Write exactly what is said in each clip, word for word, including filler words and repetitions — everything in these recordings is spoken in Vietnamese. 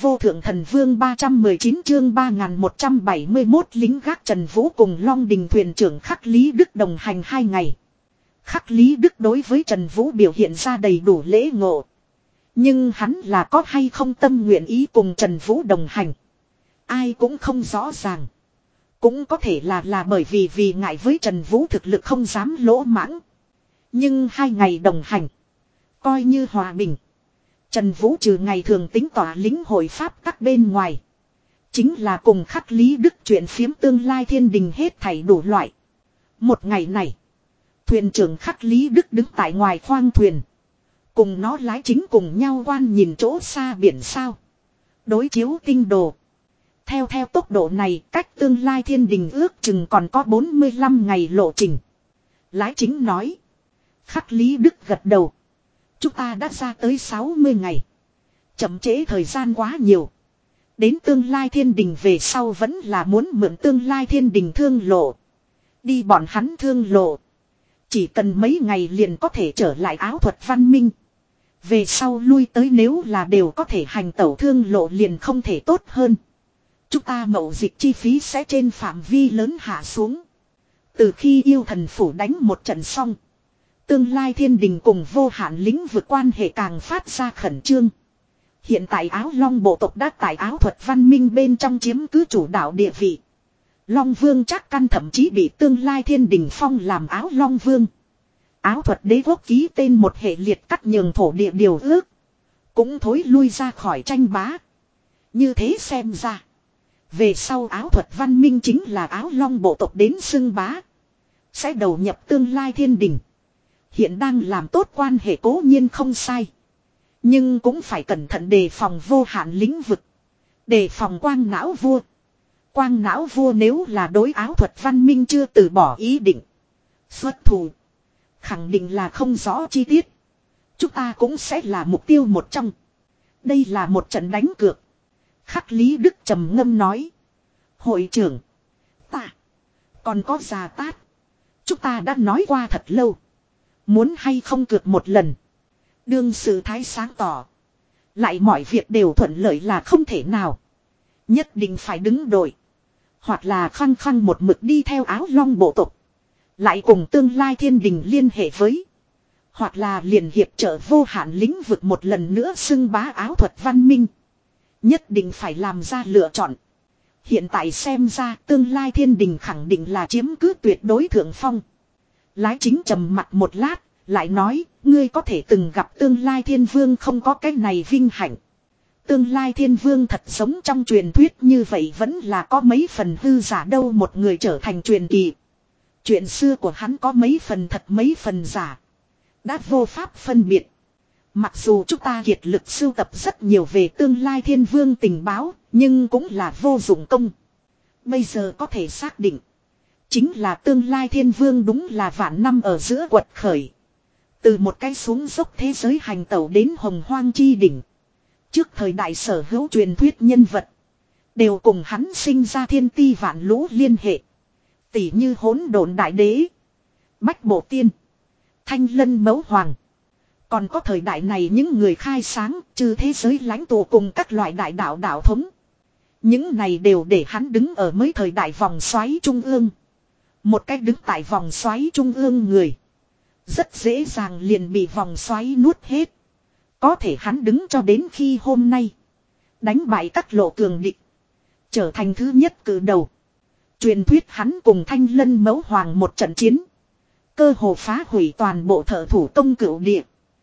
vô thượng thần vương ba trăm mười chín chương ba nghìn một trăm bảy mươi mốt lính gác Trần Vũ cùng Long Đình thuyền trưởng Khắc Lý Đức đồng hành hai ngày. Khắc Lý Đức đối với Trần Vũ biểu hiện ra đầy đủ lễ ngộ. Nhưng hắn là có hay không tâm nguyện ý cùng Trần Vũ đồng hành. Ai cũng không rõ ràng. Cũng có thể là là bởi vì vì ngại với Trần Vũ thực lực không dám lỗ mãng. Nhưng hai ngày đồng hành. Coi như hòa bình. Trần Vũ trừ ngày thường tính tỏa lính hội pháp các bên ngoài. Chính là cùng Khắc Lý Đức chuyện phiếm tương lai thiên đình hết thảy đủ loại. Một ngày này. Thuyền trưởng Khắc Lý Đức đứng tại ngoài khoang thuyền. Cùng nó lái chính cùng nhau quan nhìn chỗ xa biển sao. Đối chiếu tinh đồ. Theo theo tốc độ này cách tương lai thiên đình ước chừng còn có bốn mươi lăm ngày lộ trình. Lái chính nói. Khắc Lý Đức gật đầu. Chúng ta đã ra tới sáu mươi ngày. Chậm trễ thời gian quá nhiều. Đến tương lai thiên đình về sau vẫn là muốn mượn tương lai thiên đình thương lộ. Đi bọn hắn thương lộ. Chỉ cần mấy ngày liền có thể trở lại áo thuật văn minh. Về sau lui tới nếu là đều có thể hành tẩu thương lộ liền không thể tốt hơn. Chúng ta mậu dịch chi phí sẽ trên phạm vi lớn hạ xuống. Từ khi yêu thần phủ đánh một trận xong. Tương lai thiên đình cùng vô hạn lĩnh vực quan hệ càng phát ra khẩn trương. Hiện tại Áo Long bộ tộc đã tại áo thuật văn minh bên trong chiếm cứ chủ đạo địa vị. Long Vương Trác Căn thậm chí bị tương lai thiên đình phong làm Áo Long Vương. Áo thuật đế quốc ký tên một hệ liệt cắt nhường thổ địa điều ước. Cũng thối lui ra khỏi tranh bá. Như thế xem ra. Về sau áo thuật văn minh chính là Áo Long bộ tộc đến xưng bá. Sẽ đầu nhập tương lai thiên đình. Hiện đang làm tốt quan hệ cố nhiên không sai. Nhưng cũng phải cẩn thận đề phòng vô hạn lĩnh vực. Đề phòng quang não vua. Quang não vua nếu là đối áo thuật văn minh chưa từ bỏ ý định. Xuất thủ. Khẳng định là không rõ chi tiết. Chúng ta cũng sẽ là mục tiêu một trong. Đây là một trận đánh cược. Khắc Lý Đức trầm ngâm nói. Hội trưởng. Ta. Còn có Già Tát. Chúng ta đã nói qua thật lâu. Muốn hay không cược một lần. Đương sự thái sáng tỏ. Lại mọi việc đều thuận lợi là không thể nào. Nhất định phải đứng đội. Hoặc là khăng khăng một mực đi theo Áo Long bộ tộc. Lại cùng tương lai thiên đình liên hệ với. Hoặc là liền hiệp trợ vô hạn lĩnh vực một lần nữa xưng bá áo thuật văn minh. Nhất định phải làm ra lựa chọn. Hiện tại xem ra tương lai thiên đình khẳng định là chiếm cứ tuyệt đối thượng phong. Lái chính trầm mặt một lát, lại nói, ngươi có thể từng gặp tương lai thiên vương không có cái này vinh hạnh. Tương lai thiên vương thật sống trong truyền thuyết như vậy vẫn là có mấy phần hư giả đâu một người trở thành truyền kỳ. Chuyện xưa của hắn có mấy phần thật mấy phần giả. Đã vô pháp phân biệt. Mặc dù chúng ta kiệt lực sưu tập rất nhiều về tương lai thiên vương tình báo, nhưng cũng là vô dụng công. Bây giờ có thể xác định. Chính là tương lai thiên vương đúng là vạn năm ở giữa quật khởi. Từ một cái xuống dốc thế giới hành tẩu đến hồng hoang chi đỉnh. Trước thời đại sở hữu truyền thuyết nhân vật. Đều cùng hắn sinh ra thiên ti vạn lũ liên hệ. Tỷ như hỗn độn đại đế. Bách bộ tiên. Thanh lân mẫu hoàng. Còn có thời đại này những người khai sáng trừ thế giới lãnh tụ cùng các loại đại đạo đạo thống. Những này đều để hắn đứng ở mấy thời đại vòng xoáy trung ương. Một cách đứng tại vòng xoáy trung ương người. Rất dễ dàng liền bị vòng xoáy nuốt hết. Có thể hắn đứng cho đến khi hôm nay. Đánh bại các lộ cường địch. Trở thành thứ nhất cử đầu. Truyền thuyết hắn cùng Thanh Lân mẫu hoàng một trận chiến. Cơ hồ phá hủy toàn bộ thợ thủ công cửu địa.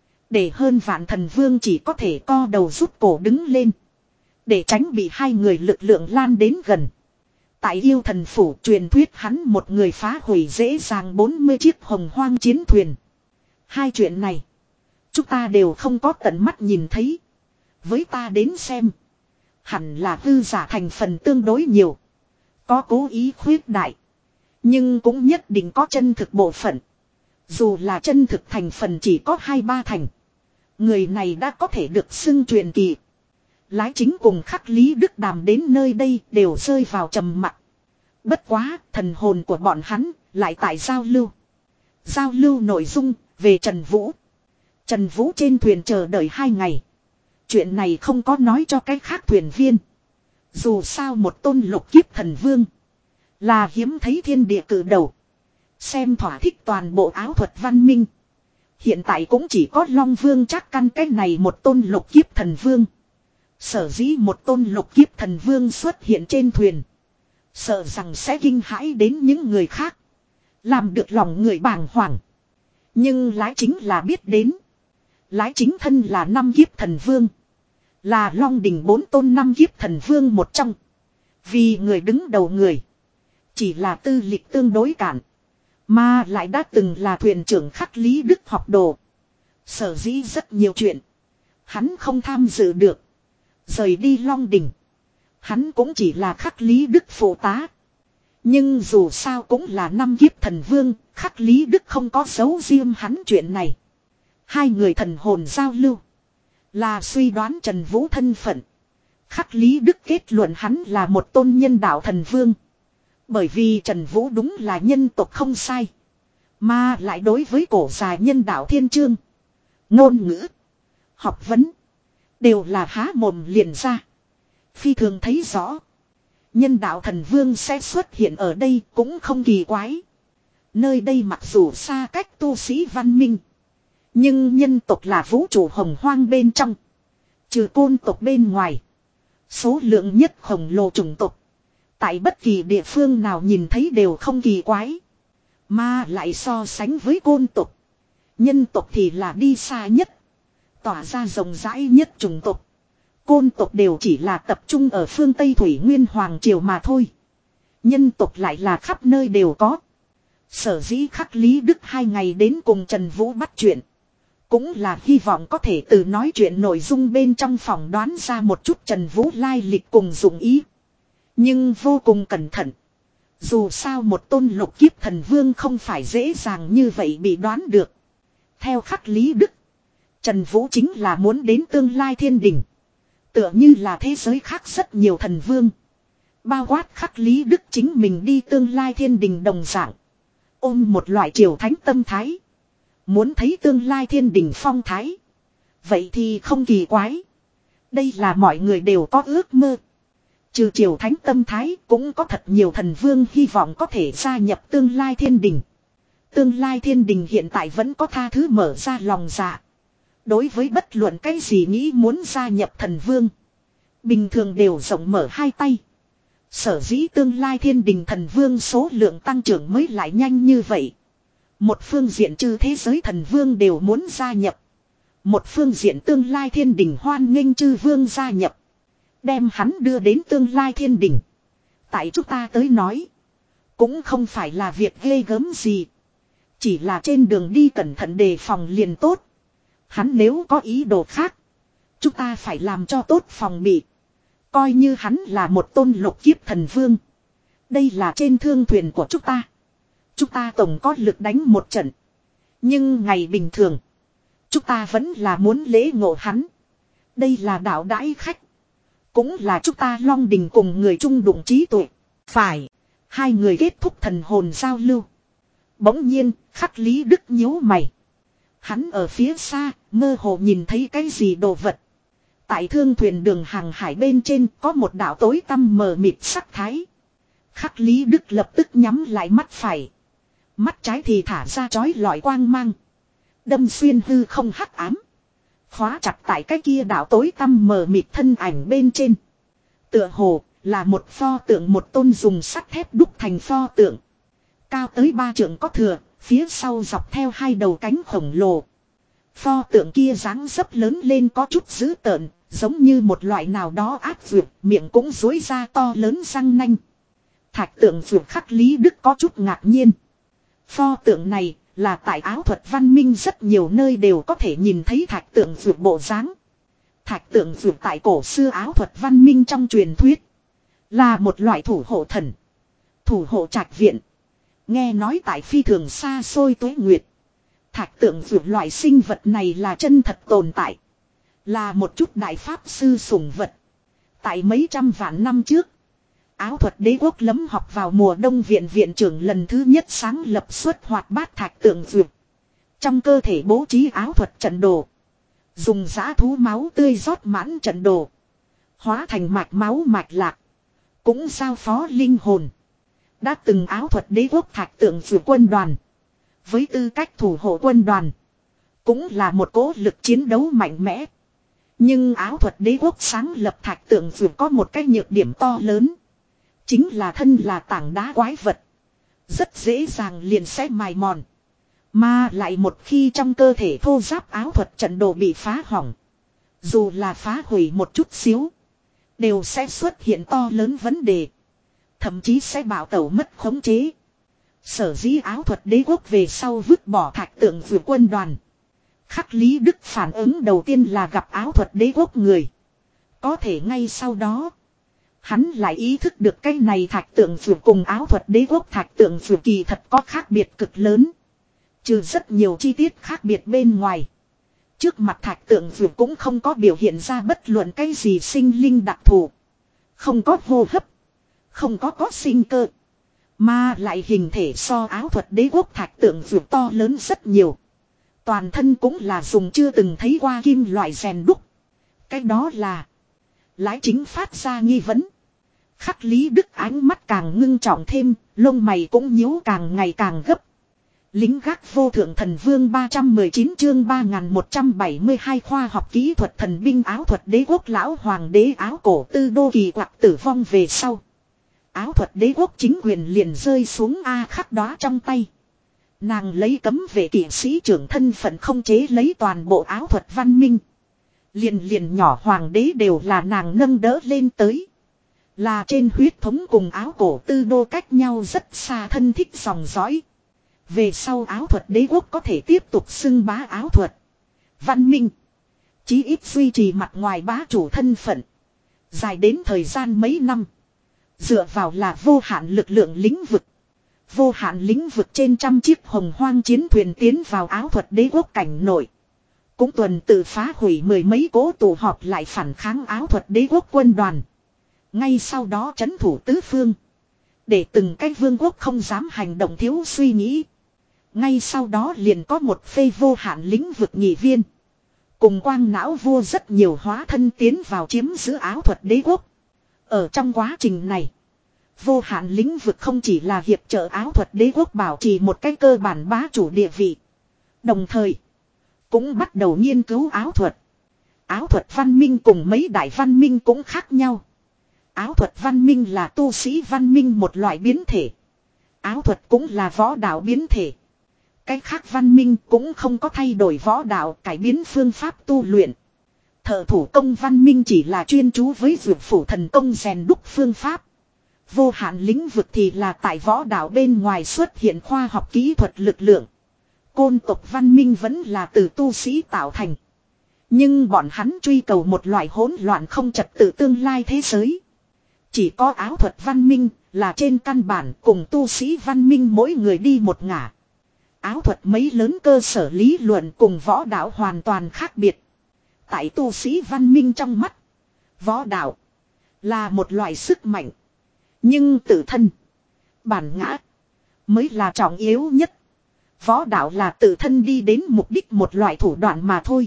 Để hơn vạn thần vương chỉ có thể co đầu rút cổ đứng lên. Để tránh bị hai người lực lượng lan đến gần. Tại yêu thần phủ truyền thuyết hắn một người phá hủy dễ dàng bốn mươi chiếc hồng hoang chiến thuyền. Hai chuyện này. Chúng ta đều không có tận mắt nhìn thấy. Với ta đến xem. Hẳn là hư giả thành phần tương đối nhiều. Có cố ý khuyết đại. Nhưng cũng nhất định có chân thực bộ phận. Dù là chân thực thành phần chỉ có hai ba thành. Người này đã có thể được xưng truyền kỳ. Lái chính cùng Khắc Lý Đức đàm đến nơi đây đều rơi vào trầm mặc. Bất quá, thần hồn của bọn hắn lại tại giao lưu. Giao lưu nội dung về Trần Vũ. Trần Vũ trên thuyền chờ đợi hai ngày. Chuyện này không có nói cho cái khác thuyền viên. Dù sao một tôn lục kiếp thần vương. Là hiếm thấy thiên địa cử đầu. Xem thỏa thích toàn bộ áo thuật văn minh. Hiện tại cũng chỉ có Long Vương Trác Căn cái này một tôn lục kiếp thần vương. Sở dĩ một tôn lục kiếp thần vương xuất hiện trên thuyền. Sợ rằng sẽ kinh hãi đến những người khác. Làm được lòng người bàng hoàng. Nhưng lái chính là biết đến. Lái chính thân là năm kiếp thần vương. Là Long Đình bốn tôn năm kiếp thần vương một trong. Vì người đứng đầu người. Chỉ là tư lịch tương đối cạn. Mà lại đã từng là thuyền trưởng Khắc Lý Đức học đồ. Sở dĩ rất nhiều chuyện. Hắn không tham dự được. Rời đi Long Đình. Hắn cũng chỉ là Khắc Lý Đức phụ tá. Nhưng dù sao cũng là năm kiếp thần vương. Khắc Lý Đức không có giấu riêng hắn chuyện này. Hai người thần hồn giao lưu. Là suy đoán Trần Vũ thân phận. Khắc Lý Đức kết luận hắn là một tôn nhân đạo thần vương. Bởi vì Trần Vũ đúng là nhân tộc không sai. Mà lại đối với cổ dài nhân đạo thiên chương. Ngôn ngữ. Học vấn. Đều là há mồm liền ra. Phi thường thấy rõ. Nhân đạo thần vương sẽ xuất hiện ở đây cũng không kỳ quái. Nơi đây mặc dù xa cách tu sĩ văn minh. Nhưng nhân tộc là vũ trụ hồng hoang bên trong. Trừ côn tộc bên ngoài. Số lượng nhất khổng lồ chủng tộc. Tại bất kỳ địa phương nào nhìn thấy đều không kỳ quái. Mà lại so sánh với côn tộc. Nhân tộc thì là đi xa nhất. Tỏa ra rộng rãi nhất chủng tộc. Côn tộc đều chỉ là tập trung ở phương Tây Thủy Nguyên Hoàng Triều mà thôi. Nhân tộc lại là khắp nơi đều có. Sở dĩ Khắc Lý Đức hai ngày đến cùng Trần Vũ bắt chuyện. Cũng là hy vọng có thể từ nói chuyện nội dung bên trong phòng đoán ra một chút Trần Vũ lai lịch cùng dụng ý. Nhưng vô cùng cẩn thận. Dù sao một tôn lục kiếp thần vương không phải dễ dàng như vậy bị đoán được. Theo Khắc Lý Đức. Trần Vũ chính là muốn đến tương lai thiên đình. Tựa như là thế giới khác rất nhiều thần vương. Bao quát Khắc Lý Đức chính mình đi tương lai thiên đình đồng dạng. Ôm một loại triều thánh tâm thái. Muốn thấy tương lai thiên đình phong thái. Vậy thì không kỳ quái. Đây là mọi người đều có ước mơ. Trừ triều thánh tâm thái cũng có thật nhiều thần vương hy vọng có thể gia nhập tương lai thiên đình. Tương lai thiên đình hiện tại vẫn có tha thứ mở ra lòng dạ. Đối với bất luận cái gì nghĩ muốn gia nhập thần vương. Bình thường đều rộng mở hai tay. Sở dĩ tương lai thiên đình thần vương số lượng tăng trưởng mới lại nhanh như vậy. Một phương diện trừ thế giới thần vương đều muốn gia nhập. Một phương diện tương lai thiên đình hoan nghênh chư vương gia nhập. Đem hắn đưa đến tương lai thiên đình. Tại chúng ta tới nói. Cũng không phải là việc ghê gớm gì. Chỉ là trên đường đi cẩn thận đề phòng liền tốt. Hắn nếu có ý đồ khác. Chúng ta phải làm cho tốt phòng bị. Coi như hắn là một tôn lục kiếp thần vương. Đây là trên thương thuyền của chúng ta. Chúng ta tổng có lực đánh một trận. Nhưng ngày bình thường. Chúng ta vẫn là muốn lễ ngộ hắn. Đây là đạo đãi khách. Cũng là chúng ta Long Đình cùng người trung đụng trí tuệ. Phải. Hai người kết thúc thần hồn giao lưu. Bỗng nhiên Khắc Lý Đức nhíu mày. Hắn ở phía xa mơ hồ nhìn thấy cái gì đồ vật. Tại thương thuyền đường hàng hải bên trên có một đạo tối tăm mờ mịt sắc thái. Khắc Lý Đức lập tức nhắm lại mắt phải. Mắt trái thì thả ra chói lọi quang mang. Đâm xuyên hư không hắc ám. Khóa chặt tại cái kia đạo tối tăm mờ mịt thân ảnh bên trên. Tựa hồ là một pho tượng, một tôn dùng sắt thép đúc thành pho tượng. Cao tới ba trượng có thừa, phía sau dọc theo hai đầu cánh khổng lồ. Pho tượng kia dáng dấp lớn lên có chút dữ tợn, giống như một loại nào đó ác vượt, miệng cũng dối ra to lớn răng nanh. Thạch tượng vượt Khắc Lý Đức có chút ngạc nhiên. Pho tượng này là tại áo thuật văn minh rất nhiều nơi đều có thể nhìn thấy thạch tượng vượt bộ dáng. Thạch tượng vượt tại cổ xưa áo thuật văn minh trong truyền thuyết. Là một loại thủ hộ thần. Thủ hộ trạch viện. Nghe nói tại phi thường xa xôi tuế nguyệt. Thạch tượng vượt loại sinh vật này là chân thật tồn tại. Là một chút đại pháp sư sủng vật. Tại mấy trăm vạn năm trước. Áo thuật đế quốc lấm học vào mùa đông viện viện trưởng lần thứ nhất sáng lập xuất hoạt bát thạch tượng vượt. Trong cơ thể bố trí áo thuật trận đồ. Dùng giã thú máu tươi rót mãn trận đồ. Hóa thành mạch máu mạch lạc. Cũng giao phó linh hồn. Đã từng áo thuật đế quốc thạch tượng vượt quân đoàn. Với tư cách thủ hộ quân đoàn. Cũng là một cỗ lực chiến đấu mạnh mẽ. Nhưng áo thuật đế quốc sáng lập thạch tượng vượt có một cái nhược điểm to lớn. Chính là thân là tảng đá quái vật. Rất dễ dàng liền sẽ mài mòn. Mà lại một khi trong cơ thể thô giáp áo thuật trận đồ bị phá hỏng. Dù là phá hủy một chút xíu. Đều sẽ xuất hiện to lớn vấn đề. Thậm chí sẽ bạo tẩu mất khống chế. Sở dĩ áo thuật đế quốc về sau vứt bỏ thạch tượng vượt quân đoàn. Khắc Lý Đức phản ứng đầu tiên là gặp áo thuật đế quốc người. Có thể ngay sau đó. Hắn lại ý thức được cái này thạch tượng vượt cùng áo thuật đế quốc thạch tượng vượt kỳ thật có khác biệt cực lớn. Trừ rất nhiều chi tiết khác biệt bên ngoài. Trước mặt thạch tượng vượt cũng không có biểu hiện ra bất luận cái gì sinh linh đặc thù. Không có hô hấp. Không có có sinh cơ. Mà lại hình thể so áo thuật đế quốc thạch tượng vượt to lớn rất nhiều. Toàn thân cũng là dùng chưa từng thấy qua kim loại rèn đúc. Cái đó là. Lái chính phát ra nghi vấn. Khắc Lý Đức ánh mắt càng ngưng trọng thêm. Lông mày cũng nhíu càng ngày càng gấp. Lính gác vô thượng thần vương ba trăm mười chín chương ba nghìn một trăm bảy mươi hai khoa học kỹ thuật thần binh áo thuật đế quốc lão hoàng đế áo cổ tư đô kỳ quặc tử vong về sau. Áo thuật đế quốc chính quyền liền rơi xuống A Khắc đó trong tay. Nàng lấy cấm vệ kỵ sĩ trưởng thân phận không chế lấy toàn bộ áo thuật văn minh. Liền liền nhỏ hoàng đế đều là nàng nâng đỡ lên tới. Là trên huyết thống cùng áo cổ tư đô cách nhau rất xa thân thích dòng dõi. Về sau áo thuật đế quốc có thể tiếp tục xưng bá áo thuật. Văn minh. Chí ít duy trì mặt ngoài bá chủ thân phận. Dài đến thời gian mấy năm. Dựa vào là vô hạn lực lượng lĩnh vực. Vô hạn lĩnh vực trên trăm chiếc hồng hoang chiến thuyền tiến vào áo thuật đế quốc cảnh nội. Cũng tuần tự phá hủy mười mấy cố tụ họp lại phản kháng áo thuật đế quốc quân đoàn. Ngay sau đó trấn thủ tứ phương. Để từng cái vương quốc không dám hành động thiếu suy nghĩ. Ngay sau đó liền có một phê vô hạn lĩnh vực nhị viên. Cùng quang não vua rất nhiều hóa thân tiến vào chiếm giữ áo thuật đế quốc. Ở trong quá trình này. Vô hạn lĩnh vực không chỉ là hiệp trợ áo thuật đế quốc bảo trì một cái cơ bản bá chủ địa vị. Đồng thời. Cũng bắt đầu nghiên cứu áo thuật. Áo thuật văn minh cùng mấy đại văn minh cũng khác nhau. Áo thuật văn minh là tu sĩ văn minh một loại biến thể. Áo thuật cũng là võ đạo biến thể. Cái khác văn minh cũng không có thay đổi võ đạo cải biến phương pháp tu luyện. Thợ thủ công văn minh chỉ là chuyên chú với dược phủ thần công rèn đúc phương pháp. Vô hạn lĩnh vực thì là tại võ đạo bên ngoài xuất hiện khoa học kỹ thuật lực lượng. Côn tộc văn minh vẫn là từ tu sĩ tạo thành. Nhưng bọn hắn truy cầu một loại hỗn loạn không trật tự tương lai thế giới. Chỉ có áo thuật văn minh là trên căn bản cùng tu sĩ văn minh mỗi người đi một ngả. Áo thuật mấy lớn cơ sở lý luận cùng võ đạo hoàn toàn khác biệt. Tại tu sĩ văn minh trong mắt, võ đạo là một loại sức mạnh. Nhưng tự thân, bản ngã mới là trọng yếu nhất. Võ đạo là tự thân đi đến mục đích một loại thủ đoạn mà thôi.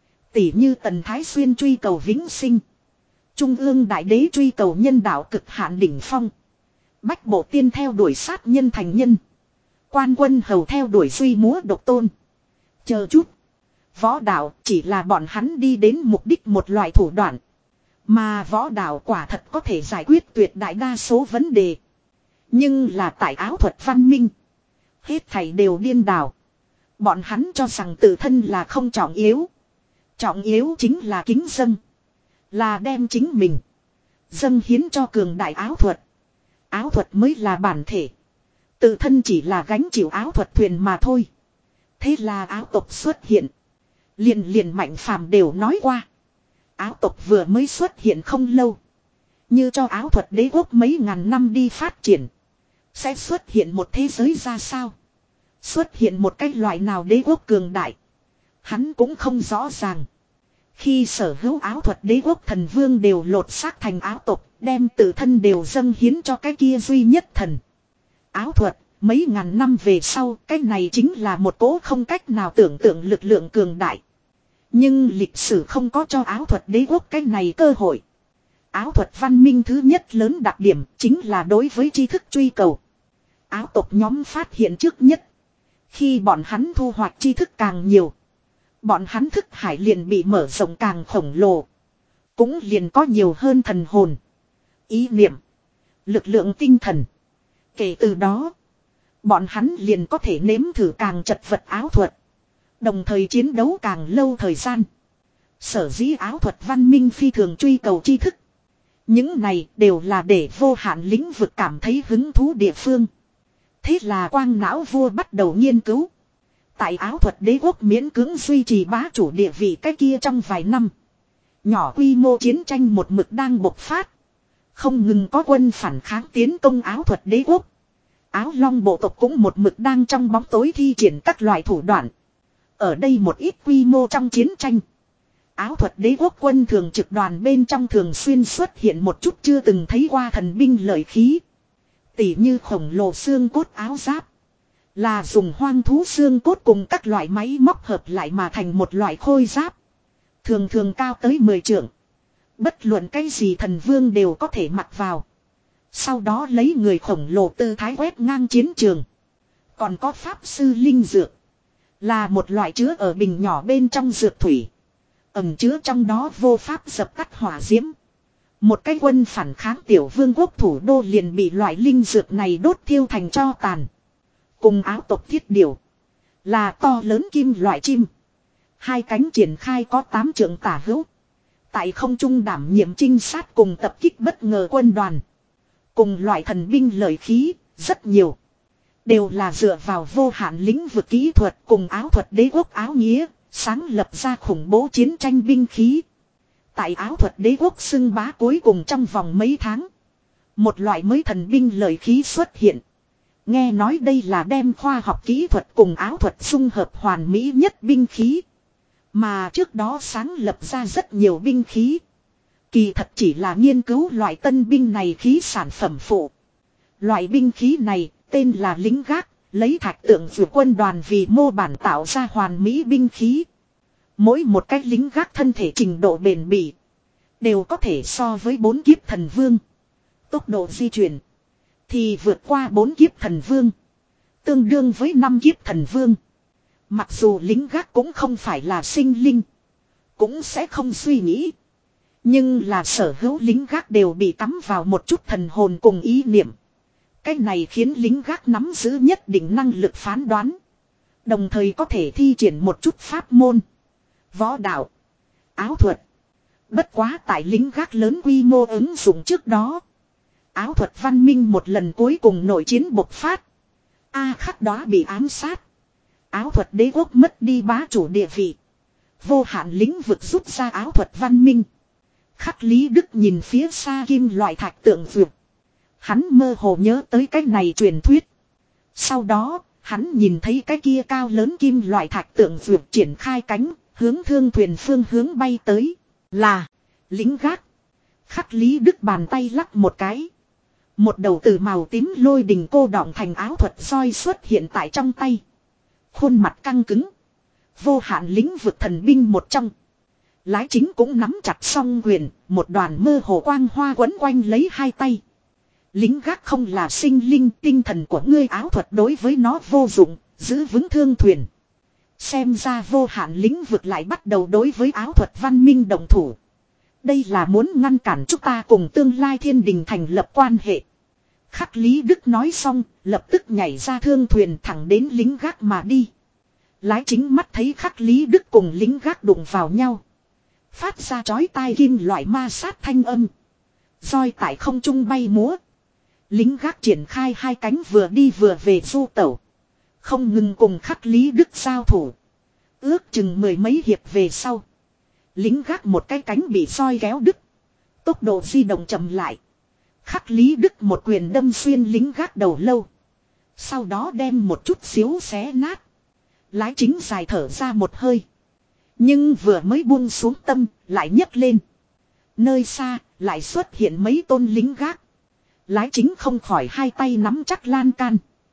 Tỉ như Tần Thái Xuyên truy cầu vĩnh sinh. Trung ương đại đế truy cầu nhân đạo cực hạn đỉnh phong. Bách bộ tiên theo đuổi sát nhân thành nhân. Quan quân hầu theo đuổi duy múa độc tôn. Chờ chút. Võ đạo chỉ là bọn hắn đi đến mục đích một loại thủ đoạn. Mà võ đạo quả thật có thể giải quyết tuyệt đại đa số vấn đề. Nhưng là tại áo thuật văn minh. Hết thảy đều điên đảo. Bọn hắn cho rằng tự thân là không trọng yếu. Trọng yếu chính là kính dâng. Là đem chính mình dâng hiến cho cường đại áo thuật. Áo thuật mới là bản thể. Tự thân chỉ là gánh chịu áo thuật thuyền mà thôi. Thế là áo tộc xuất hiện. Liền liền Mạnh Phàm đều nói qua. Áo tộc vừa mới xuất hiện không lâu. Như cho áo thuật đế quốc mấy ngàn năm đi phát triển. Sẽ xuất hiện một thế giới ra sao? Xuất hiện một cái loại nào đế quốc cường đại? Hắn cũng không rõ ràng. Khi sở hữu áo thuật đế quốc thần vương đều lột xác thành áo tộc, đem tự thân đều dâng hiến cho cái kia duy nhất thần. Áo thuật, mấy ngàn năm về sau, cái này chính là một cỗ không cách nào tưởng tượng lực lượng cường đại. Nhưng lịch sử không có cho áo thuật đế quốc cái này cơ hội. Áo thuật văn minh thứ nhất lớn đặc điểm chính là đối với tri thức truy cầu. Áo tộc nhóm phát hiện trước nhất. Khi bọn hắn thu hoạch tri thức càng nhiều. Bọn hắn thức hải liền bị mở rộng càng khổng lồ. Cũng liền có nhiều hơn thần hồn. Ý niệm. Lực lượng tinh thần. Kể từ đó. Bọn hắn liền có thể nếm thử càng chật vật áo thuật. Đồng thời chiến đấu càng lâu thời gian. Sở dĩ áo thuật văn minh phi thường truy cầu tri thức. Những này đều là để vô hạn lĩnh vực cảm thấy hứng thú địa phương. Thế là quang não vua bắt đầu nghiên cứu. Tại áo thuật đế quốc miễn cưỡng duy trì bá chủ địa vị cái kia trong vài năm. Nhỏ quy mô chiến tranh một mực đang bộc phát. Không ngừng có quân phản kháng tiến công áo thuật đế quốc. Áo long bộ tộc cũng một mực đang trong bóng tối thi triển các loại thủ đoạn. Ở đây một ít quy mô trong chiến tranh. Áo thuật đế quốc quân thường trực đoàn bên trong thường xuyên xuất hiện một chút chưa từng thấy qua thần binh lợi khí. Tỉ như khổng lồ xương cốt áo giáp. Là dùng hoang thú xương cốt cùng các loại máy móc hợp lại mà thành một loại khôi giáp. Thường thường cao tới mười trượng. Bất luận cái gì thần vương đều có thể mặc vào. Sau đó lấy người khổng lồ tư thái quét ngang chiến trường. Còn có pháp sư linh dược. Là một loại chứa ở bình nhỏ bên trong dược thủy. Ẩm chứa trong đó vô pháp dập tắt hỏa diễm. Một cái quân phản kháng tiểu vương quốc thủ đô liền bị loại linh dược này đốt thiêu thành tro tàn. Cùng áo tộc thiết điều. Là to lớn kim loại chim. Hai cánh triển khai có tám trượng tả hữu. Tại không trung đảm nhiệm trinh sát cùng tập kích bất ngờ quân đoàn. Cùng loại thần binh lợi khí, rất nhiều. Đều là dựa vào vô hạn lĩnh vực kỹ thuật cùng áo thuật đế quốc áo nghĩa, sáng lập ra khủng bố chiến tranh binh khí. Tại áo thuật đế quốc xưng bá cuối cùng trong vòng mấy tháng. Một loại mới thần binh lợi khí xuất hiện. Nghe nói đây là đem khoa học kỹ thuật cùng áo thuật xung hợp hoàn mỹ nhất binh khí. Mà trước đó sáng lập ra rất nhiều binh khí. Kỳ thật chỉ là nghiên cứu loại tân binh này khí sản phẩm phụ. Loại binh khí này tên là lính gác, lấy thạch tượng vượt quân đoàn vì mô bản tạo ra hoàn mỹ binh khí. Mỗi một cái lính gác thân thể trình độ bền bỉ đều có thể so với bốn kiếp thần vương. Tốc độ di chuyển thì vượt qua bốn kiếp thần vương, tương đương với năm kiếp thần vương. Mặc dù lính gác cũng không phải là sinh linh, cũng sẽ không suy nghĩ. Nhưng là sở hữu lính gác đều bị tắm vào một chút thần hồn cùng ý niệm. Cái này khiến lính gác nắm giữ nhất định năng lực phán đoán. Đồng thời có thể thi triển một chút pháp môn, võ đạo, áo thuật. Bất quá tại lính gác lớn quy mô ứng dụng trước đó, áo thuật văn minh một lần cuối cùng nội chiến bộc phát. A Khắc đó bị ám sát. Áo thuật đế quốc mất đi bá chủ địa vị. Vô hạn lĩnh vực rút ra áo thuật văn minh. Khắc Lý Đức nhìn phía xa kim loại thạch tượng vượt. Hắn mơ hồ nhớ tới cái này truyền thuyết. Sau đó, hắn nhìn thấy cái kia cao lớn kim loại thạch tượng vượt triển khai cánh, hướng thương thuyền phương hướng bay tới. Là lính gác. Khắc Lý Đức bàn tay lắc một cái. Một đầu từ màu tím lôi đình cô đọng thành áo thuật roi xuất hiện tại trong tay. Khuôn mặt căng cứng. Vô hạn lĩnh vực thần binh một trong. Lái chính cũng nắm chặt song quyền, một đoàn mơ hồ quang hoa quấn quanh lấy hai tay. Lính gác không là sinh linh, tinh thần của ngươi áo thuật đối với nó vô dụng, giữ vững thương thuyền. Xem ra vô hạn lĩnh vực lại bắt đầu đối với áo thuật văn minh đồng thủ. Đây là muốn ngăn cản chúng ta cùng tương lai thiên đình thành lập quan hệ. Khắc Lý Đức nói xong, lập tức nhảy ra thương thuyền thẳng đến lính gác mà đi. Lái chính mắt thấy Khắc Lý Đức cùng lính gác đụng vào nhau. Phát ra chói tai kim loại ma sát thanh âm. Roi tại không trung bay múa. Lính gác triển khai hai cánh vừa đi vừa về du tẩu. Không ngừng cùng Khắc Lý Đức giao thủ. Ước chừng mười mấy hiệp về sau. Lính gác một cái cánh bị roi kéo đứt. Tốc độ di động chậm lại. Khắc Lý Đức một quyền đâm xuyên lính gác đầu lâu. Sau đó đem một chút xíu xé nát. Lái chính dài thở ra một hơi. Nhưng vừa mới buông xuống tâm, lại nhấc lên. Nơi xa, lại xuất hiện mấy tôn lính gác. Lái chính không khỏi hai tay nắm chắc lan can.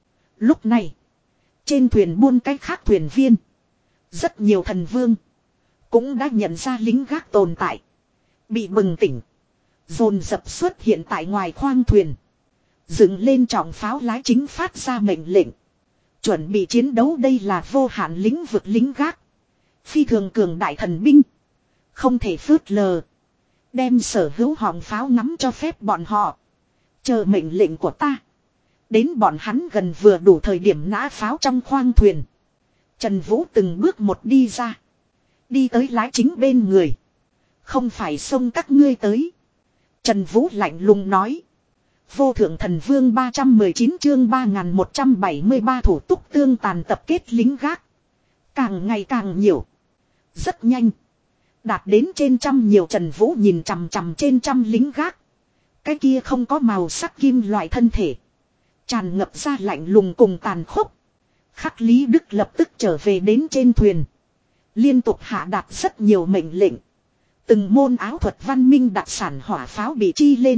Lúc này, trên thuyền buôn cái khác thuyền viên. Rất nhiều thần vương. cũng đã nhận ra lính gác tồn tại. Bị bừng tỉnh. Dồn dập xuất hiện tại ngoài khoang thuyền. Dựng lên trọng pháo lái chính phát ra mệnh lệnh. Chuẩn bị chiến đấu, đây là vô hạn lĩnh vực lính gác. Phi thường cường đại thần binh. Không thể phớt lờ. Đem sở hữu họng pháo nắm cho phép bọn họ. Chờ mệnh lệnh của ta. Đến bọn hắn gần vừa đủ thời điểm nã pháo trong khoang thuyền. Trần Vũ từng bước một đi ra. Đi tới lái chính bên người. Không phải xông các ngươi tới. Trần Vũ lạnh lùng nói. Vô thượng thần vương ba trăm mười chín chương ba nghìn một trăm bảy mươi ba thủ túc tương tàn tập kết lính gác. Càng ngày càng nhiều. Rất nhanh. Đạt đến trên trăm nhiều. Trần Vũ nhìn chằm chằm trên trăm lính gác. Cái kia không có màu sắc kim loại thân thể. Tràn ngập ra lạnh lùng cùng tàn khốc. Khắc Lý Đức lập tức trở về đến trên thuyền. Liên tục hạ đạt rất nhiều mệnh lệnh. Từng môn áo thuật văn minh đặc sản hỏa pháo bị chi lên.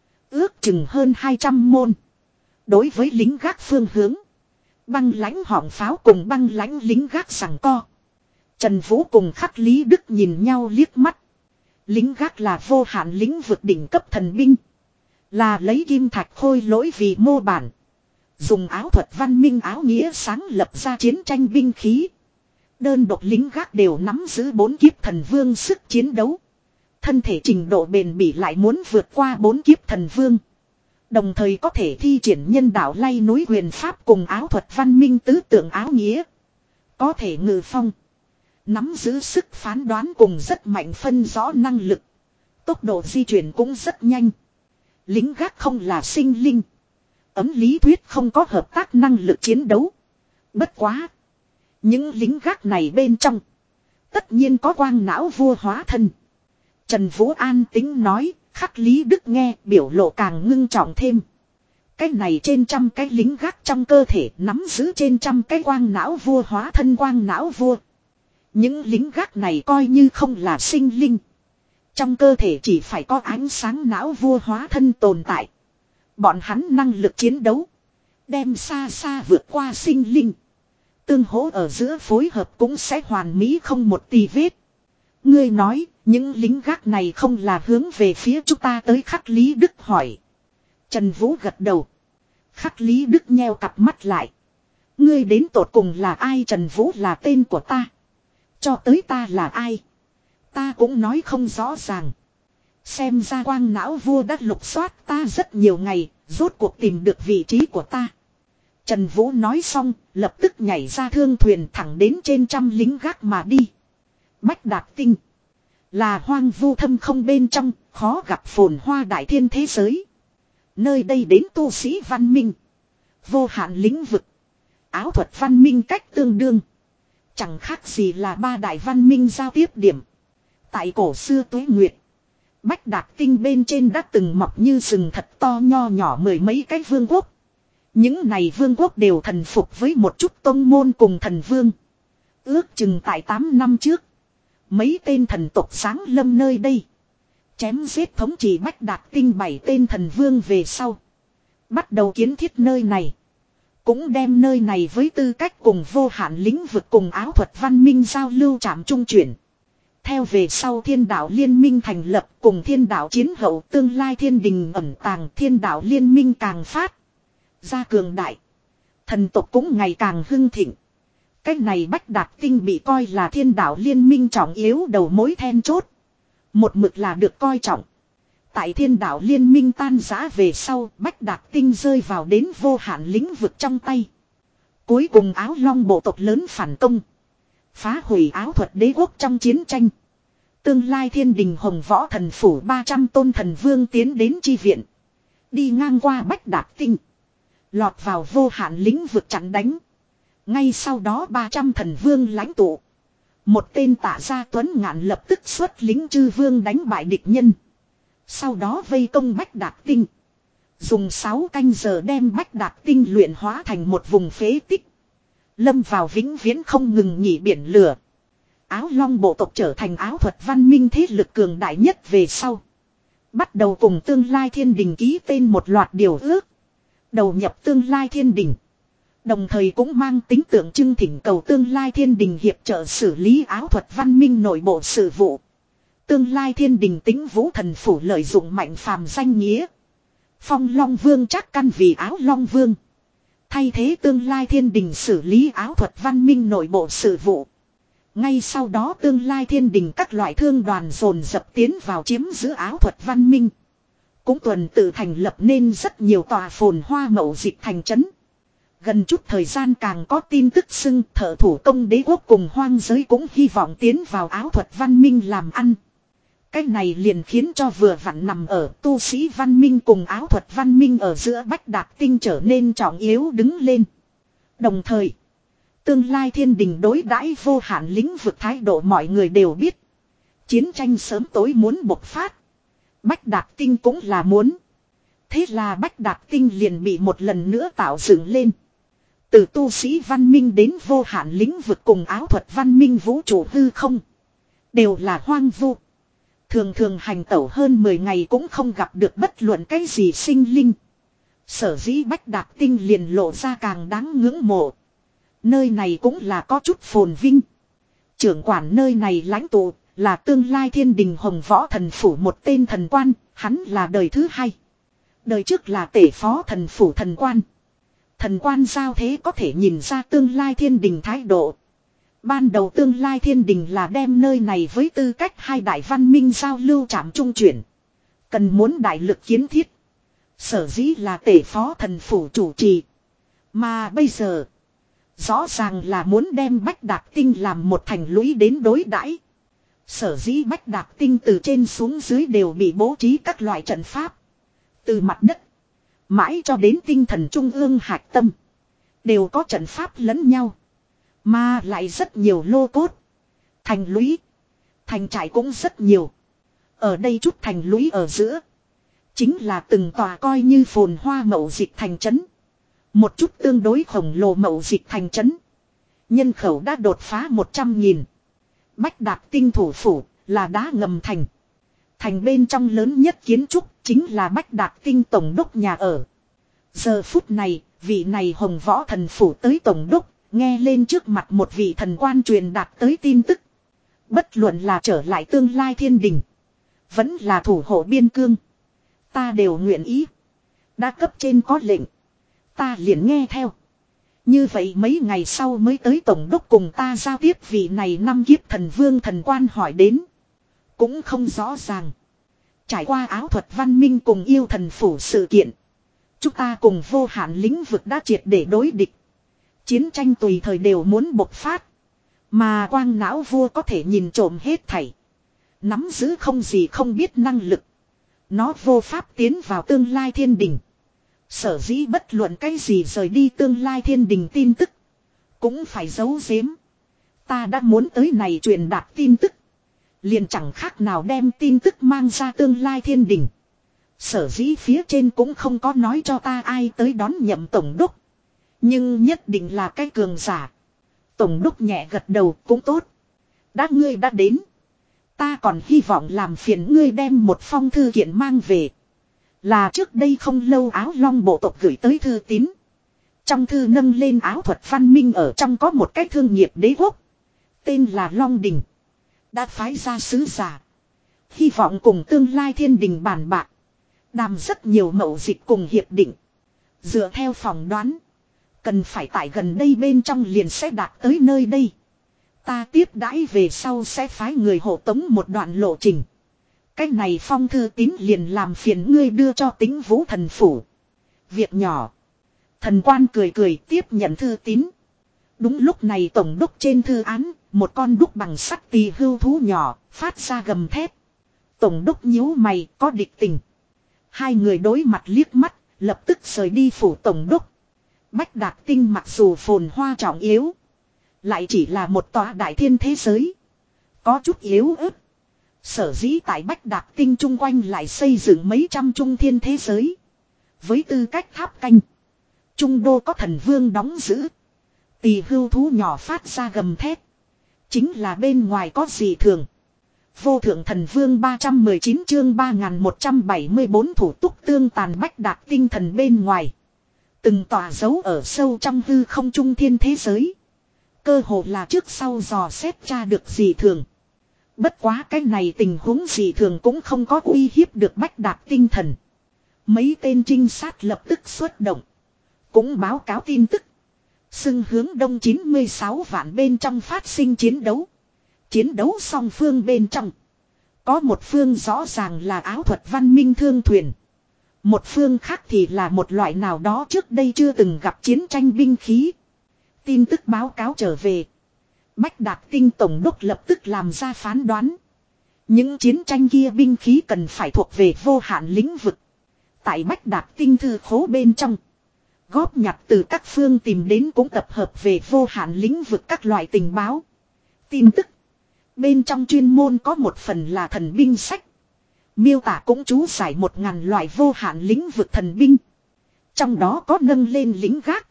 Ước chừng hơn hai trăm môn. Đối với lính gác phương hướng. Băng lãnh họng pháo cùng băng lãnh lính gác sằng co. Trần Vũ cùng Khắc Lý Đức nhìn nhau liếc mắt. Lính gác là vô hạn lĩnh vực đỉnh cấp thần binh. Là lấy kim thạch khôi lỗi vì mô bản. Dùng áo thuật văn minh áo nghĩa sáng lập ra chiến tranh binh khí. Đơn độc lính gác đều nắm giữ bốn kiếp thần vương sức chiến đấu. Thân thể trình độ bền bỉ lại muốn vượt qua bốn kiếp thần vương. Đồng thời có thể thi triển nhân đạo lay núi huyền pháp cùng áo thuật văn minh tứ tượng áo nghĩa. Có thể ngự phong. Nắm giữ sức phán đoán cùng rất mạnh phân rõ năng lực. Tốc độ di chuyển cũng rất nhanh. Lính gác không là sinh linh. Ấm lý thuyết không có hợp tác năng lực chiến đấu. Bất quá. Những lính gác này bên trong. Tất nhiên có quang não vua hóa thân. Trần Vũ an tính nói. Khắc Lý Đức nghe biểu lộ càng ngưng trọng thêm. Cái này trên trăm cái lính gác trong cơ thể nắm giữ trên trăm cái quang não vua hóa thân quang não vua. Những lính gác này coi như không là sinh linh. Trong cơ thể chỉ phải có ánh sáng não vua hóa thân tồn tại. Bọn hắn năng lực chiến đấu. Đem xa xa vượt qua sinh linh. Tương hỗ ở giữa phối hợp cũng sẽ hoàn mỹ không một tì vết. Ngươi nói, những lính gác này không là hướng về phía chúng ta tới. Khắc Lý Đức hỏi. Trần Vũ gật đầu. Khắc Lý Đức nheo cặp mắt lại. Ngươi đến tột cùng là ai? Trần Vũ là tên của ta. Cho tới ta là ai? Ta cũng nói không rõ ràng. Xem ra quang não vua đã lục soát ta rất nhiều ngày, rốt cuộc tìm được vị trí của ta. Trần Vũ nói xong, lập tức nhảy ra thương thuyền thẳng đến trên trăm lính gác mà đi. Bách Đạt Tinh là hoang vu thâm không bên trong, khó gặp phồn hoa đại thiên thế giới. Nơi đây đến tu sĩ văn minh, vô hạn lĩnh vực, áo thuật văn minh cách tương đương. Chẳng khác gì là ba đại văn minh giao tiếp điểm. Tại cổ xưa Tuế Nguyệt, Bách Đạt Tinh bên trên đã từng mọc như rừng thật to nho nhỏ mười mấy cái vương quốc. Những này vương quốc đều thần phục với một chút tông môn cùng thần vương. Ước chừng tại tám năm trước, mấy tên thần tộc sáng lâm nơi đây. Chém giết thống trị Bách Đạt Tinh bảy tên thần vương về sau. Bắt đầu kiến thiết nơi này. Cũng đem nơi này với tư cách cùng vô hạn lĩnh vực cùng áo thuật văn minh giao lưu trạm trung chuyển. Theo về sau thiên đạo liên minh thành lập cùng thiên đạo chiến hậu tương lai thiên đình ẩn tàng thiên đạo liên minh càng phát ra cường đại. Thần tộc cũng ngày càng hưng thịnh. Cái này Bách Đạt Tinh bị coi là thiên đạo liên minh trọng yếu đầu mối then chốt. Một mực là được coi trọng. Tại thiên đạo liên minh tan rã về sau, Bách Đạt Tinh rơi vào đến vô hạn lĩnh vực trong tay. Cuối cùng Áo Long bộ tộc lớn phản công. Phá hủy áo thuật đế quốc trong chiến tranh. Tương lai thiên đình hồng võ thần phủ ba trăm tôn thần vương tiến đến chi viện. Đi ngang qua Bách Đạt Tinh. Lọt vào vô hạn lĩnh vực chặn đánh. Ngay sau đó ba trăm thần vương lãnh tụ. Một tên Tạ Gia Tuấn Ngạn lập tức xuất lính chư vương đánh bại địch nhân. Sau đó vây công Bách Đạt Tinh. Dùng sáu canh giờ đem Bách Đạt Tinh luyện hóa thành một vùng phế tích. Lâm vào vĩnh viễn không ngừng nghỉ biển lửa. Áo Long bộ tộc trở thành áo thuật văn minh thế lực cường đại nhất về sau. Bắt đầu cùng tương lai thiên đình ký tên một loạt điều ước. Đầu nhập tương lai thiên đình. Đồng thời cũng mang tính tượng trưng thỉnh cầu tương lai thiên đình hiệp trợ xử lý áo thuật văn minh nội bộ sự vụ. Tương lai thiên đình tính vũ thần phủ lợi dụng mạnh phàm danh nghĩa. Phong Long Vương chắc căn vì áo Long Vương. Thay thế tương lai thiên đình xử lý áo thuật văn minh nội bộ sự vụ. Ngay sau đó tương lai thiên đình các loại thương đoàn dồn dập tiến vào chiếm giữ áo thuật văn minh. Cũng tuần tự thành lập nên rất nhiều tòa phồn hoa mậu dịch thành trấn. Gần chút thời gian càng có tin tức xưng thợ thủ công đế quốc cùng hoang giới cũng hy vọng tiến vào áo thuật văn minh làm ăn. Cái này liền khiến cho vừa vặn nằm ở tu sĩ văn minh cùng áo thuật văn minh ở giữa Bách Đạt Tinh trở nên trọng yếu đứng lên. Đồng thời, tương lai thiên đình đối đãi vô hạn lĩnh vực thái độ mọi người đều biết. Chiến tranh sớm tối muốn bộc phát. Bách Đạt Tinh cũng là muốn. Thế là Bách Đạt Tinh liền bị một lần nữa tạo dựng lên. Từ tu sĩ văn minh đến vô hạn lĩnh vực cùng áo thuật văn minh vũ trụ hư không. Đều là hoang vu. Thường thường hành tẩu hơn mười ngày cũng không gặp được bất luận cái gì sinh linh. Sở dĩ Bách Đạt Tinh liền lộ ra càng đáng ngưỡng mộ. Nơi này cũng là có chút phồn vinh. Trưởng quản nơi này lãnh tụ là tương lai thiên đình Hồng Võ Thần Phủ một tên thần quan, hắn là đời thứ hai. Đời trước là tể phó thần phủ thần quan. Thần quan giao thế có thể nhìn ra tương lai thiên đình thái độ. Ban đầu tương lai thiên đình là đem nơi này với tư cách hai đại văn minh giao lưu trạm trung chuyển. Cần muốn đại lực kiến thiết. Sở dĩ là tể phó thần phủ chủ trì. Mà bây giờ, rõ ràng là muốn đem Bách Đạt Tinh làm một thành lũy đến đối đãi. Sở dĩ Bách Đạt Tinh từ trên xuống dưới đều bị bố trí các loại trận pháp. Từ mặt đất, mãi cho đến tinh thần trung ương hạch tâm. Đều có trận pháp lẫn nhau. Mà lại rất nhiều lô cốt. Thành lũy. Thành trại cũng rất nhiều. Ở đây chút thành lũy ở giữa. Chính là từng tòa coi như phồn hoa mậu dịch thành trấn. Một chút tương đối khổng lồ mậu dịch thành trấn. Nhân khẩu đã đột phá một trăm nghìn. Bách Đạt Tinh thủ phủ là đá ngầm thành. Thành bên trong lớn nhất kiến trúc chính là Bách Đạt Tinh tổng đốc nhà ở. Giờ phút này, vị này Hồng Võ Thần Phủ tới tổng đốc, nghe lên trước mặt một vị thần quan truyền đạt tới tin tức. Bất luận là trở lại tương lai thiên đình, vẫn là thủ hộ biên cương. Ta đều nguyện ý. Đã cấp trên có lệnh, ta liền nghe theo. Như vậy mấy ngày sau mới tới tổng đốc cùng ta giao tiếp vị này năm kiếp thần vương thần quan hỏi đến. Cũng không rõ ràng. Trải qua áo thuật văn minh cùng yêu thần phủ sự kiện. Chúng ta cùng vô hạn lĩnh vực đã triệt để đối địch. Chiến tranh tùy thời đều muốn bộc phát. Mà quang não vua có thể nhìn trộm hết thảy. Nắm giữ không gì không biết năng lực. Nó vô pháp tiến vào tương lai thiên đình. Sở dĩ bất luận cái gì rời đi tương lai thiên đình tin tức. Cũng phải giấu giếm. Ta đã muốn tới này truyền đạt tin tức. Liền chẳng khác nào đem tin tức mang ra tương lai thiên đình. Sở dĩ phía trên cũng không có nói cho ta ai tới đón nhậm tổng đốc. Nhưng nhất định là cái cường giả. Tổng đốc nhẹ gật đầu cũng tốt. Đã ngươi đã đến. Ta còn hy vọng làm phiền ngươi đem một phong thư kiện mang về. Là trước đây không lâu áo long bộ tộc gửi tới thư tín. Trong thư nâng lên áo thuật văn minh ở trong có một cái thương nghiệp đế quốc. Tên là Long Đình. Đã phái ra sứ giả. Hy vọng cùng tương lai thiên đình bàn bạc. Đàm rất nhiều mậu dịch cùng hiệp định. Dựa theo phỏng đoán. Cần phải tại gần đây bên trong liền sẽ đạt tới nơi đây. Ta tiếp đãi về sau sẽ phái người hộ tống một đoạn lộ trình. Cái này phong thư tín liền làm phiền ngươi đưa cho Tính Vũ Thần Phủ. Việc nhỏ. Thần quan cười cười tiếp nhận thư tín. Đúng lúc này tổng đốc trên thư án, một con đúc bằng sắt tỳ hưu thú nhỏ, phát ra gầm thét. Tổng đốc nhíu mày, có địch tình. Hai người đối mặt liếc mắt, lập tức rời đi phủ tổng đốc. Bách Đạt Tinh mặc dù phồn hoa trọng yếu, lại chỉ là một tòa đại thiên thế giới. Có chút yếu ớt. Sở dĩ tại Bách Đạt Tinh chung quanh lại xây dựng mấy trăm trung thiên thế giới. Với tư cách tháp canh, trung đô có thần vương đóng giữ. Tỳ hưu thú nhỏ phát ra gầm thét. Chính là bên ngoài có gì thường. Vô thượng thần vương ba trăm mười chín chương ba nghìn một trăm bảy mươi bốn thủ túc tương tàn Bách Đạt Tinh thần bên ngoài. Từng tòa dấu ở sâu trong hư không trung thiên thế giới. Cơ hồ là trước sau dò xét tra được gì thường. Bất quá cái này tình huống gì thường cũng không có uy hiếp được Bách Đạt tinh thần. Mấy tên trinh sát lập tức xuất động. Cũng báo cáo tin tức. Xưng hướng đông chín mươi sáu vạn bên trong phát sinh chiến đấu. Chiến đấu song phương bên trong. Có một phương rõ ràng là áo thuật văn minh thương thuyền. Một phương khác thì là một loại nào đó trước đây chưa từng gặp chiến tranh binh khí. Tin tức báo cáo trở về. Bách Đạt tinh tổng đốc lập tức làm ra phán đoán. Những chiến tranh kia binh khí cần phải thuộc về vô hạn lĩnh vực. Tại Bách Đạt tinh thư khố bên trong. Góp nhặt từ các phương tìm đến cũng tập hợp về vô hạn lĩnh vực các loại tình báo. Tin tức. Bên trong chuyên môn có một phần là thần binh sách. Miêu tả cũng chú giải một ngàn loại vô hạn lĩnh vực thần binh. Trong đó có nâng lên lính gác.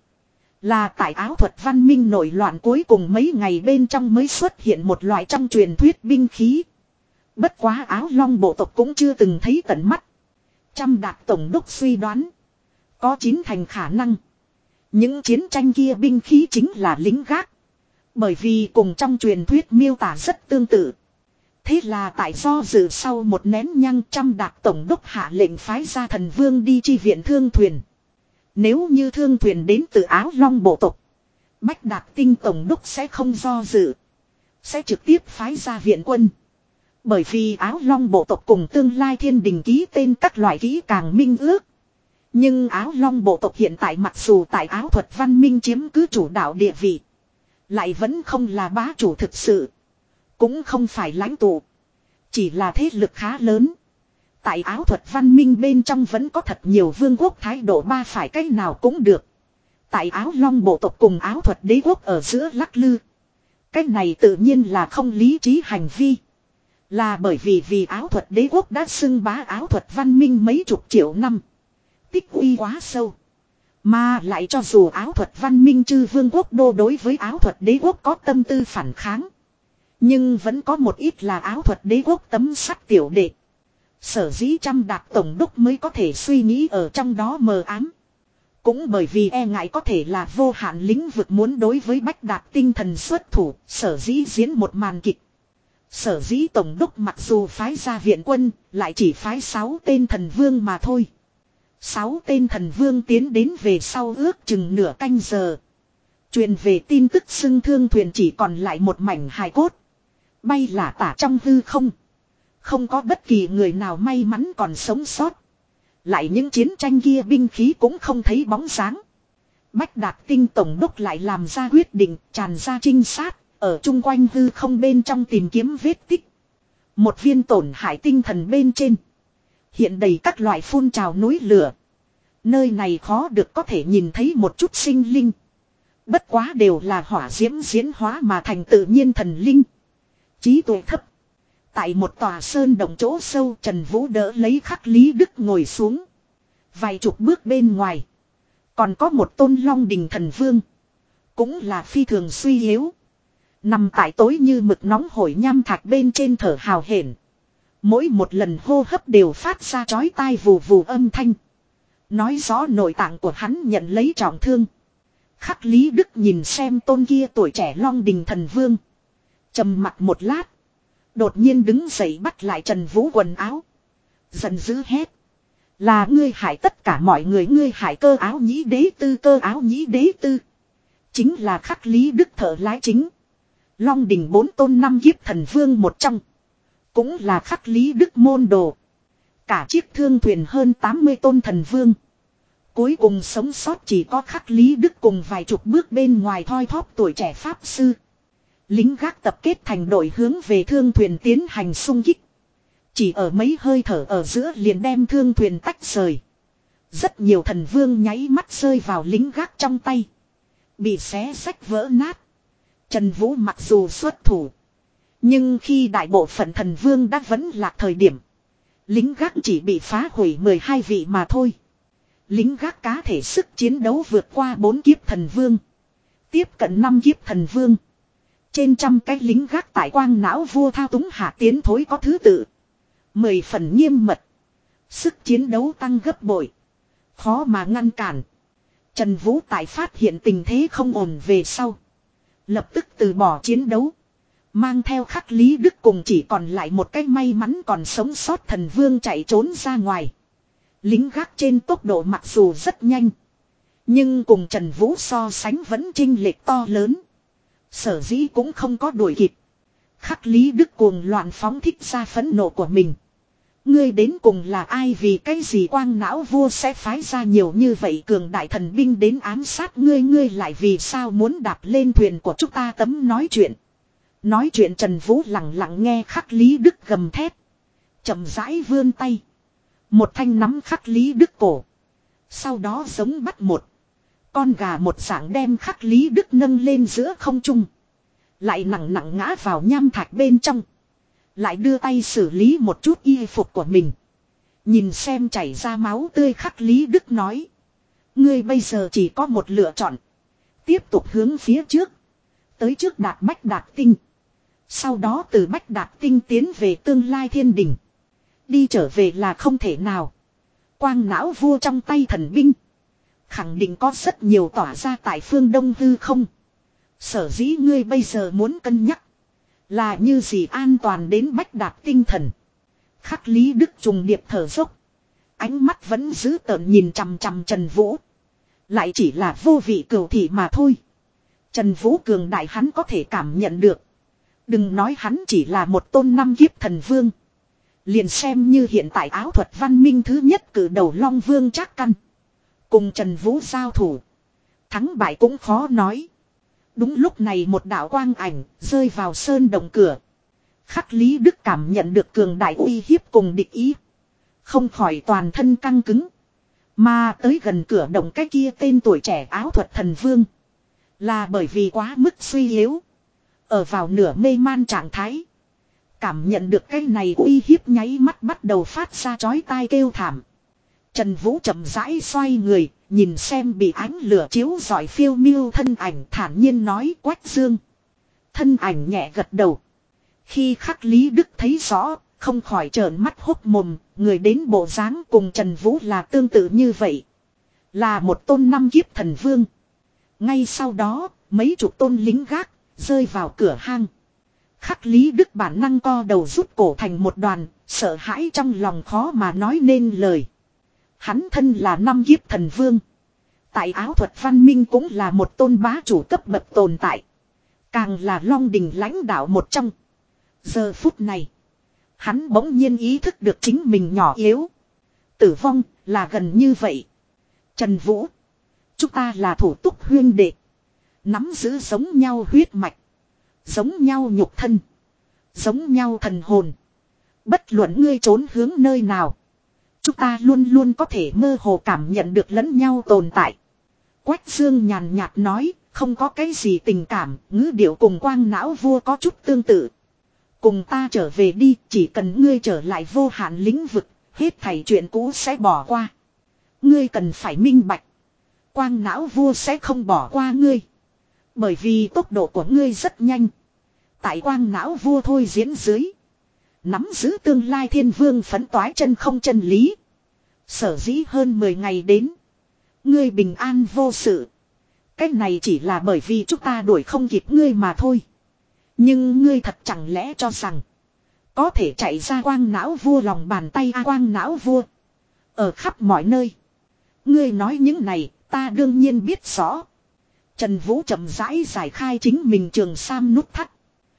Là tại áo thuật văn minh nổi loạn cuối cùng mấy ngày bên trong mới xuất hiện một loại trong truyền thuyết binh khí. Bất quá áo long bộ tộc cũng chưa từng thấy tận mắt. Trăm Đạt tổng đốc suy đoán. Có chín thành khả năng. Những chiến tranh kia binh khí chính là lính gác. Bởi vì cùng trong truyền thuyết miêu tả rất tương tự. Thế là tại do dự sau một nén nhang Trăm Đạt tổng đốc hạ lệnh phái ra thần vương đi chi viện thương thuyền. Nếu như thương thuyền đến từ áo long bộ tộc. Bách Đạt tinh tổng đốc sẽ không do dự. Sẽ trực tiếp phái ra viện quân. Bởi vì áo long bộ tộc cùng tương lai thiên đình ký tên các loại ký càng minh ước. Nhưng áo long bộ tộc hiện tại mặc dù tại áo thuật văn minh chiếm cứ chủ đạo địa vị. Lại vẫn không là bá chủ thực sự. Cũng không phải lãnh tụ. Chỉ là thế lực khá lớn. Tại áo thuật văn minh bên trong vẫn có thật nhiều vương quốc thái độ ba phải cái nào cũng được. Tại áo long bộ tộc cùng áo thuật đế quốc ở giữa lắc lư. Cái này tự nhiên là không lý trí hành vi. Là bởi vì vì áo thuật đế quốc đã xưng bá áo thuật văn minh mấy chục triệu năm. Tích uy quá sâu. Mà lại cho dù áo thuật văn minh chư vương quốc đô đối với áo thuật đế quốc có tâm tư phản kháng. Nhưng vẫn có một ít là áo thuật đế quốc tấm sắt tiểu đệ. Sở dĩ Trăm Đạt tổng đốc mới có thể suy nghĩ ở trong đó mờ ám. Cũng bởi vì e ngại có thể là vô hạn lĩnh vực muốn đối với Bách Đạt tinh thần xuất thủ, sở dĩ diễn một màn kịch. Sở dĩ tổng đốc mặc dù phái ra viện quân, lại chỉ phái sáu tên thần vương mà thôi. Sáu tên thần vương tiến đến về sau ước chừng nửa canh giờ. Truyền về tin tức xưng thương thuyền chỉ còn lại một mảnh hài cốt. Bay lả tả trong hư không. Không có bất kỳ người nào may mắn còn sống sót. Lại những chiến tranh kia binh khí cũng không thấy bóng dáng. Bách Đạt tinh tổng đốc lại làm ra quyết định tràn ra trinh sát. Ở chung quanh hư không bên trong tìm kiếm vết tích. Một viên tổn hại tinh thần bên trên. Hiện đầy các loại phun trào núi lửa. Nơi này khó được có thể nhìn thấy một chút sinh linh. Bất quá đều là hỏa diễm diễn hóa mà thành tự nhiên thần linh. Trí tuệ thấp. Tại một tòa sơn động chỗ sâu Trần Vũ đỡ lấy Khắc Lý Đức ngồi xuống. Vài chục bước bên ngoài. Còn có một tôn long đình thần vương. Cũng là phi thường suy yếu. Nằm tại tối như mực nóng hổi nham thạch bên trên thở hào hển. Mỗi một lần hô hấp đều phát ra chói tai vù vù âm thanh. Nói rõ nội tạng của hắn nhận lấy trọng thương. Khắc Lý Đức nhìn xem tôn kia tuổi trẻ long đình thần vương. Trầm mặt một lát. Đột nhiên đứng dậy bắt lại Trần Vũ quần áo. Giận dữ hét. Là ngươi hại tất cả mọi người, ngươi hại Cơ Áo Nhĩ Đế Tư, Cơ Áo Nhĩ Đế Tư. Chính là Khắc Lý Đức thợ lái chính. Long đỉnh bốn tôn năm kiếp thần vương một trong. Cũng là Khắc Lý Đức môn đồ. Cả chiếc thương thuyền hơn tám mươi tôn thần vương. Cuối cùng sống sót chỉ có Khắc Lý Đức cùng vài chục bước bên ngoài thoi thóp tuổi trẻ pháp sư. Lính gác tập kết thành đội hướng về thương thuyền tiến hành xung kích. Chỉ ở mấy hơi thở ở giữa liền đem thương thuyền tách rời. Rất nhiều thần vương nháy mắt rơi vào lính gác trong tay. Bị xé xách vỡ nát. Trần Vũ mặc dù xuất thủ. Nhưng khi đại bộ phận thần vương đã vẫn lạc thời điểm. Lính gác chỉ bị phá hủy mười hai vị mà thôi. Lính gác cá thể sức chiến đấu vượt qua bốn kiếp thần vương. Tiếp cận năm kiếp thần vương. Trên trăm cái lính gác tại quang não vua thao túng hạ tiến thối có thứ tự. Mười phần nghiêm mật. Sức chiến đấu tăng gấp bội. Khó mà ngăn cản. Trần Vũ tại phát hiện tình thế không ổn về sau. Lập tức từ bỏ chiến đấu. Mang theo Khắc Lý Đức cùng chỉ còn lại một cái may mắn còn sống sót thần vương chạy trốn ra ngoài. Lính gác trên tốc độ mặc dù rất nhanh. Nhưng cùng Trần Vũ so sánh vẫn chênh lệch to lớn. Sở dĩ cũng không có đuổi kịp. Khắc Lý Đức cuồng loạn phóng thích ra phẫn nộ của mình. Ngươi đến cùng là ai, vì cái gì Quang Não Vua sẽ phái ra nhiều như vậy cường đại thần binh đến ám sát ngươi, ngươi lại vì sao muốn đạp lên thuyền của chúng ta tấm nói chuyện. Nói chuyện Trần Vũ lặng lặng nghe Khắc Lý Đức gầm thét. Chậm rãi vươn tay. Một thanh nắm Khắc Lý Đức cổ. Sau đó giống bắt một con gà một dạng đem Khắc Lý Đức nâng lên giữa không trung. Lại nặng nặng ngã vào nham thạch bên trong. Lại đưa tay xử lý một chút y phục của mình. Nhìn xem chảy ra máu tươi Khắc Lý Đức nói. Ngươi bây giờ chỉ có một lựa chọn. Tiếp tục hướng phía trước. Tới trước Đạt Bách Đạt Tinh. Sau đó từ Bách Đạt Tinh tiến về tương lai thiên đình. Đi trở về là không thể nào. Quang Não Vua trong tay thần binh. Khẳng định có rất nhiều tỏa ra tại phương Đông hư không. Sở dĩ ngươi bây giờ muốn cân nhắc. Là như gì an toàn đến Bách Đạt Tinh thần. Khắc Lý Đức trùng điệp thở dốc. Ánh mắt vẫn giữ tợn nhìn chằm chằm Trần Vũ. Lại chỉ là vô vị cửu thị mà thôi. Trần Vũ cường đại hắn có thể cảm nhận được. Đừng nói hắn chỉ là một tôn năm kiếp thần vương. Liền xem như hiện tại áo thuật văn minh thứ nhất cử đầu Long Vương Trác Căn. Cùng Trần Vũ giao thủ. Thắng bại cũng khó nói. Đúng lúc này một đạo quang ảnh rơi vào sơn động cửa. Khắc Lý Đức cảm nhận được cường đại uy hiếp cùng địch ý. Không khỏi toàn thân căng cứng. Mà tới gần cửa động cái kia tên tuổi trẻ áo thuật thần vương. Là bởi vì quá mức suy yếu. Ở vào nửa mê man trạng thái. Cảm nhận được cái này uy hiếp nháy mắt bắt đầu phát ra chói tai kêu thảm. Trần Vũ chậm rãi xoay người, nhìn xem bị ánh lửa chiếu rọi phiêu miêu thân ảnh, thản nhiên nói Quách Dương. Thân ảnh nhẹ gật đầu. Khi Khắc Lý Đức thấy rõ, không khỏi trợn mắt hốc mồm, người đến bộ dáng cùng Trần Vũ là tương tự như vậy. Là một tôn năm kiếp thần vương. Ngay sau đó, mấy chục tôn lính gác, rơi vào cửa hang. Khắc Lý Đức bản năng co đầu rút cổ thành một đoàn, sợ hãi trong lòng khó mà nói nên lời. Hắn thân là năm kiếp thần vương. Tại áo thuật văn minh cũng là một tôn bá chủ cấp bậc tồn tại. Càng là Long Đình lãnh đạo một trong. Giờ phút này, hắn bỗng nhiên ý thức được chính mình nhỏ yếu. Tử vong là gần như vậy. Trần Vũ, chúng ta là thủ túc huyên đệ. Nắm giữ giống nhau huyết mạch. Giống nhau nhục thân. Giống nhau thần hồn. Bất luận ngươi trốn hướng nơi nào. Chúng ta luôn luôn có thể mơ hồ cảm nhận được lẫn nhau tồn tại. Quách Dương nhàn nhạt nói, không có cái gì tình cảm, ngữ điệu cùng Quang Não Vua có chút tương tự. Cùng ta trở về đi, chỉ cần ngươi trở lại vô hạn lĩnh vực, hết thảy chuyện cũ sẽ bỏ qua. Ngươi cần phải minh bạch. Quang Não Vua sẽ không bỏ qua ngươi. Bởi vì tốc độ của ngươi rất nhanh. Tại Quang Não Vua thôi diễn dưới. Nắm giữ tương lai thiên vương phấn toái chân không chân lý. Sở dĩ hơn mười ngày đến. Ngươi bình an vô sự. Cách này chỉ là bởi vì chúng ta đuổi không kịp ngươi mà thôi. Nhưng ngươi thật chẳng lẽ cho rằng. Có thể chạy ra Quang Não Vua lòng bàn tay a Quang Não Vua. Ở khắp mọi nơi. Ngươi nói những này ta đương nhiên biết rõ. Trần Vũ chậm rãi giải khai chính mình trường sam nút thắt.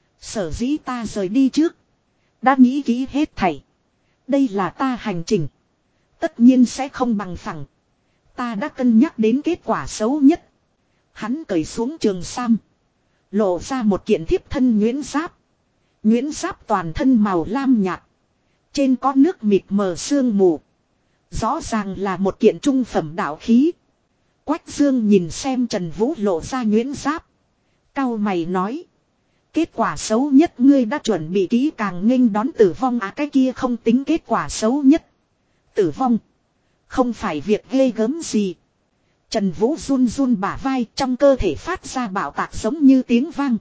Sở dĩ ta rời đi trước. Đã nghĩ kỹ hết thảy. Đây là ta hành trình. Tất nhiên sẽ không bằng phẳng. Ta đã cân nhắc đến kết quả xấu nhất. Hắn cởi xuống trường sam. Lộ ra một kiện thiếp thân nhuyễn giáp. Nhuyễn giáp toàn thân màu lam nhạt. Trên có nước mịt mờ sương mù. Rõ ràng là một kiện trung phẩm đạo khí. Quách Dương nhìn xem Trần Vũ lộ ra nhuyễn giáp. Cau mày nói. Kết quả xấu nhất ngươi đã chuẩn bị kỹ càng nghênh đón tử vong à cái kia không tính kết quả xấu nhất. Tử vong. Không phải việc ghê gớm gì. Trần Vũ run run bả vai trong cơ thể phát ra bạo tạc giống như tiếng vang.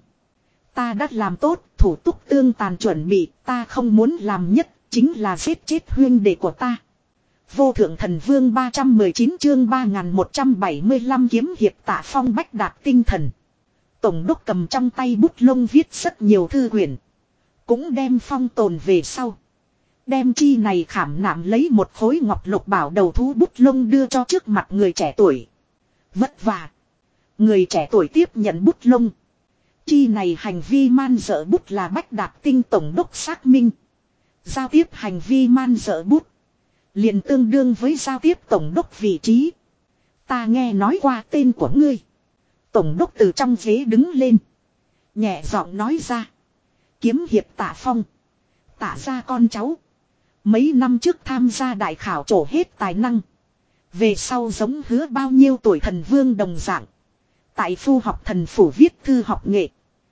Ta đã làm tốt thủ túc tương tàn chuẩn bị ta không muốn làm nhất chính là giết chết huynh đệ của ta. Vô thượng thần vương ba trăm mười chín chương ba nghìn một trăm bảy mươi lăm kiếm hiệp Tạ Phong bách đạt tinh thần. Tổng đốc cầm trong tay bút lông viết rất nhiều thư quyển. Cũng đem phong tồn về sau. Đem chi này khảm nạm lấy một khối ngọc lục bảo đầu thú bút lông đưa cho trước mặt người trẻ tuổi. Vất vả. Người trẻ tuổi tiếp nhận bút lông. Chi này hành vi man dợ bút là bách đạt tinh tổng đốc xác minh. Giao tiếp hành vi man dợ bút. Liền tương đương với giao tiếp tổng đốc vị trí. Ta nghe nói qua tên của ngươi. Tổng đốc từ trong ghế đứng lên. Nhẹ giọng nói ra. Kiếm hiệp Tạ Phong. Tạ ra con cháu. Mấy năm trước tham gia đại khảo trổ hết tài năng. Về sau giống hứa bao nhiêu tuổi thần vương đồng dạng. Tại phu học thần phủ viết thư học nghệ.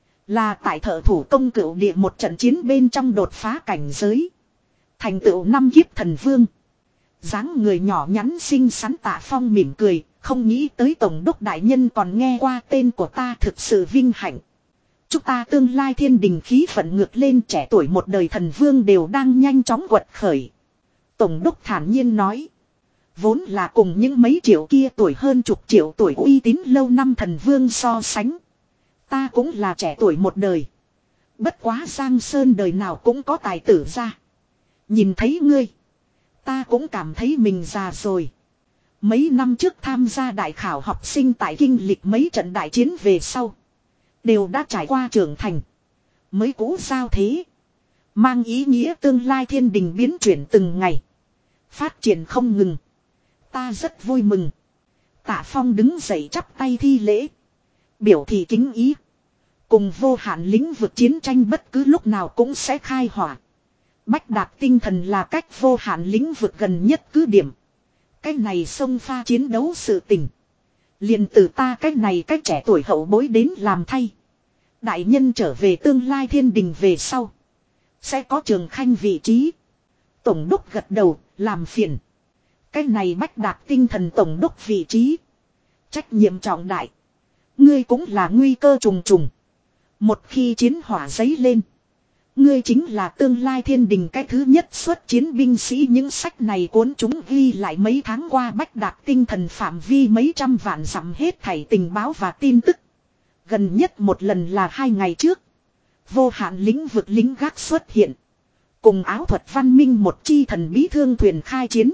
Là tại thợ thủ công cửu địa một trận chiến bên trong đột phá cảnh giới. Thành tựu năm kiếp thần vương. Dáng người nhỏ nhắn xinh xắn Tạ Phong mỉm cười. Không nghĩ tới tổng đốc đại nhân còn nghe qua tên của ta, thực sự vinh hạnh. Chúng ta tương lai thiên đình khí vận ngược lên, trẻ tuổi một đời thần vương đều đang nhanh chóng quật khởi. Tổng đốc thản nhiên nói. Vốn là cùng những mấy triệu kia tuổi hơn chục triệu tuổi uy tín lâu năm thần vương so sánh. Ta cũng là trẻ tuổi một đời. Bất quá Giang Sơn đời nào cũng có tài tử ra. Nhìn thấy ngươi. Ta cũng cảm thấy mình già rồi. Mấy năm trước tham gia đại khảo học sinh tại kinh lịch mấy trận đại chiến về sau. Đều đã trải qua trưởng thành. Mới cũ giao thế. Mang ý nghĩa tương lai thiên đình biến chuyển từng ngày. Phát triển không ngừng. Ta rất vui mừng. Tạ Phong đứng dậy chắp tay thi lễ. Biểu thị kính ý. Cùng vô hạn lĩnh vực chiến tranh bất cứ lúc nào cũng sẽ khai hỏa. Bách đạt tinh thần là cách vô hạn lĩnh vực gần nhất cứ điểm. Cái này xông pha chiến đấu sự tình. Liền từ ta cái này cách trẻ tuổi hậu bối đến làm thay. Đại nhân trở về tương lai thiên đình về sau. Sẽ có trường khanh vị trí. Tổng đốc gật đầu, làm phiền. Cái này bách đạt tinh thần tổng đốc vị trí. Trách nhiệm trọng đại. Ngươi cũng là nguy cơ trùng trùng. Một khi chiến hỏa giấy lên. Ngươi chính là tương lai thiên đình cái thứ nhất xuất chiến binh sĩ. Những sách này cuốn chúng ghi lại mấy tháng qua bách đạt tinh thần phạm vi mấy trăm vạn dặm hết thảy tình báo và tin tức. Gần nhất một lần là hai ngày trước. Vô hạn lĩnh vực lính gác xuất hiện. Cùng áo thuật văn minh một chi thần bí thương thuyền khai chiến.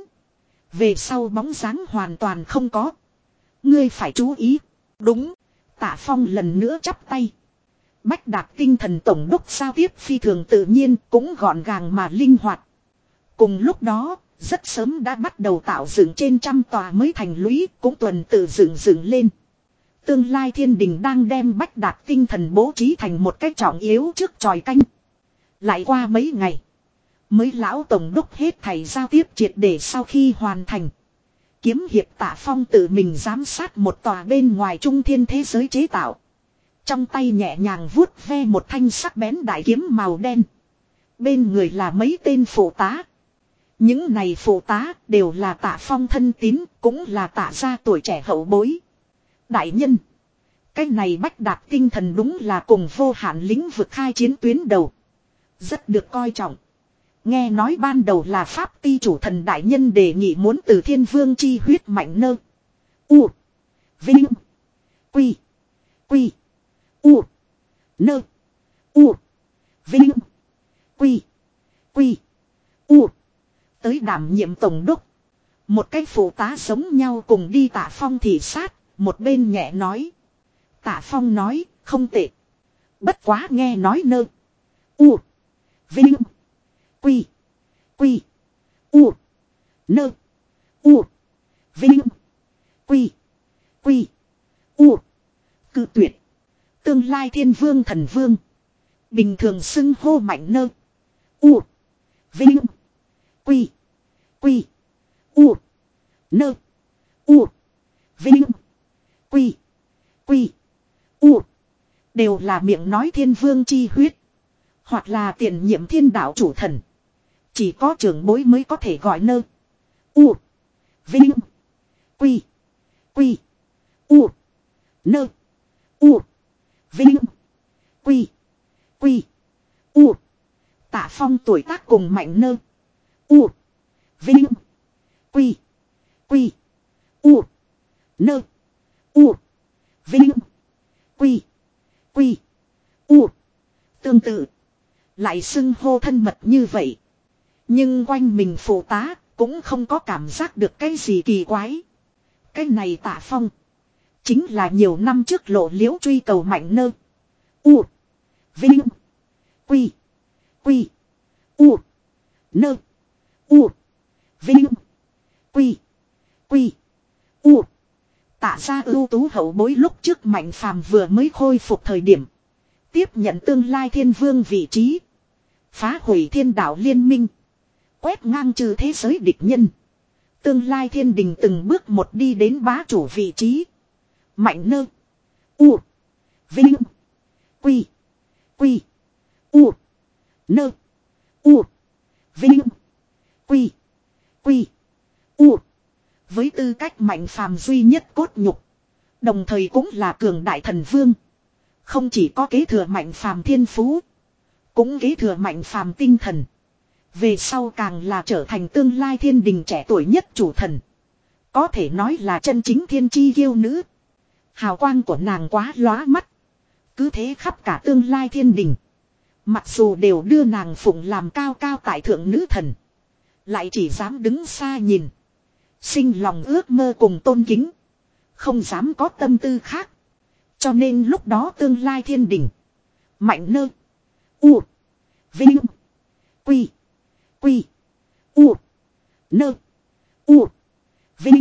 Về sau bóng dáng hoàn toàn không có. Ngươi phải chú ý. Đúng. Tạ Phong lần nữa chắp tay. Bách đạt tinh thần tổng đốc giao tiếp phi thường tự nhiên, cũng gọn gàng mà linh hoạt. Cùng lúc đó, rất sớm đã bắt đầu tạo dựng trên trăm tòa mới thành lũy, cũng tuần tự dựng dựng lên. Tương lai thiên đình đang đem bách đạt tinh thần bố trí thành một cái trọng yếu trước tròi canh. Lại qua mấy ngày, mới lão tổng đốc hết thảy giao tiếp triệt để sau khi hoàn thành. Kiếm hiệp Tạ Phong tự mình giám sát một tòa bên ngoài trung thiên thế giới chế tạo. Trong tay nhẹ nhàng vuốt ve một thanh sắc bén đại kiếm màu đen. Bên người là mấy tên phụ tá. Những này phụ tá đều là Tạ Phong thân tín, cũng là Tạ gia tuổi trẻ hậu bối. Đại nhân, cái này bách đạt tinh thần đúng là cùng vô hạn lĩnh vực khai chiến tuyến đầu. Rất được coi trọng. Nghe nói ban đầu là Pháp ti chủ thần đại nhân đề nghị muốn từ thiên vương chi huyết mạnh nơ. U. Vinh. Quy. Quy. U. Nơ. U. Vinh. Quy. Quy. U. Tới đảm nhiệm tổng đốc. Một cái phụ tá giống nhau cùng đi Tạ Phong thị sát. Một bên nhẹ nói. Tạ Phong nói không tệ. Bất quá nghe nói nơ. U. Vinh. Quy. Quy. U. Nơ. U. Vinh. Quy. Quy. U. Cự tuyệt. Tương lai thiên vương thần vương. Bình thường xưng hô mạnh nơ. U. Vinh. Quy. Quy. U. Nơ. U. Vinh. Quy. Quy. U. Đều là miệng nói thiên vương chi huyết. Hoặc là tiền nhiệm thiên đạo chủ thần. Chỉ có trưởng bối mới có thể gọi nơ. U. Vinh. Quy. Quy. U. Nơ. U. Vinh. Quy. Quy. U. Tạ Phong tuổi tác cùng mạnh nơ. U. Vinh. Quy. Quy. U. Nơ. U. Vinh. Quy. Quy. U. Tương tự. Lại xưng hô thân mật như vậy. Nhưng quanh mình phụ tá cũng không có cảm giác được cái gì kỳ quái. Cái này Tạ Phong. Chính là nhiều năm trước lộ liễu truy cầu Mạnh Nơ. U. Vinh. Quy. Quy. U. Nơ. U. Vinh. Quy. Quy. U. Tạ ra ưu tú hậu bối lúc trước Mạnh Phàm vừa mới khôi phục thời điểm. Tiếp nhận tương lai thiên vương vị trí. Phá hủy thiên đạo liên minh. Quét ngang trừ thế giới địch nhân. Tương lai thiên đình từng bước một đi đến bá chủ vị trí. Mạnh Nơ. U. Vinh. Quy. Quy. U. Nơ. U. Vinh. Quy. Quy. U. Với tư cách Mạnh Phàm duy nhất cốt nhục. Đồng thời cũng là cường đại thần vương. Không chỉ có kế thừa Mạnh Phàm thiên phú. Cũng kế thừa Mạnh Phàm tinh thần. Về sau càng là trở thành tương lai thiên đình trẻ tuổi nhất chủ thần. Có thể nói là chân chính thiên chi kiêu nữ. Hào quang của nàng quá lóa mắt. Cứ thế khắp cả tương lai thiên đình. Mặc dù đều đưa nàng phụng làm cao cao tại thượng nữ thần. Lại chỉ dám đứng xa nhìn. Sinh lòng ước mơ cùng tôn kính. Không dám có tâm tư khác. Cho nên lúc đó tương lai thiên đình. Mạnh Nơ. U. Vinh. Quy. Quy. U. Nơ. U. Vinh.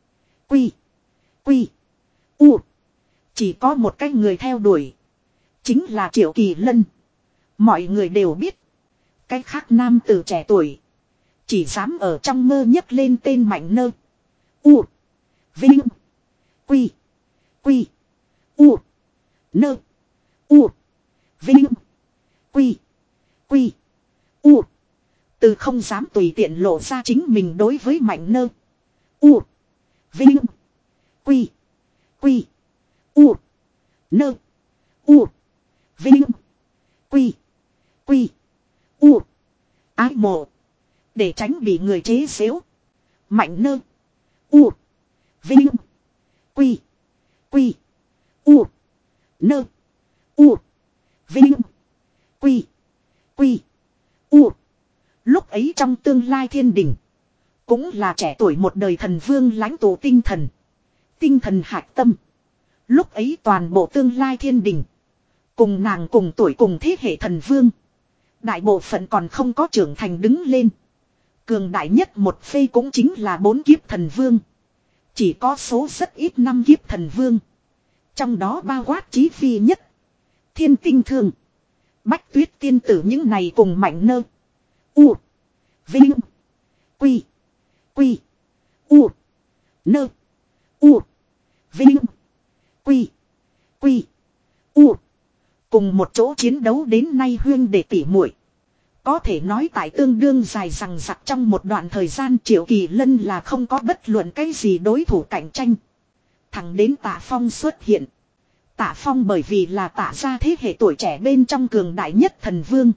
Quy. Quy. U. Chỉ có một cái người theo đuổi. Chính là Triệu Kỳ Lân. Mọi người đều biết. Cái khác nam tử trẻ tuổi. Chỉ dám ở trong mơ nhấc lên tên Mạnh Nơ. U. Vinh. Quy. Quy. U. Nơ. U. Vinh. Quy. Quy. U. Từ không dám tùy tiện lộ ra chính mình đối với Mạnh Nơ. U. Vinh. Quy. Quy. U. Nơ. U. Vinh. Quy. Quy. U. Ái mộ. Để tránh bị người chế giễu. Mạnh Nơ. U. Vinh. Quy. Quy. U. Nơ. U. Vinh. Quy. Quy. U. Lúc ấy trong tương lai thiên đình. Cũng là trẻ tuổi một đời thần vương lãnh tụ tinh thần. Tinh thần hạch tâm. Lúc ấy toàn bộ tương lai thiên đình. Cùng nàng cùng tuổi cùng thế hệ thần vương. Đại bộ phận còn không có trưởng thành đứng lên. Cường đại nhất một phê cũng chính là bốn kiếp thần vương. Chỉ có số rất ít năm kiếp thần vương. Trong đó bao quát chí phi nhất. Thiên tinh thương. Bách tuyết tiên tử những này cùng Mạnh Nơ. U. Vinh. Quy. Quy. U. Nơ. U. Vinh. Quy. Quy. U. Cùng một chỗ chiến đấu đến nay huyên để tỉ muội. Có thể nói tại tương đương dài rằng rặc trong một đoạn thời gian Triệu Kỳ Lân là không có bất luận cái gì đối thủ cạnh tranh. Thẳng đến Tạ Phong xuất hiện. Tạ Phong bởi vì là Tạ gia thế hệ tuổi trẻ bên trong cường đại nhất thần vương.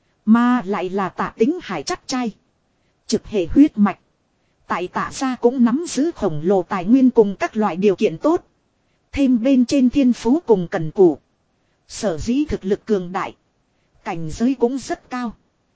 Mà lại là Tạ Tính Hải chắc trai. Trực hệ huyết mạch. Tại Tạ gia cũng nắm giữ khổng lồ tài nguyên cùng các loại điều kiện tốt. Thêm bên trên thiên phú cùng cần cù. Sở dĩ thực lực cường đại. Cảnh giới cũng rất cao.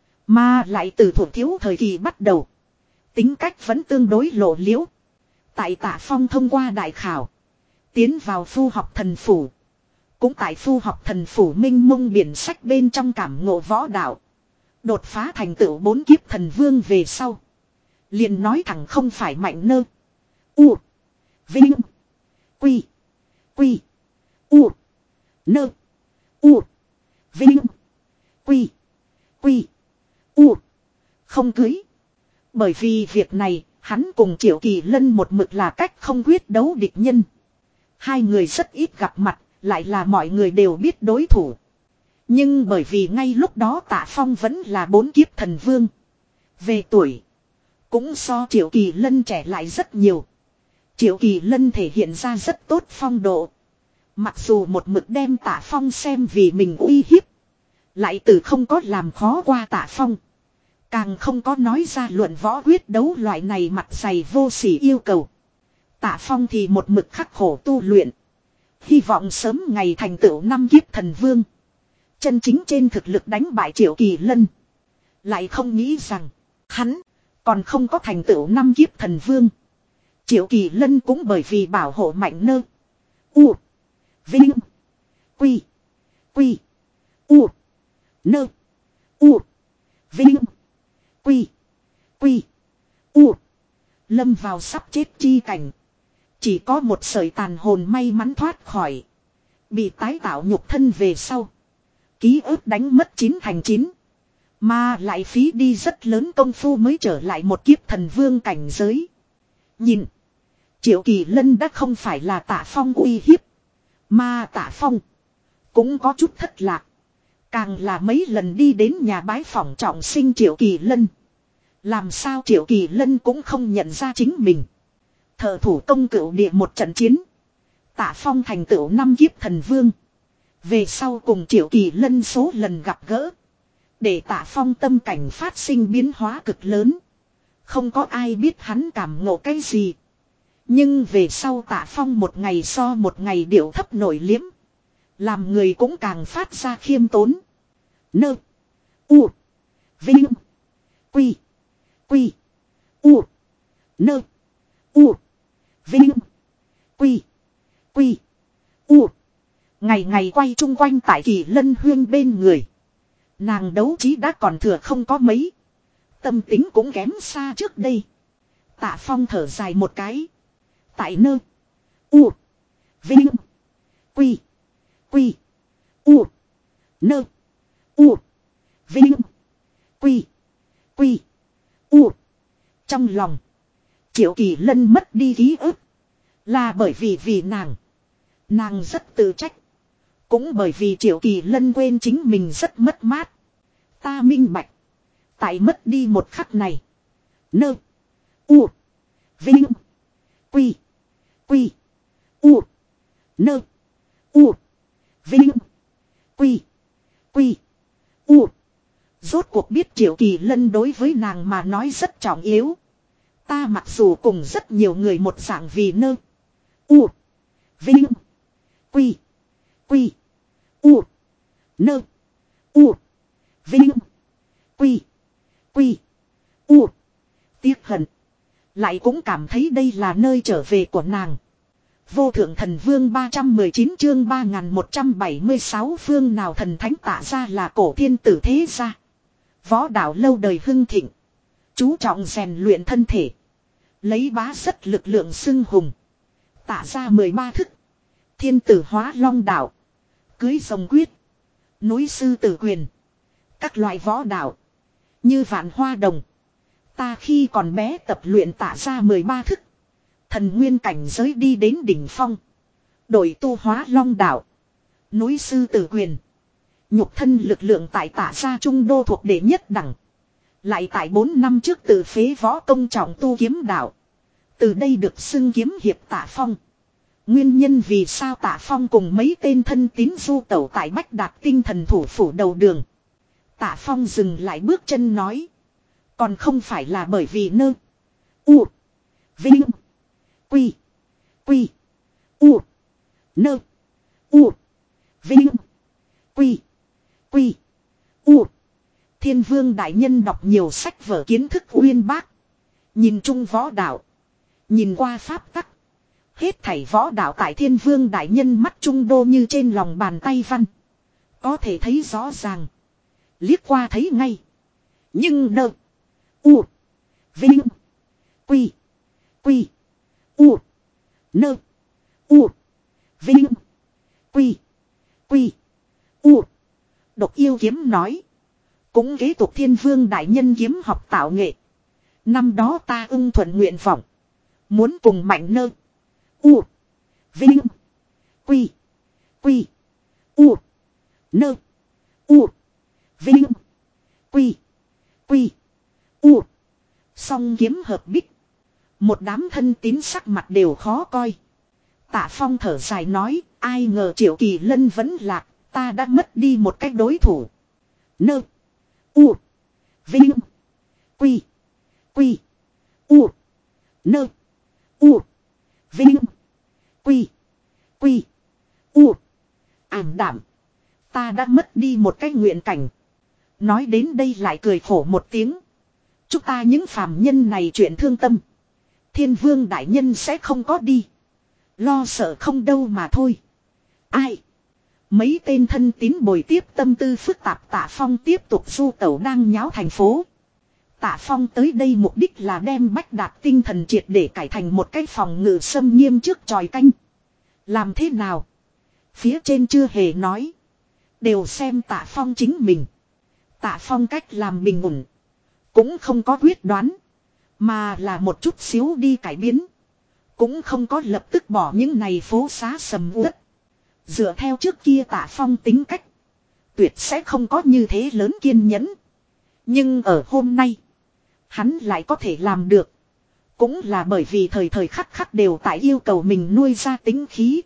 Mà lại từ thuộc thiếu thời kỳ bắt đầu. Tính cách vẫn tương đối lộ liễu. Tại Tạ Phong thông qua đại khảo. Tiến vào phu học thần phủ. Cũng tại phu học thần phủ minh mông biển sách bên trong cảm ngộ võ đạo. Đột phá thành tựu bốn kiếp thần vương về sau. Liền nói thẳng không phải Mạnh Nơ. U. Vinh. Quy. Quy. U. Nơ. U. Vinh. Quy. Quy. U. Không cưới. Bởi vì việc này, hắn cùng Triệu Kỳ Lân một mực là cách không quyết đấu địch nhân. Hai người rất ít gặp mặt, lại là mọi người đều biết đối thủ. Nhưng bởi vì ngay lúc đó Tạ Phong vẫn là bốn kiếp thần vương. Về tuổi, cũng so Triệu Kỳ Lân trẻ lại rất nhiều. Triệu Kỳ Lân thể hiện ra rất tốt phong độ. Mặc dù một mực đem Tạ Phong xem vì mình uy hiếp. Lại từ không có làm khó qua Tạ Phong. Càng không có nói ra luận võ quyết đấu loại này mặt dày vô sỉ yêu cầu. Tạ Phong thì một mực khắc khổ tu luyện. Hy vọng sớm ngày thành tựu năm kiếp thần vương. Chân chính trên thực lực đánh bại Triệu Kỳ Lân. Lại không nghĩ rằng, hắn còn không có thành tựu năm kiếp thần vương. Triệu Kỳ Lân cũng bởi vì bảo hộ Mạnh Nơ. U. Vinh. Quy. Quy. U. Nơ. U. Vinh. Quy. Quy. U. Lâm vào sắp chết chi cảnh. Chỉ có một sợi tàn hồn may mắn thoát khỏi. Bị tái tạo nhục thân về sau. Ký ức đánh mất chín thành chín. Mà lại phí đi rất lớn công phu mới trở lại một kiếp thần vương cảnh giới. Nhìn. Triệu Kỳ Lân đã không phải là Tạ Phong uy hiếp. Mà Tạ Phong cũng có chút thất lạc. Càng là mấy lần đi đến nhà bái phỏng trọng sinh Triệu Kỳ Lân. Làm sao Triệu Kỳ Lân cũng không nhận ra chính mình. Thợ thủ công cửu địa một trận chiến. Tạ Phong thành tựu năm kiếp thần vương. Về sau cùng Triệu Kỳ Lân số lần gặp gỡ. Để Tạ Phong tâm cảnh phát sinh biến hóa cực lớn. Không có ai biết hắn cảm ngộ cái gì. Nhưng về sau Tạ Phong một ngày so một ngày điệu thấp nổi liếm. Làm người cũng càng phát ra khiêm tốn. Nơ. U. Vinh. Quy. Quy. U. Nơ. U. Vinh. Quy. Quy. U. Ngày ngày quay chung quanh tại Kỳ Lân Huyên bên người. Nàng đấu trí đã còn thừa không có mấy. Tâm tính cũng kém xa trước đây. Tạ Phong thở dài một cái. Tại Nơ. U. Vinh. Quy. Quy. U. Nơ. U. Vinh. Quy. Quy. U. Trong lòng. Triệu Kỳ Lân mất đi ký ức. Là bởi vì vì nàng. Nàng rất tự trách. Cũng bởi vì Triệu Kỳ Lân quên chính mình rất mất mát. Ta minh bạch. Tại mất đi một khắc này. Nơ. U. Vinh. Quy. Quy. U. Nơ. U. Vinh. Quy. Quy. U. Rốt cuộc biết Triệu Kỳ Lân đối với nàng mà nói rất trọng yếu. Ta mặc dù cùng rất nhiều người một dạng vì Nơ. U. Vinh. Quy. Quy. U. Nơ. U. Vinh. Quy. Quy. U. Tiếc hận. Lại cũng cảm thấy đây là nơi trở về của nàng. Vô thượng thần vương ba trăm mười chín chương ba nghìn một trăm bảy mươi sáu phương nào thần thánh Tạ ra là cổ thiên tử thế gia. Võ đạo lâu đời hưng thịnh. Chú trọng rèn luyện thân thể. Lấy bá rất lực lượng xưng hùng. Tạ ra mười ba thức. Thiên tử hóa long đạo. Cưới rồng quyết. Núi sư tử quyền. Các loại võ đạo. Như vạn hoa đồng. Ta khi còn bé tập luyện Tạ ra mười ba thức. Thần nguyên cảnh giới đi đến đỉnh phong. Đổi tu hóa long đạo. Núi sư tử quyền. Nhục thân lực lượng tại Tạ ra trung đô thuộc đệ nhất đẳng. Lại tại bốn năm trước từ phế võ công trọng tu kiếm đạo. Từ đây được xưng kiếm hiệp Tạ Phong. Nguyên nhân vì sao Tạ Phong cùng mấy tên thân tín du tẩu tại Bách Đạt tinh thần thủ phủ đầu đường. Tạ Phong dừng lại bước chân nói. Còn không phải là bởi vì Nơ. U. Vinh. Quy. Quy. U. Nơ. U. Vinh. Quy. Quy. U. Thiên vương đại nhân đọc nhiều sách vở kiến thức uyên bác. Nhìn chung võ đạo. Nhìn qua pháp tắc. Hết thảy võ đạo tại thiên vương đại nhân mắt trung đô như trên lòng bàn tay văn. Có thể thấy rõ ràng. Liếc qua thấy ngay. Nhưng Nơ. U. Vinh. Quy. Quy. U. Nơ. U. Vinh. Quy. Quy. U. Độc yêu kiếm nói. Cũng kế tục thiên vương đại nhân kiếm học tạo nghệ. Năm đó ta ưng thuận nguyện vọng. Muốn cùng Mạnh Nơ. U. Vinh. Quy. Quy. U. Nơ. U. Vinh. Quy. Quy. U. Song kiếm hợp bích. Một đám thân tín sắc mặt đều khó coi. Tạ Phong thở dài nói. Ai ngờ Triệu Kỳ Lân vẫn lạc. Ta đã mất đi một cách đối thủ. Nơ. U. Vinh. Quy. Quy. U. Nơ. U. Vinh. Quy. Quy. U. Ảm đạm. Ta đã mất đi một cái nguyện cảnh. Nói đến đây lại cười khổ một tiếng. Chúng ta những phàm nhân này chuyện thương tâm. Thiên vương đại nhân sẽ không có đi. Lo sợ không đâu mà thôi. Ai? Mấy tên thân tín bồi tiếp tâm tư phức tạp Tạ Phong tiếp tục du tẩu đang nháo thành phố. Tạ Phong tới đây mục đích là đem Bách Đạt tinh thần triệt để cải thành một cái phòng ngự xâm nghiêm trước tròi canh. Làm thế nào? Phía trên chưa hề nói. Đều xem Tạ Phong chính mình. Tạ Phong cách làm bình ổn. Cũng không có quyết đoán. Mà là một chút xíu đi cải biến. Cũng không có lập tức bỏ những này phố xá sầm uất. Dựa theo trước kia Tạ Phong tính cách. Tuyệt sẽ không có như thế lớn kiên nhẫn. Nhưng ở hôm nay. Hắn lại có thể làm được. Cũng là bởi vì thời thời khắc khắc đều tại yêu cầu mình nuôi ra tính khí.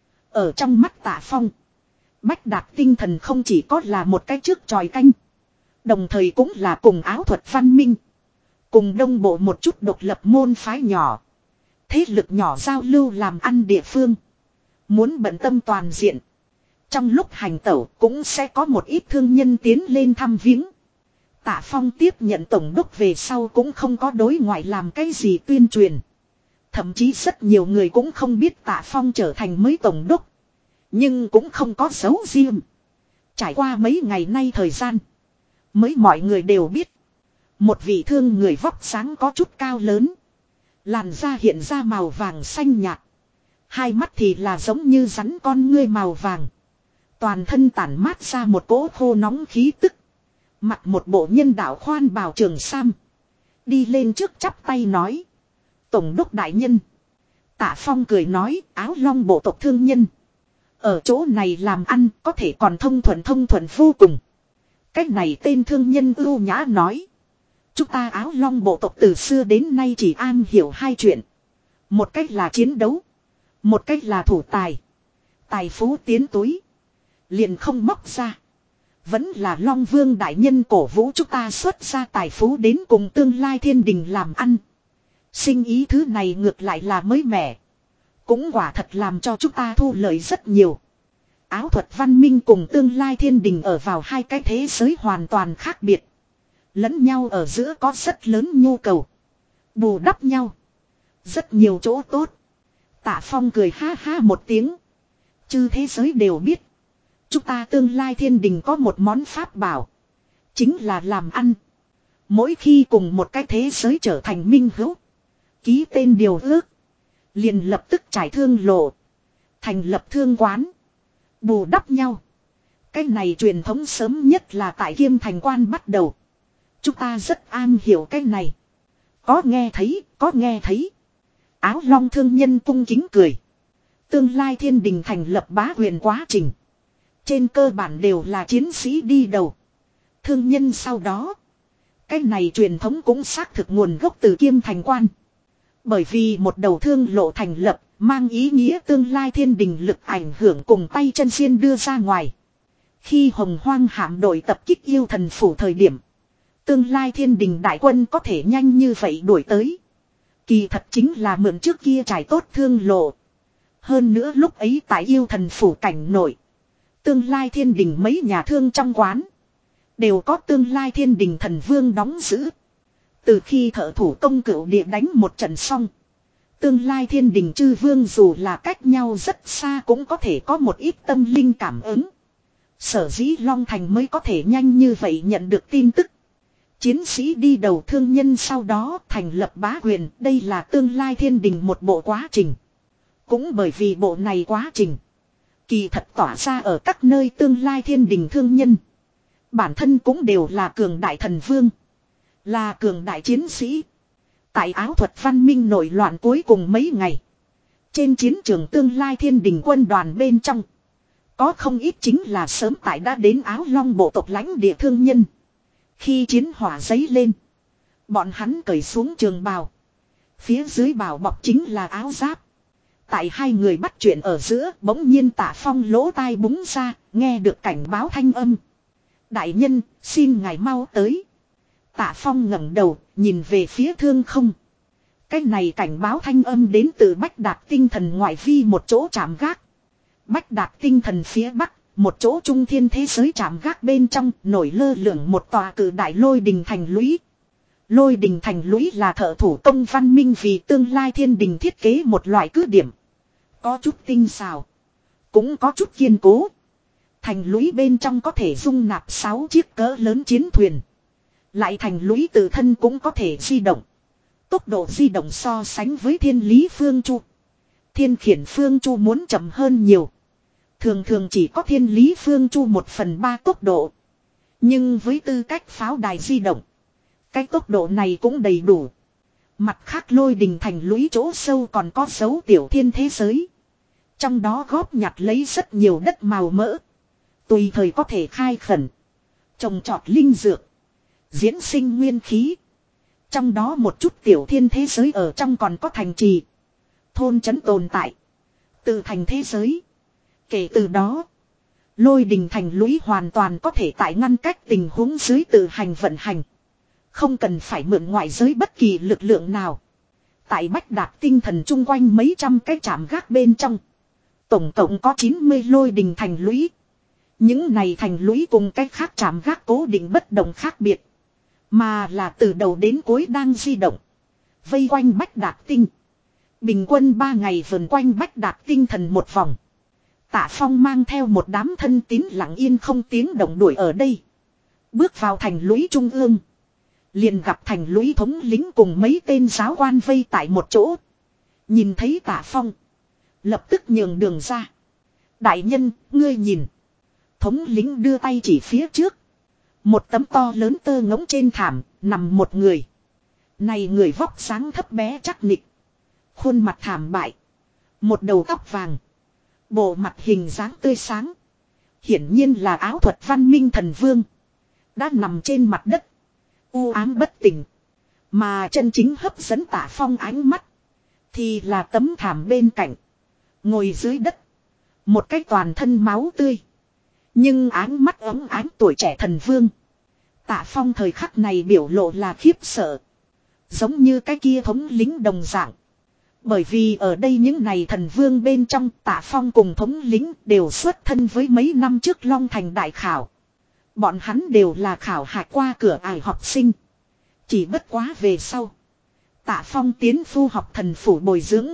Ở trong mắt Tạ Phong. Bách Đạt tinh thần không chỉ có là một cái trước tròi canh. Đồng thời cũng là cùng áo thuật văn minh. Cùng đông bộ một chút độc lập môn phái nhỏ. Thế lực nhỏ giao lưu làm ăn địa phương. Muốn bận tâm toàn diện. Trong lúc hành tẩu cũng sẽ có một ít thương nhân tiến lên thăm viếng. Tạ Phong tiếp nhận tổng đốc về sau cũng không có đối ngoại làm cái gì tuyên truyền. Thậm chí rất nhiều người cũng không biết Tạ Phong trở thành mới tổng đốc. Nhưng cũng không có dấu riêng. Trải qua mấy ngày nay thời gian. Mới mọi người đều biết. Một vị thương người vóc sáng có chút cao lớn. Làn da hiện ra màu vàng xanh nhạt. Hai mắt thì là giống như rắn con ngươi màu vàng. Toàn thân tản mát ra một cỗ khô nóng khí tức. Mặc một bộ nhân đạo khoan bào trường sam. Đi lên trước chắp tay nói. Tổng đốc đại nhân. Tạ Phong cười nói áo long bộ tộc thương nhân. Ở chỗ này làm ăn có thể còn thông thuận thông thuận vô cùng. Cách này tên thương nhân ưu nhã nói. Chúng ta áo long bộ tộc từ xưa đến nay chỉ am hiểu hai chuyện. Một cách là chiến đấu. Một cách là thủ tài. Tài phú tiến túi. Liền không móc ra. Vẫn là Long Vương đại nhân cổ vũ chúng ta xuất ra tài phú đến cùng tương lai thiên đình làm ăn. Sinh ý thứ này ngược lại là mới mẻ. Cũng quả thật làm cho chúng ta thu lợi rất nhiều. Áo thuật văn minh cùng tương lai thiên đình ở vào hai cái thế giới hoàn toàn khác biệt. Lẫn nhau ở giữa có rất lớn nhu cầu. Bù đắp nhau. Rất nhiều chỗ tốt. Tạ Phong cười ha ha một tiếng. Chư thế giới đều biết. Chúng ta tương lai thiên đình có một món pháp bảo. Chính là làm ăn. Mỗi khi cùng một cái thế giới trở thành minh hữu. Ký tên điều ước. Liền lập tức trải thương lộ. Thành lập thương quán. Bù đắp nhau. Cái này truyền thống sớm nhất là tại Kiêm Thành Quan bắt đầu. Chúng ta rất an hiểu cái này. Có nghe thấy, có nghe thấy. Áo long thương nhân cung kính cười. Tương lai thiên đình thành lập bá quyền quá trình. Trên cơ bản đều là chiến sĩ đi đầu. Thương nhân sau đó. Cái này truyền thống cũng xác thực nguồn gốc từ Kiêm Thành Quan. Bởi vì một đầu thương lộ thành lập, mang ý nghĩa tương lai thiên đình lực ảnh hưởng cùng tay chân xiên đưa ra ngoài. Khi Hồng Hoang hạm đội tập kích yêu thần phủ thời điểm. Tương lai thiên đình đại quân có thể nhanh như vậy đuổi tới. Kỳ thật chính là mượn trước kia trải tốt thương lộ. Hơn nữa lúc ấy tại yêu thần phủ cảnh nổi. Tương lai thiên đình mấy nhà thương trong quán. Đều có tương lai thiên đình thần vương đóng giữ. Từ khi thợ thủ công cửu địa đánh một trận xong. Tương lai thiên đình chư vương dù là cách nhau rất xa cũng có thể có một ít tâm linh cảm ứng. Sở dĩ Long Thành mới có thể nhanh như vậy nhận được tin tức. Chiến sĩ đi đầu thương nhân sau đó thành lập bá quyền. Đây là tương lai thiên đình một bộ quá trình. Cũng bởi vì bộ này quá trình. Kỳ thật tỏa ra ở các nơi tương lai thiên đình thương nhân. Bản thân cũng đều là cường đại thần vương. Là cường đại chiến sĩ. Tại áo thuật văn minh nổi loạn cuối cùng mấy ngày. Trên chiến trường tương lai thiên đình quân đoàn bên trong. Có không ít chính là sớm tại đã đến áo long bộ tộc lãnh địa thương nhân. Khi chiến hỏa giấy lên. Bọn hắn cởi xuống trường bào. Phía dưới bào bọc chính là áo giáp. Tại hai người bắt chuyện ở giữa bỗng nhiên Tạ Phong lỗ tai búng ra. Nghe được cảnh báo thanh âm. Đại nhân xin ngài mau tới. Tạ Phong ngẩng đầu, nhìn về phía thương không. Cái này cảnh báo thanh âm đến từ Bách Đạt tinh thần ngoại vi một chỗ trạm gác. Bách Đạt tinh thần phía bắc, một chỗ trung thiên thế giới trạm gác bên trong nổi lơ lửng một tòa cử đại lôi đình thành lũy. Lôi đình thành lũy là thợ thủ công văn minh vì tương lai thiên đình thiết kế một loại cứ điểm. Có chút tinh xảo, cũng có chút kiên cố. Thành lũy bên trong có thể dung nạp sáu chiếc cỡ lớn chiến thuyền. Lại thành lũy tự thân cũng có thể di động. Tốc độ di động so sánh với thiên lý phương chu. Thiên khiển phương chu muốn chậm hơn nhiều. Thường thường chỉ có thiên lý phương chu một phần ba tốc độ. Nhưng với tư cách pháo đài di động, cái tốc độ này cũng đầy đủ. Mặt khác lôi đình thành lũy chỗ sâu còn có dấu tiểu thiên thế giới. Trong đó góp nhặt lấy rất nhiều đất màu mỡ. Tùy thời có thể khai khẩn, trồng trọt linh dược, diễn sinh nguyên khí. Trong đó một chút tiểu thiên thế giới ở trong còn có thành trì, thôn trấn tồn tại. Từ thành thế giới. Kể từ đó, lôi đình thành lũy hoàn toàn có thể tại ngăn cách tình huống dưới tự hành vận hành. Không cần phải mượn ngoại giới bất kỳ lực lượng nào. Tại Bách Đạt tinh thần chung quanh mấy trăm cái trạm gác bên trong, tổng cộng có chín mươi lôi đình thành lũy. Những này thành lũy cùng cái khác trạm gác cố định bất động khác biệt, mà là từ đầu đến cuối đang di động, vây quanh Bách Đạt tinh. Bình quân ba ngày vần quanh Bách Đạt tinh thần một vòng. Tạ Phong mang theo một đám thân tín lặng yên không tiếng động đuổi ở đây. Bước vào thành lũy trung ương, liền gặp thành lũy thống lĩnh cùng mấy tên giáo quan vây tại một chỗ. Nhìn thấy Tạ Phong, lập tức nhường đường ra. Đại nhân, ngươi nhìn. Thống lĩnh đưa tay chỉ phía trước. Một tấm to lớn tơ ngỗng trên thảm, nằm một người. Này người vóc sáng thấp bé chắc nịch. Khuôn mặt thảm bại. Một đầu tóc vàng. Bộ mặt hình dáng tươi sáng. Hiển nhiên là áo thuật văn minh thần vương. Đã nằm trên mặt đất, u ám bất tỉnh. Mà chân chính hấp dẫn Tạ Phong ánh mắt thì là tấm thảm bên cạnh, ngồi dưới đất, một cái toàn thân máu tươi, nhưng áng mắt ấm ánh tuổi trẻ thần vương. Tạ Phong thời khắc này biểu lộ là khiếp sợ. Giống như cái kia thống lĩnh đồng dạng. Bởi vì ở đây những này thần vương bên trong, Tạ Phong cùng thống lĩnh đều xuất thân với mấy năm trước Long Thành đại khảo. Bọn hắn đều là khảo hạch qua cửa ải học sinh. Chỉ bất quá về sau, Tạ Phong tiến phu học thần phủ bồi dưỡng,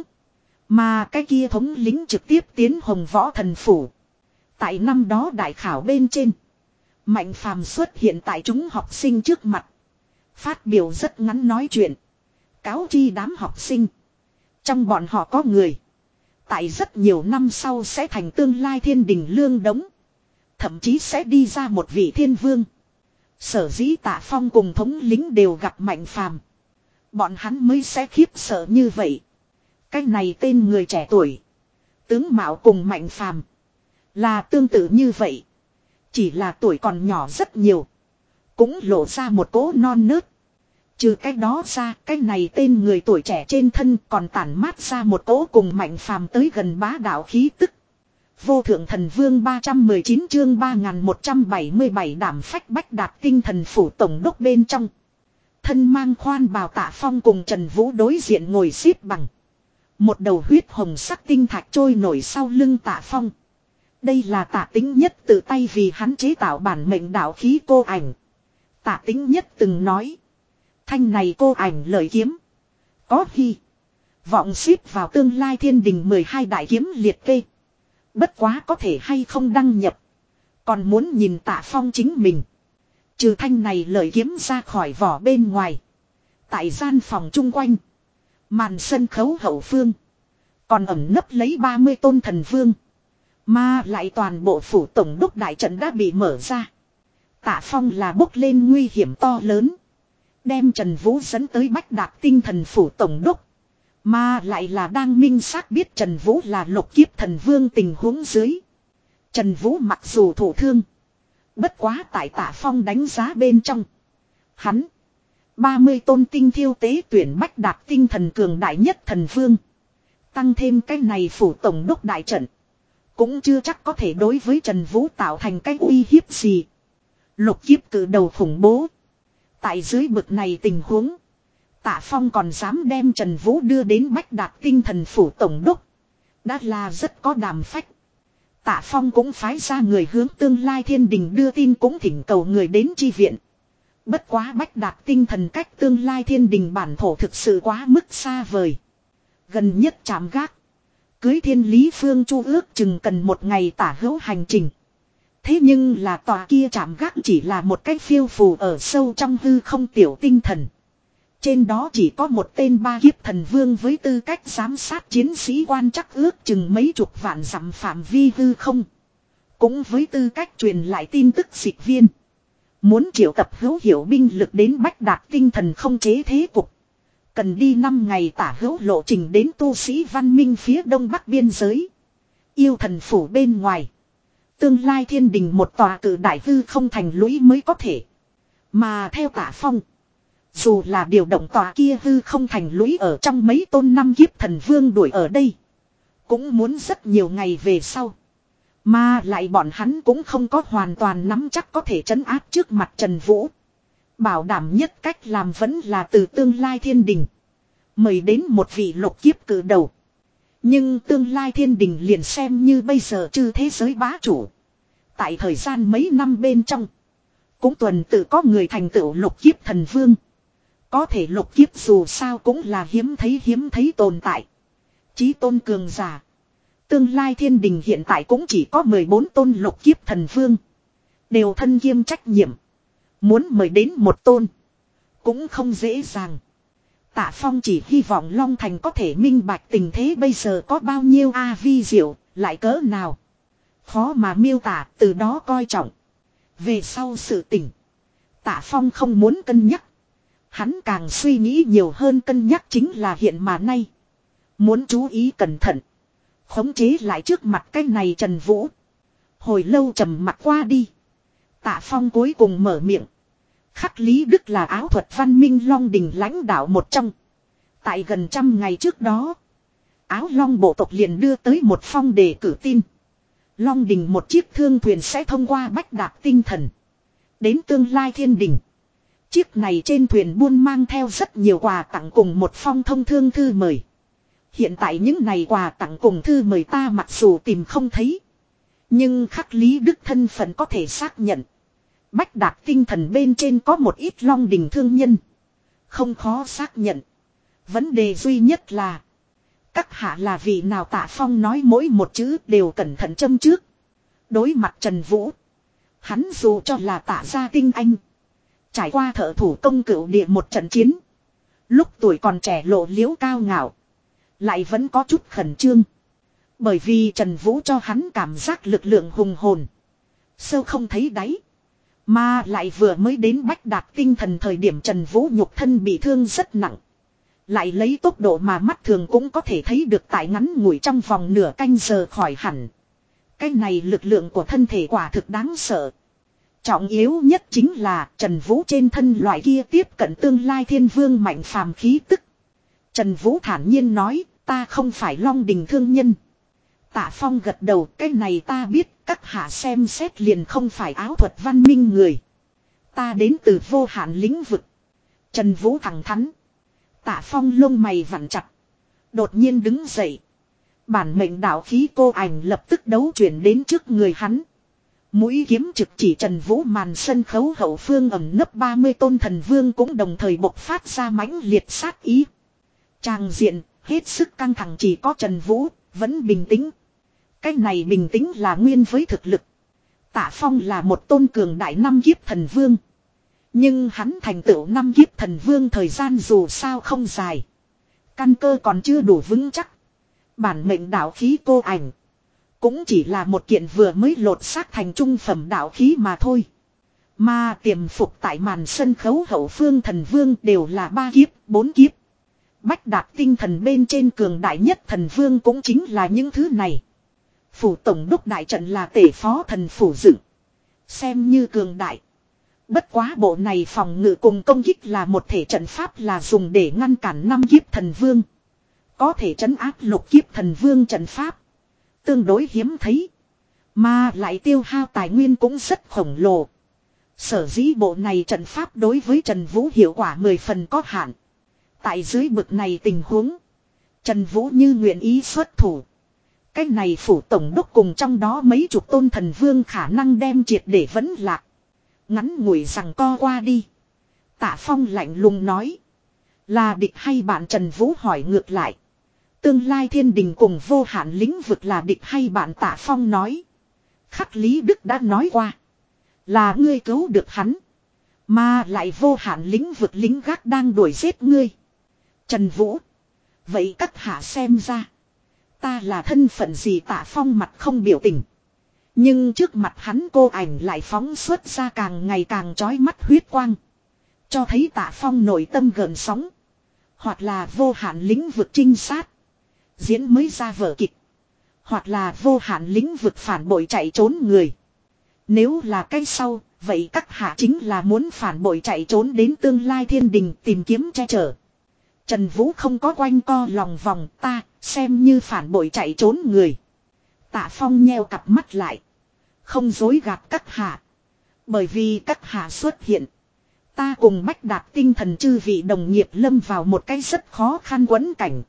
mà cái kia thống lĩnh trực tiếp tiến hồng võ thần phủ. Tại năm đó đại khảo bên trên, Mạnh Phàm xuất hiện tại chúng học sinh trước mặt, phát biểu rất ngắn nói chuyện, cáo chi đám học sinh. Trong bọn họ có người, tại rất nhiều năm sau sẽ thành tương lai thiên đình lương đống. Thậm chí sẽ đi ra một vị thiên vương. Sở dĩ Tạ Phong cùng thống lĩnh đều gặp Mạnh Phàm, bọn hắn mới sẽ khiếp sợ như vậy. Cái này tên người trẻ tuổi, tướng mạo cùng Mạnh Phàm là tương tự như vậy. Chỉ là tuổi còn nhỏ rất nhiều, cũng lộ ra một cỗ non nớt. Trừ cái đó ra, cái này tên người tuổi trẻ trên thân còn tản mát ra một cỗ cùng Mạnh Phàm tới gần bá đạo khí tức. Vô thượng thần vương ba trăm mười chín chương ba nghìn một trăm bảy mươi bảy đảm phách Bách Đạt tinh thần phủ tổng đốc bên trong. Thân mang khoan bào Tạ Phong cùng Trần Vũ đối diện ngồi xếp bằng. Một đầu huyết hồng sắc tinh thạch trôi nổi sau lưng Tạ Phong. Đây là Tạ Tính Nhất tự tay vì hắn chế tạo bản mệnh đạo khí cô ảnh. Tạ Tính Nhất từng nói, thanh này cô ảnh lợi kiếm có hy vọng xếp vào tương lai thiên đình mười hai đại kiếm liệt kê. Bất quá có thể hay không đăng nhập, còn muốn nhìn Tạ Phong chính mình. Trừ thanh này lợi kiếm ra khỏi vỏ bên ngoài, tại gian phòng chung quanh, màn sân khấu hậu phương, còn ẩn nấp lấy ba mươi tôn thần vương. Mà lại toàn bộ phủ tổng đốc đại trận đã bị mở ra. Tạ Phong là bốc lên nguy hiểm to lớn, đem Trần Vũ dẫn tới Bách Đạt tinh thần phủ tổng đốc. Mà lại là đang minh xác biết Trần Vũ là lục kiếp thần vương tình huống dưới. Trần Vũ mặc dù thụ thương, bất quá tại Tạ Phong đánh giá bên trong, hắn ba mươi tôn tinh thiêu tế tuyển Bách Đạt tinh thần cường đại nhất thần vương. Tăng thêm cái này phủ tổng đốc đại trận, cũng chưa chắc có thể đối với Trần Vũ tạo thành cái uy hiếp gì. Lục kiếp cử đầu khủng bố. Tại dưới bực này tình huống. Tạ Phong còn dám đem Trần Vũ đưa đến Bách Đạt Tinh Thần Phủ Tổng Đốc. Đã là rất có đảm phách. Tạ Phong cũng phái ra người hướng tương lai thiên đình đưa tin cũng thỉnh cầu người đến chi viện. Bất quá Bách Đạt Tinh Thần cách tương lai thiên đình bản thổ thực sự quá mức xa vời. Gần nhất chạm gác. Cưới Thiên Lý Phương Chu ước chừng cần một ngày tả hữu hành trình. Thế nhưng là tòa kia chạm gác chỉ là một cái phiêu phù ở sâu trong hư không tiểu tinh thần. Trên đó chỉ có một tên ba kiếp thần vương với tư cách giám sát chiến sĩ quan chắc ước chừng mấy chục vạn dặm phạm vi hư không. Cũng với tư cách truyền lại tin tức dịch viên. Muốn triệu tập hữu hiểu binh lực đến Bách Đạt Tinh Thần không chế thế cục. Cần đi năm ngày tả hữu lộ trình đến tu sĩ văn minh phía đông bắc biên giới. Yêu thần phủ bên ngoài. Tương lai thiên đình một tòa cử đại hư không thành lũy mới có thể. Mà theo Tạ Phong. Dù là điều động tòa kia hư không thành lũy ở trong mấy tôn năm kiếp thần vương đuổi ở đây. Cũng muốn rất nhiều ngày về sau. Mà lại bọn hắn cũng không có hoàn toàn nắm chắc có thể trấn áp trước mặt Trần Vũ. Bảo đảm nhất cách làm vẫn là từ tương lai thiên đình. Mời đến một vị lục kiếp cử đầu. Nhưng tương lai thiên đình liền xem như bây giờ chư thế giới bá chủ. Tại thời gian mấy năm bên trong. Cũng tuần tự có người thành tựu lục kiếp thần vương. Có thể lục kiếp dù sao cũng là hiếm thấy hiếm thấy tồn tại. Chí tôn cường giả. Tương lai thiên đình hiện tại cũng chỉ có mười bốn tôn lục kiếp thần vương. Đều thân kiêm trách nhiệm. Muốn mời đến một tôn. Cũng không dễ dàng. Tạ Phong chỉ hy vọng Long Thành có thể minh bạch tình thế bây giờ có bao nhiêu a vi diệu, lại cỡ nào. Khó mà miêu tả, từ đó coi trọng. Về sau sự tình. Tạ Phong không muốn cân nhắc. Hắn càng suy nghĩ nhiều hơn cân nhắc chính là hiện mà nay. Muốn chú ý cẩn thận. Khống chế lại trước mặt cái này Trần Vũ. Hồi lâu trầm mặt qua đi. Tạ Phong cuối cùng mở miệng. Khắc Lý Đức là áo thuật văn minh Long Đình lãnh đạo một trong. Tại gần trăm ngày trước đó. Áo Long bộ tộc liền đưa tới một phong đề cử tin. Long Đình một chiếc thương thuyền sẽ thông qua Bách Đạt Tinh Thần. Đến tương lai thiên đình. Chiếc này trên thuyền buôn mang theo rất nhiều quà tặng cùng một phong thông thương thư mời. Hiện tại những này quà tặng cùng thư mời ta mặc dù tìm không thấy. Nhưng Khắc Lý Đức thân phận có thể xác nhận. Bách Đạt Tinh Thần bên trên có một ít Long Đình thương nhân. Không khó xác nhận. Vấn đề duy nhất là. Các hạ là vị nào Tạ Phong nói mỗi một chữ đều cẩn thận châm trước. Đối mặt Trần Vũ. Hắn dù cho là Tạ gia tinh anh. Trải qua thợ thủ công cửu địa một trận chiến. Lúc tuổi còn trẻ lộ liễu cao ngạo. Lại vẫn có chút khẩn trương. Bởi vì Trần Vũ cho hắn cảm giác lực lượng hùng hồn. Sâu không thấy đáy. Mà lại vừa mới đến Bách Đạt Tinh Thần thời điểm Trần Vũ nhục thân bị thương rất nặng. Lại lấy tốc độ mà mắt thường cũng có thể thấy được tại ngắn ngủi trong vòng nửa canh giờ khỏi hẳn. Cái này lực lượng của thân thể quả thực đáng sợ. Trọng yếu nhất chính là Trần Vũ trên thân loại kia tiếp cận tương lai thiên vương mạnh phàm khí tức. Trần Vũ thản nhiên nói, ta không phải Long Đình thương nhân. Tạ Phong gật đầu, cái này ta biết, các hạ xem xét liền không phải áo thuật văn minh người. Ta đến từ vô hạn lĩnh vực. Trần Vũ thẳng thắn. Tạ Phong lông mày vặn chặt. Đột nhiên đứng dậy. Bản mệnh đạo khí cô ảnh lập tức đấu chuyển đến trước người hắn. Mũi kiếm trực chỉ Trần Vũ màn sân khấu hậu phương ẩn nấp ba mươi tôn thần vương cũng đồng thời bộc phát ra mãnh liệt sát ý. Tràng diện, hết sức căng thẳng chỉ có Trần Vũ, vẫn bình tĩnh. Cái này bình tĩnh là nguyên với thực lực. Tạ Phong là một tôn cường đại năm kiếp thần vương. Nhưng hắn thành tựu năm kiếp thần vương thời gian dù sao không dài. Căn cơ còn chưa đủ vững chắc. Bản mệnh đạo khí cô ảnh. Cũng chỉ là một kiện vừa mới lột xác thành trung phẩm đạo khí mà thôi. Mà tiềm phục tại màn sân khấu hậu phương thần vương đều là ba kiếp, bốn kiếp. Bách Đạt Tinh Thần bên trên cường đại nhất thần vương cũng chính là những thứ này. Phủ tổng đốc đại trận là tể phó thần phủ dựng. Xem như cường đại. Bất quá bộ này phòng ngự cùng công kích là một thể trận pháp là dùng để ngăn cản năm kiếp thần vương. Có thể trấn áp lục kiếp thần vương trận pháp. Tương đối hiếm thấy. Mà lại tiêu hao tài nguyên cũng rất khổng lồ. Sở dĩ bộ này trận pháp đối với Trần Vũ hiệu quả mười phần có hạn. Tại dưới bực này tình huống, Trần Vũ như nguyện ý xuất thủ. Cái này phủ tổng đốc cùng trong đó mấy chục tôn thần vương khả năng đem triệt để vẫn lạc. Ngắn ngủi rằng co qua đi. Tạ Phong lạnh lùng nói. Là địch hay bạn? Trần Vũ hỏi ngược lại. Tương lai thiên đình cùng vô hạn lĩnh vực là địch hay bạn? Tạ Phong nói. Khắc Lý Đức đã nói qua. Là ngươi cứu được hắn. Mà lại vô hạn lĩnh vực lính gác đang đuổi giết ngươi. Trần Vũ. Vậy các hạ xem ra. Ta là thân phận gì? Tạ Phong mặt không biểu tình. Nhưng trước mặt hắn cô ảnh lại phóng xuất ra càng ngày càng chói mắt huyết quang. Cho thấy Tạ Phong nội tâm gợn sóng. Hoặc là vô hạn lĩnh vực trinh sát. Diễn mới ra vở kịch. Hoặc là vô hạn lĩnh vực phản bội chạy trốn người. Nếu là cái sau, vậy các hạ chính là muốn phản bội chạy trốn đến tương lai thiên đình tìm kiếm che chở. Trần Vũ không có quanh co lòng vòng, ta xem như phản bội chạy trốn người. Tạ Phong nheo cặp mắt lại. Không dối gạt các hạ. Bởi vì các hạ xuất hiện. Ta cùng Bách Đạt tinh thần chư vị đồng nghiệp lâm vào một cái rất khó khăn quẫn cảnh.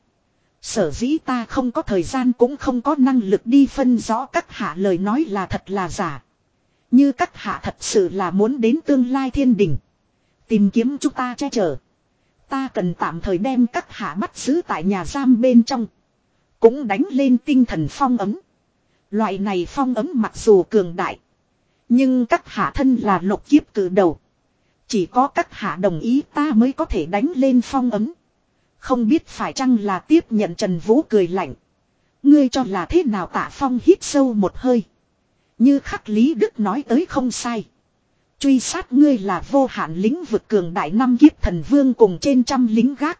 Sở dĩ ta không có thời gian cũng không có năng lực đi phân rõ các hạ lời nói là thật là giả. Như các hạ thật sự là muốn đến tương lai thiên đình. Tìm kiếm chúng ta che chở. Ta cần tạm thời đem các hạ bắt giữ tại nhà giam bên trong. Cũng đánh lên tinh thần phong ấm. Loại này phong ấm mặc dù cường đại. Nhưng các hạ thân là lục kiếp cử đầu. Chỉ có các hạ đồng ý ta mới có thể đánh lên phong ấm. Không biết phải chăng là tiếp nhận? Trần Vũ cười lạnh. Ngươi cho là thế nào? Tạ Phong hít sâu một hơi. Như Khắc Lý Đức nói tới không sai. Truy sát ngươi là vô hạn lĩnh vực cường đại năm kiếp thần vương cùng trên trăm lính gác.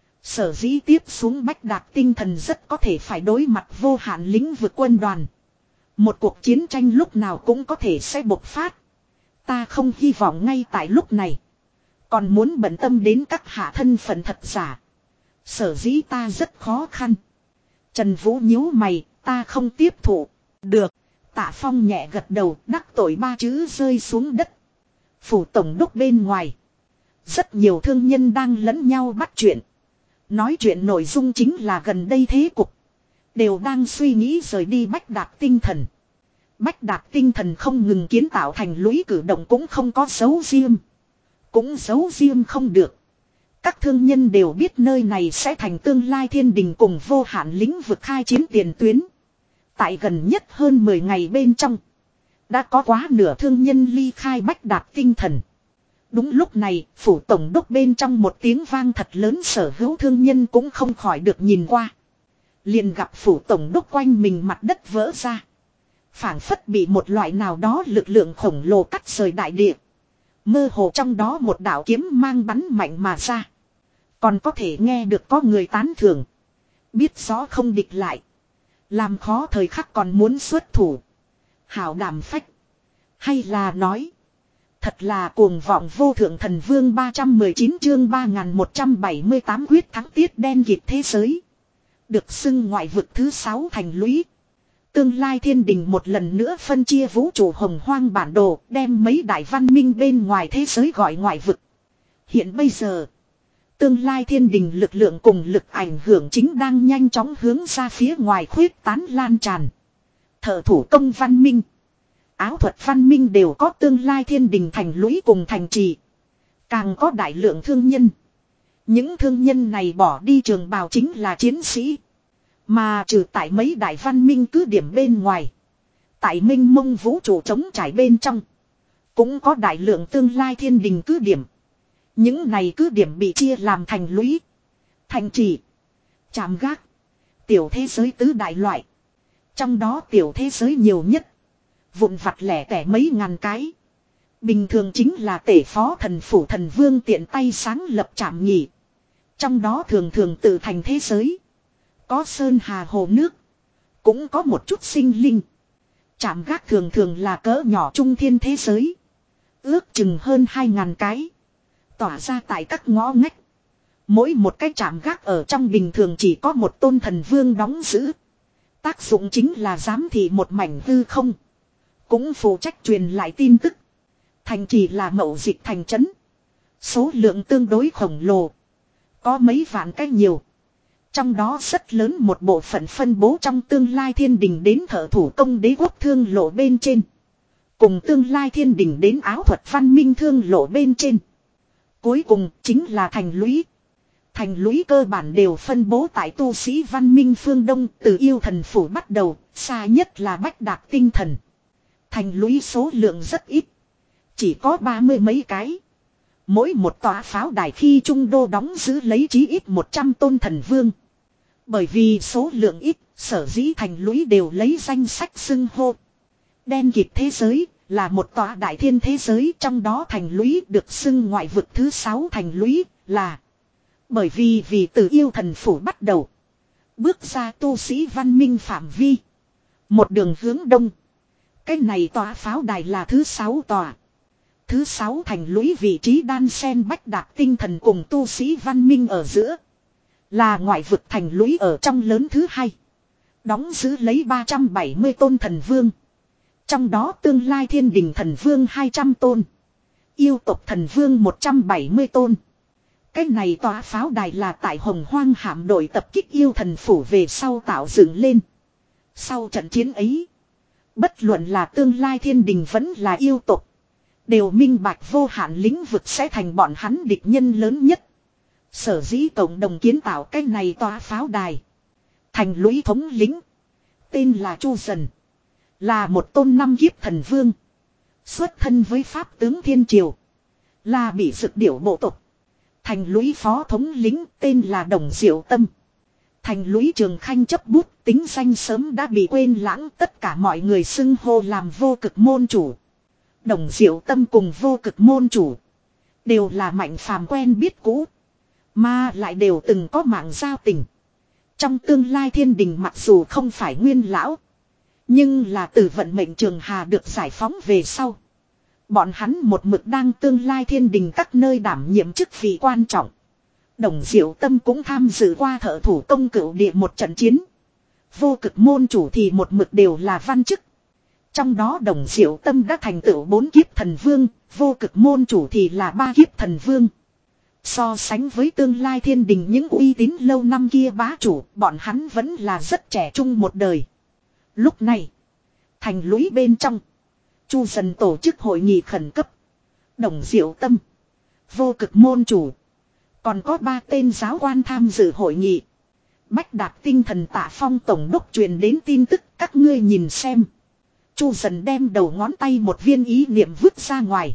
Sở dĩ tiếp xuống Bách Đạt tinh thần rất có thể phải đối mặt vô hạn lĩnh vực quân đoàn. Một cuộc chiến tranh lúc nào cũng có thể sẽ bộc phát. Ta không hy vọng ngay tại lúc này. Còn muốn bận tâm đến các hạ thân phận thật giả. Sở dĩ ta rất khó khăn. Trần Vũ nhíu mày, ta không tiếp thụ. Được. Tạ Phong nhẹ gật đầu, đắc tội ba chữ rơi xuống đất. Phủ tổng đốc bên ngoài. Rất nhiều thương nhân đang lẫn nhau bắt chuyện. Nói chuyện nội dung chính là gần đây thế cục. Đều đang suy nghĩ rời đi Bách Đạt tinh thần. Bách Đạt tinh thần không ngừng kiến tạo thành lũy cử động cũng không có dấu riêng. Cũng giấu riêng không được. Các thương nhân đều biết nơi này sẽ thành tương lai thiên đình cùng vô hạn lĩnh vực khai chiến tiền tuyến. Tại gần nhất hơn mười ngày bên trong. Đã có quá nửa thương nhân ly khai Bách Đạt tinh thần. Đúng lúc này, phủ tổng đốc bên trong một tiếng vang thật lớn, sở hữu thương nhân cũng không khỏi được nhìn qua. Liền gặp phủ tổng đốc quanh mình mặt đất vỡ ra. Phảng phất bị một loại nào đó lực lượng khổng lồ cắt rời đại địa. Mơ hồ trong đó một đạo kiếm mang bắn mạnh mà ra. Còn có thể nghe được có người tán thưởng. Biết rõ không địch lại. Làm khó thời khắc còn muốn xuất thủ. Hảo đảm phách. Hay là nói. Thật là cuồng vọng vô thượng thần vương. Ba trăm mười chín chương ba nghìn một trăm bảy mươi tám quyết thắng tiết đen kịt thế giới. Được xưng ngoại vực thứ sáu thành lũy. Tương lai thiên đình một lần nữa phân chia vũ trụ hồng hoang bản đồ, đem mấy đại văn minh bên ngoài thế giới gọi ngoại vực. Hiện bây giờ, tương lai thiên đình lực lượng cùng lực ảnh hưởng chính đang nhanh chóng hướng ra phía ngoài khuyết tán lan tràn. Thợ thủ công văn minh, áo thuật văn minh đều có tương lai thiên đình thành lũy cùng thành trì. Càng có đại lượng thương nhân. Những thương nhân này bỏ đi trường bào chính là chiến sĩ. Mà trừ tại mấy đại văn minh cứ điểm bên ngoài. Tại minh mông vũ trụ trống trải bên trong. Cũng có đại lượng tương lai thiên đình cứ điểm. Những này cứ điểm bị chia làm thành lũy, thành trì, trạm gác, tiểu thế giới tứ đại loại. Trong đó tiểu thế giới nhiều nhất. Vụn vặt lẻ tẻ mấy ngàn cái. Bình thường chính là tể phó thần phủ thần vương tiện tay sáng lập trạm nghỉ. Trong đó thường thường tự thành thế giới. Có sơn hà hồ nước. Cũng có một chút sinh linh. Trạm gác thường thường là cỡ nhỏ trung thiên thế giới. Ước chừng hơn hai ngàn cái. Tỏa ra tại các ngõ ngách. Mỗi một cái trạm gác ở trong bình thường chỉ có một tôn thần vương đóng giữ. Tác dụng chính là giám thị một mảnh hư không. Cũng phụ trách truyền lại tin tức. Thành chỉ là mậu dịch thành trấn. Số lượng tương đối khổng lồ. Có mấy vạn cái nhiều. Trong đó rất lớn một bộ phận phân bố trong tương lai thiên đình đến thợ thủ công đế quốc thương lộ bên trên. Cùng tương lai thiên đình đến áo thuật văn minh thương lộ bên trên. Cuối cùng chính là thành lũy. Thành lũy cơ bản đều phân bố tại tu sĩ văn minh phương Đông, từ yêu thần phủ bắt đầu, xa nhất là Bách Đạc Tinh Thần. Thành lũy số lượng rất ít. Chỉ có ba mươi mấy cái. Mỗi một tòa pháo đài khi trung đô đóng giữ lấy chí ít một trăm tôn thần vương. Bởi vì số lượng ít, sở dĩ thành lũy đều lấy danh sách xưng hô. Đen kịt thế giới là một tòa đại thiên thế giới, trong đó thành lũy được xưng ngoại vực thứ sáu thành lũy là bởi vì vì từ yêu thần phủ bắt đầu, bước ra tu sĩ văn minh phạm vi, một đường hướng đông. Cái này tòa pháo đài là thứ sáu tòa. Thứ sáu thành lũy vị trí đan sen Bách Đạc Tinh Thần cùng tu sĩ văn minh ở giữa. Là ngoại vực thành lũy ở trong lớn thứ hai. Đóng giữ lấy ba trăm bảy mươi tôn thần vương. Trong đó tương lai thiên đình thần vương hai trăm tôn. Yêu tộc thần vương một trăm bảy mươi tôn. Cái này tòa pháo đài là tại Hồng Hoang hạm đội tập kích yêu thần phủ về sau tạo dựng lên. Sau trận chiến ấy, bất luận là tương lai thiên đình vẫn là yêu tộc, đều minh bạch vô hạn lĩnh vực sẽ thành bọn hắn địch nhân lớn nhất. Sở dĩ cộng đồng kiến tạo cái này tòa pháo đài. Thành lũy thống lĩnh tên là Chu Dần, là một tôn năm kiếp thần vương, xuất thân với pháp tướng thiên triều, là bị dực điểu bộ tộc. Thành lũy phó thống lĩnh tên là Đồng Diệu Tâm. Thành lũy Trường Khanh chấp bút, tính danh sớm đã bị quên lãng, tất cả mọi người xưng hô làm vô cực môn chủ. Đồng Diệu Tâm cùng vô cực môn chủ đều là Mạnh Phàm quen biết cũ, mà lại đều từng có mạng giao tình. Trong tương lai thiên đình mặc dù không phải nguyên lão, nhưng là từ vận mệnh Trường Hà được giải phóng về sau, bọn hắn một mực đang tương lai thiên đình các nơi đảm nhiệm chức vị quan trọng. Đồng Diệu Tâm cũng tham dự qua thợ thủ công cửu địa một trận chiến. Vô cực môn chủ thì một mực đều là văn chức. Trong đó Đồng Diệu Tâm đã thành tựu bốn kiếp thần vương, vô cực môn chủ thì là ba kiếp thần vương. So sánh với tương lai thiên đình những uy tín lâu năm kia bá chủ, bọn hắn vẫn là rất trẻ trung một đời. Lúc này, thành lũy bên trong, Chu Dần tổ chức hội nghị khẩn cấp. Đồng Diệu Tâm, vô cực môn chủ, còn có ba tên giáo quan tham dự hội nghị. Bách Đạc Tinh Thần Tạ Phong tổng đốc truyền đến tin tức, các ngươi nhìn xem. Chu Dần đem đầu ngón tay một viên ý niệm vứt ra ngoài.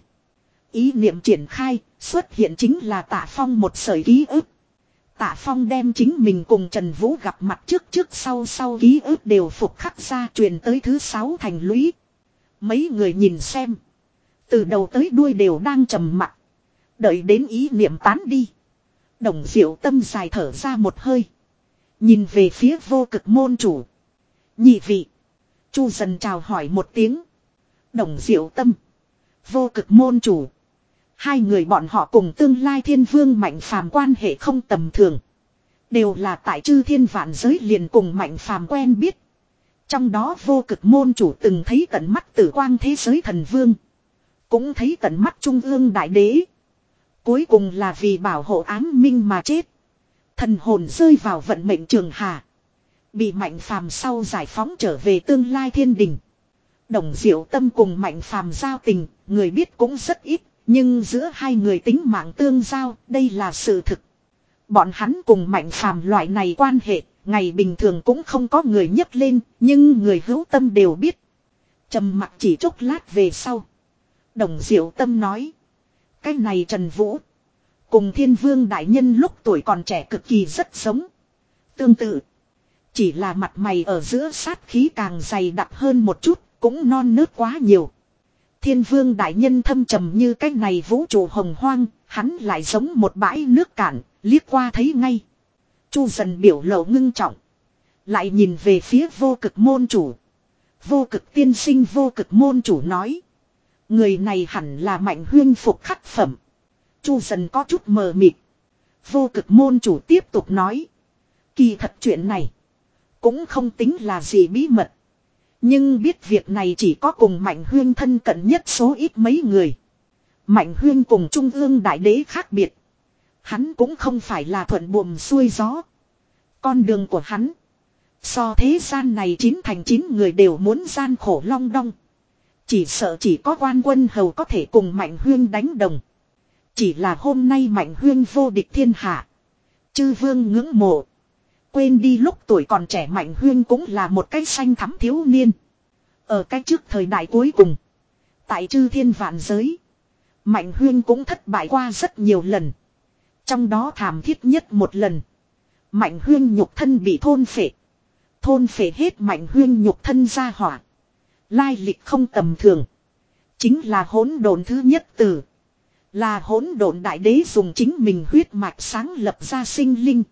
Ý niệm triển khai, xuất hiện chính là Tạ Phong một sợi ký ức. Tạ Phong đem chính mình cùng Trần Vũ gặp mặt trước trước sau sau ký ức đều phục khắc ra, truyền tới thứ sáu thành lũy. Mấy người nhìn xem, từ đầu tới đuôi đều đang trầm mặc, đợi đến ý niệm tán đi. Đồng Diệu Tâm dài thở ra một hơi, nhìn về phía vô cực môn chủ. Nhị vị. Chu Dần chào hỏi một tiếng. Đồng Diệu Tâm, vô cực môn chủ, hai người bọn họ cùng tương lai thiên vương Mạnh Phàm quan hệ không tầm thường, đều là tại chư thiên vạn giới liền cùng Mạnh Phàm quen biết. Trong đó vô cực môn chủ từng thấy tận mắt tử quang thế giới thần vương, cũng thấy tận mắt trung ương đại đế, cuối cùng là vì bảo hộ ám minh mà chết. Thần hồn rơi vào vận mệnh Trường Hà, bị Mạnh Phàm sau giải phóng trở về tương lai thiên đình. Đồng Diệu Tâm cùng Mạnh Phàm giao tình, người biết cũng rất ít, nhưng giữa hai người tính mạng tương giao, đây là sự thực. Bọn hắn cùng Mạnh Phàm loại này quan hệ, ngày bình thường cũng không có người nhấc lên, nhưng người hữu tâm đều biết. Trầm mặc chỉ chốc lát về sau, Đồng Diệu Tâm nói: cái này Trần Vũ cùng Thiên Vương đại nhân lúc tuổi còn trẻ cực kỳ rất giống. Tương tự, chỉ là mặt mày ở giữa sát khí càng dày đặc hơn một chút, cũng non nớt quá nhiều. Thiên Vương đại nhân thâm trầm như cái này vũ trụ hồng hoang, hắn lại giống một bãi nước cạn, liếc qua thấy ngay. Chu Dần biểu lộ ngưng trọng, lại nhìn về phía vô cực môn chủ. Vô cực tiên sinh vô cực môn chủ nói: người này hẳn là Mạnh Huyên phục khắc phẩm. Chu Dần có chút mờ mịt. Vô cực môn chủ tiếp tục nói: kỳ thật chuyện này cũng không tính là gì bí mật, nhưng biết việc này chỉ có cùng Mạnh Huyên thân cận nhất số ít mấy người. Mạnh Huyên cùng Trung ương đại đế khác biệt. Hắn cũng không phải là thuận buồm xuôi gió. Con đường của hắn. So thế gian này chín thành chín người đều muốn gian khổ long đong. Chỉ sợ chỉ có quan quân hầu có thể cùng Mạnh Huyên đánh đồng. Chỉ là hôm nay Mạnh Huyên vô địch thiên hạ. Chư vương ngưỡng mộ. Quên đi lúc tuổi còn trẻ Mạnh Huyên cũng là một cái xanh thắm thiếu niên. Ở cái trước thời đại cuối cùng. Tại chư thiên vạn giới. Mạnh Huyên cũng thất bại qua rất nhiều lần. Trong đó thảm thiết nhất một lần. Mạnh Huyên nhục thân bị thôn phệ. Thôn phệ hết Mạnh Huyên nhục thân ra hỏa. Lai lịch không tầm thường. Chính là hỗn độn thứ nhất tử. Là hỗn độn đại đế dùng chính mình huyết mạch sáng lập ra sinh linh.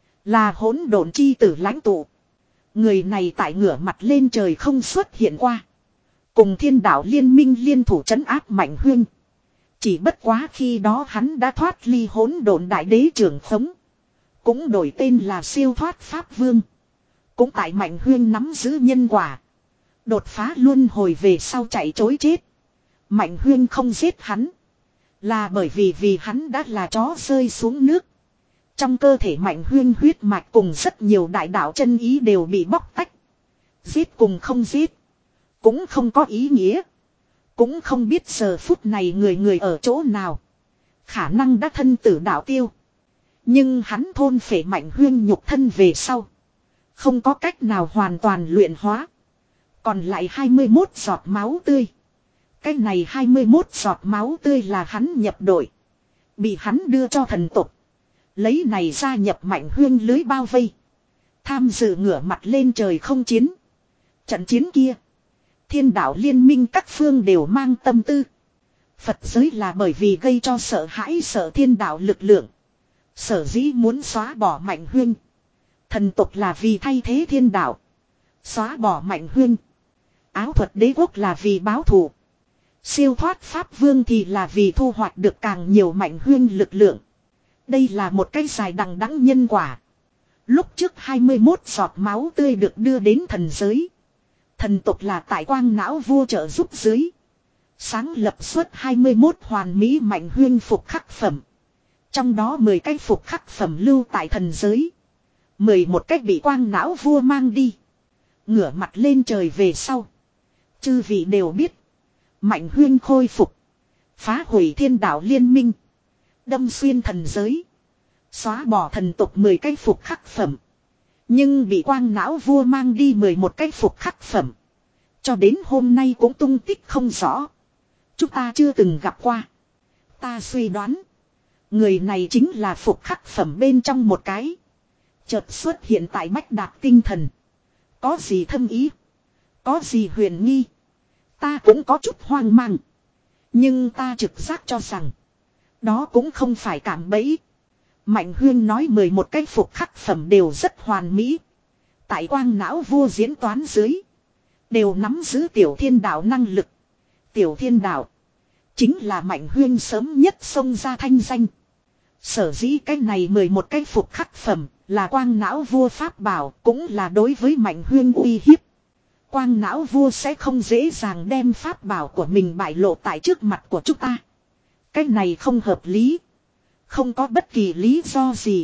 Là hỗn độn chi tử lãnh tụ. Người này tại ngửa mặt lên trời không xuất hiện qua. Cùng thiên đạo liên minh liên thủ trấn áp Mạnh Huyên. Chỉ bất quá khi đó hắn đã thoát ly hỗn độn đại đế trưởng khống. Cũng đổi tên là siêu thoát Pháp Vương. Cũng tại Mạnh Huyên nắm giữ nhân quả. Đột phá luân hồi về sau chạy chối chết. Mạnh Huyên không giết hắn. Là bởi vì vì hắn đã là chó rơi xuống nước. Trong cơ thể Mạnh Huyên huyết mạch cùng rất nhiều đại đạo chân ý đều bị bóc tách. Giết cùng không giết. Cũng không có ý nghĩa. Cũng không biết giờ phút này người người ở chỗ nào. Khả năng đã thân tử đạo tiêu. Nhưng hắn thôn phệ Mạnh Huyên nhục thân về sau. Không có cách nào hoàn toàn luyện hóa. Còn lại hai mươi mốt giọt máu tươi. Cái này hai mươi mốt giọt máu tươi là hắn nhập đội. Bị hắn đưa cho thần tục. Lấy này gia nhập Mạnh Huyên lưới bao vây. Tham dự ngửa mặt lên trời không chiến. Trận chiến kia. Thiên đạo liên minh các phương đều mang tâm tư. Phật giới là bởi vì gây cho sợ hãi sợ thiên đạo lực lượng. Sở dĩ muốn xóa bỏ Mạnh Huyên. Thần tục là vì thay thế thiên đạo. Xóa bỏ Mạnh Huyên. Áo thuật đế quốc là vì báo thù. Siêu thoát Pháp Vương thì là vì thu hoạch được càng nhiều Mạnh Huyên lực lượng. Đây là một cái dài đằng đẵng nhân quả. Lúc trước hai mươi mốt giọt máu tươi được đưa đến thần giới. Thần tục là tại quang não vua trợ giúp dưới. Sáng lập suốt hai mươi mốt hoàn mỹ Mạnh Huyên phục khắc phẩm. Trong đó mười cái phục khắc phẩm lưu tại thần giới. mười một cách bị quang não vua mang đi. Ngửa mặt lên trời về sau. Chư vị đều biết. Mạnh Huyên khôi phục. Phá hủy thiên đạo liên minh. Đâm xuyên thần giới. Xóa bỏ thần tục mười cái phục khắc phẩm. Nhưng bị quang não vua mang đi mười một cái phục khắc phẩm. Cho đến hôm nay cũng tung tích không rõ. Chúng ta chưa từng gặp qua. Ta suy đoán. Người này chính là phục khắc phẩm bên trong một cái. Chợt xuất hiện tại Bách Đạt tinh thần. Có gì thâm ý. Có gì huyền nghi. Ta cũng có chút hoang mang. Nhưng ta trực giác cho rằng. Đó cũng không phải cảm bẫy. Mạnh Huyên nói mười một cái phục khắc phẩm đều rất hoàn mỹ. Tại quang não vua diễn toán dưới. Đều nắm giữ tiểu thiên đạo năng lực. Tiểu thiên đạo. Chính là Mạnh Huyên sớm nhất xông ra thanh danh. Sở dĩ cái này mười một cái phục khắc phẩm. Là quang não vua pháp bảo. Cũng là đối với Mạnh Huyên uy hiếp. Quang não vua sẽ không dễ dàng đem pháp bảo của mình bại lộ tại trước mặt của chúng ta. Cái này không hợp lý. Không có bất kỳ lý do gì.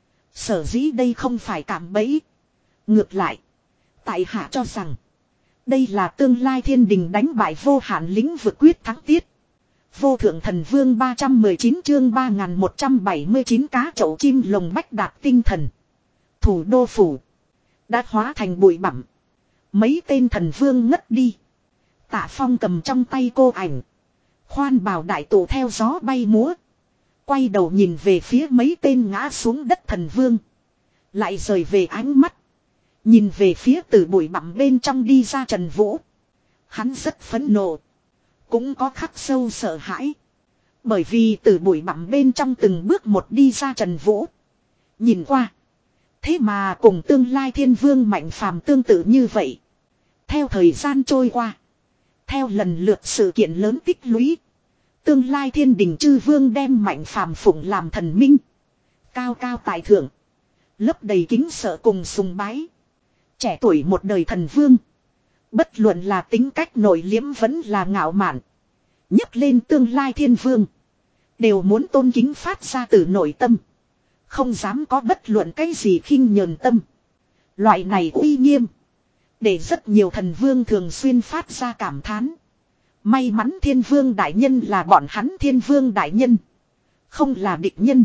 Sở dĩ đây không phải cảm bẫy. Ngược lại. Tại hạ cho rằng. Đây là tương lai thiên đình đánh bại vô hạn lĩnh vực quyết thắng tiết. Vô thượng thần vương ba trăm mười chín chương ba nghìn một trăm bảy mươi chín cá chậu chim lồng Bách Đạt tinh thần. Thủ đô phủ. Đã hóa thành bụi bặm. Mấy tên thần vương ngất đi. Tạ Phong cầm trong tay cô ảnh. Khoan bào đại tụ theo gió bay múa. Quay đầu nhìn về phía mấy tên ngã xuống đất thần vương. Lại rời về ánh mắt. Nhìn về phía từ bụi bặm bên trong đi ra Trần Vũ. Hắn rất phẫn nộ. Cũng có khắc sâu sợ hãi. Bởi vì từ bụi bặm bên trong từng bước một đi ra Trần Vũ. Nhìn qua. Thế mà cùng tương lai thiên vương Mạnh Phàm tương tự như vậy. Theo thời gian trôi qua. Theo lần lượt sự kiện lớn tích lũy. Tương lai thiên đình chư vương đem Mạnh Phàm phụng làm thần minh. Cao cao tại thượng. Lấp đầy kính sợ cùng sùng bái. Trẻ tuổi một đời thần vương. Bất luận là tính cách nội liễm vẫn là ngạo mạn. Nhắc lên tương lai thiên vương. Đều muốn tôn kính phát ra từ nội tâm. Không dám có bất luận cái gì khinh nhờn tâm. Loại này uy nghiêm. Để rất nhiều thần vương thường xuyên phát ra cảm thán. May mắn thiên vương đại nhân là bọn hắn thiên vương đại nhân. Không là địch nhân.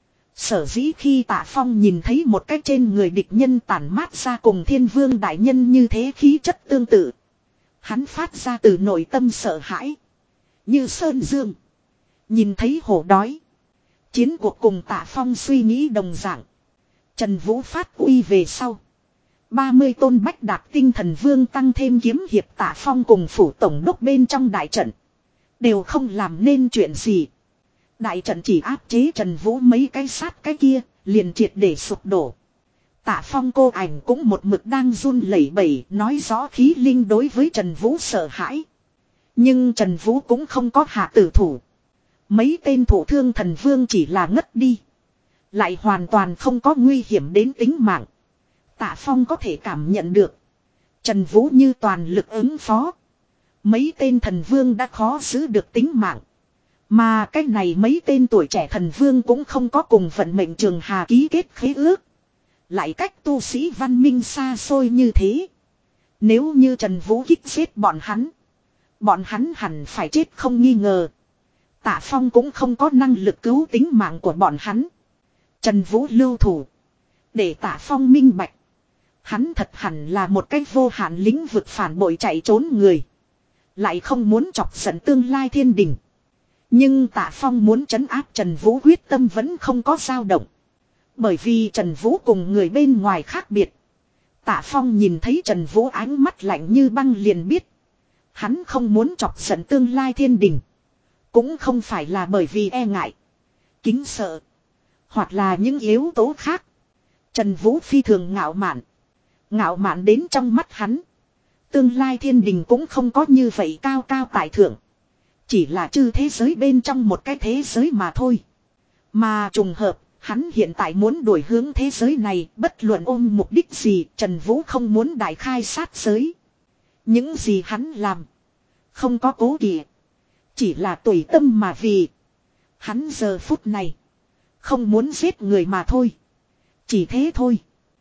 Sở dĩ khi Tạ Phong nhìn thấy một cái trên người địch nhân tản mát ra cùng thiên vương đại nhân như thế khí chất tương tự. Hắn phát ra từ nội tâm sợ hãi. Như sơn dương. Nhìn thấy hổ đói. Chiến cuộc cùng Tạ Phong suy nghĩ đồng dạng. Trần Vũ phát uy về sau. ba mươi tôn bách đạt tinh thần vương tăng thêm kiếm hiệp Tạ Phong cùng phủ tổng đốc bên trong đại trận. Đều không làm nên chuyện gì. Đại trận chỉ áp chế Trần Vũ mấy cái sát cái kia, liền triệt để sụp đổ. Tạ Phong cô ảnh cũng một mực đang run lẩy bẩy, nói rõ khí linh đối với Trần Vũ sợ hãi. Nhưng Trần Vũ cũng không có hạ tử thủ. Mấy tên thủ thương thần vương chỉ là ngất đi. Lại hoàn toàn không có nguy hiểm đến tính mạng. Tạ Phong có thể cảm nhận được. Trần Vũ như toàn lực ứng phó. Mấy tên thần vương đã khó giữ được tính mạng. Mà cái này mấy tên tuổi trẻ thần vương cũng không có cùng vận mệnh trường hà ký kết khế ước. Lại cách tu sĩ văn minh xa xôi như thế. Nếu như Trần Vũ kích giết bọn hắn. Bọn hắn hẳn phải chết không nghi ngờ. Tạ Phong cũng không có năng lực cứu tính mạng của bọn hắn. Trần Vũ lưu thủ. Để Tạ Phong minh bạch. Hắn thật hẳn là một cách vô hạn lĩnh vực phản bội chạy trốn người. Lại không muốn chọc giận tương lai thiên đình. Nhưng Tạ Phong muốn trấn áp Trần Vũ quyết tâm vẫn không có dao động. Bởi vì Trần Vũ cùng người bên ngoài khác biệt. Tạ Phong nhìn thấy Trần Vũ ánh mắt lạnh như băng liền biết. Hắn không muốn chọc giận tương lai thiên đình. Cũng không phải là bởi vì e ngại. Kính sợ. Hoặc là những yếu tố khác. Trần Vũ phi thường ngạo mạn. Ngạo mạn đến trong mắt hắn. Tương lai thiên đình cũng không có như vậy cao cao tại thượng. Chỉ là chư thế giới bên trong một cái thế giới mà thôi. Mà trùng hợp, hắn hiện tại muốn đuổi hướng thế giới này, bất luận ôm mục đích gì, Trần Vũ không muốn đại khai sát giới. Những gì hắn làm, không có cố kỵ, chỉ là tùy tâm mà vì. Hắn giờ phút này, không muốn giết người mà thôi. Chỉ thế thôi.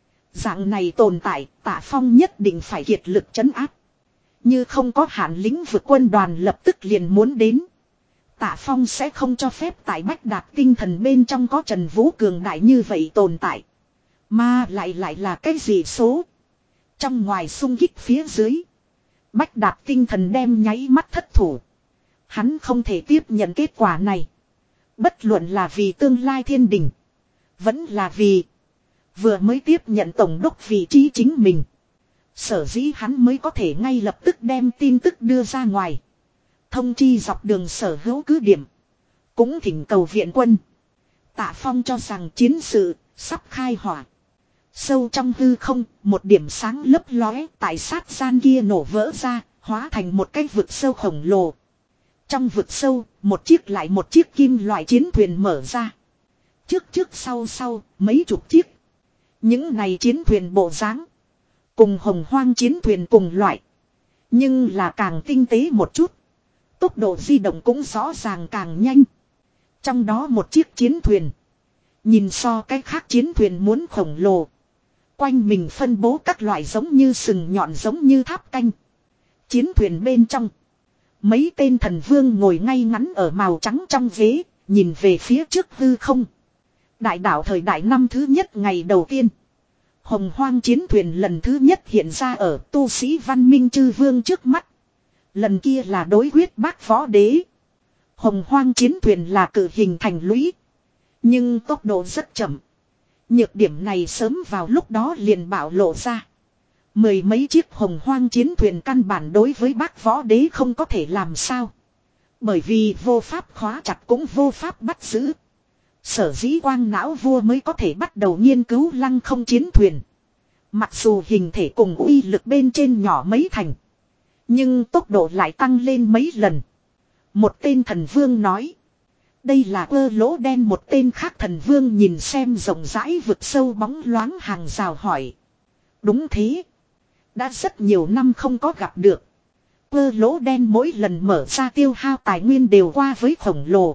Dạng này tồn tại, Tạ Phong nhất định phải kiệt lực trấn áp. Như không có hạn lĩnh vực quân đoàn lập tức liền muốn đến. Tạ Phong sẽ không cho phép tại Bách Đạt tinh thần bên trong có Trần Vũ cường đại như vậy tồn tại. Mà lại lại là cái gì số. Trong ngoài xung kích phía dưới. Bách Đạt tinh thần đem nháy mắt thất thủ. Hắn không thể tiếp nhận kết quả này. Bất luận là vì tương lai thiên đình. Vẫn là vì vừa mới tiếp nhận tổng đốc vị trí chính mình. Sở dĩ hắn mới có thể ngay lập tức đem tin tức đưa ra ngoài. Thông chi dọc đường sở hữu cứ điểm. Cũng thỉnh cầu viện quân. Tạ Phong cho rằng chiến sự sắp khai hỏa. Sâu trong hư không, một điểm sáng lấp lóe tại sát gian kia nổ vỡ ra, hóa thành một cái vực sâu khổng lồ. Trong vực sâu, một chiếc lại một chiếc kim loại chiến thuyền mở ra. Trước trước sau sau, mấy chục chiếc. Những này chiến thuyền bộ dáng cùng hồng hoang chiến thuyền cùng loại. Nhưng là càng tinh tế một chút. Tốc độ di động cũng rõ ràng càng nhanh. Trong đó một chiếc chiến thuyền. Nhìn so cái khác chiến thuyền muốn khổng lồ. Quanh mình phân bố các loại giống như sừng nhọn giống như tháp canh. Chiến thuyền bên trong. Mấy tên thần vương ngồi ngay ngắn ở màu trắng trong ghế. Nhìn về phía trước hư không. Đại đảo thời đại năm thứ nhất ngày đầu tiên. Hồng hoang chiến thuyền lần thứ nhất hiện ra ở tu sĩ văn minh chư vương trước mắt. Lần kia là đối quyết bác võ đế. Hồng hoang chiến thuyền là cử hình thành lũy. Nhưng tốc độ rất chậm. Nhược điểm này sớm vào lúc đó liền bạo lộ ra. Mười mấy chiếc hồng hoang chiến thuyền căn bản đối với bác võ đế không có thể làm sao. Bởi vì vô pháp khóa chặt cũng vô pháp bắt giữ. Sở dĩ quang não vua mới có thể bắt đầu nghiên cứu lăng không chiến thuyền. Mặc dù hình thể cùng uy lực bên trên nhỏ mấy thành. Nhưng tốc độ lại tăng lên mấy lần. Một tên thần vương nói. Đây là ơ lỗ đen. Một tên khác thần vương nhìn xem rộng rãi vực sâu bóng loáng hàng rào hỏi. Đúng thế. Đã rất nhiều năm không có gặp được. Cơ lỗ đen mỗi lần mở ra tiêu hao tài nguyên đều qua với khổng lồ.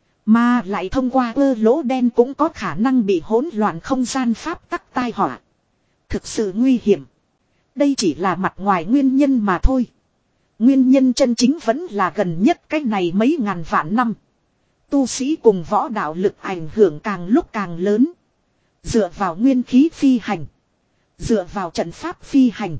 Mà lại thông qua cơ lỗ đen cũng có khả năng bị hỗn loạn không gian pháp tắc tai họa. Thực sự nguy hiểm. Đây chỉ là mặt ngoài nguyên nhân mà thôi. Nguyên nhân chân chính vẫn là gần nhất cách này mấy ngàn vạn năm. Tu sĩ cùng võ đạo lực ảnh hưởng càng lúc càng lớn. Dựa vào nguyên khí phi hành. Dựa vào trận pháp phi hành.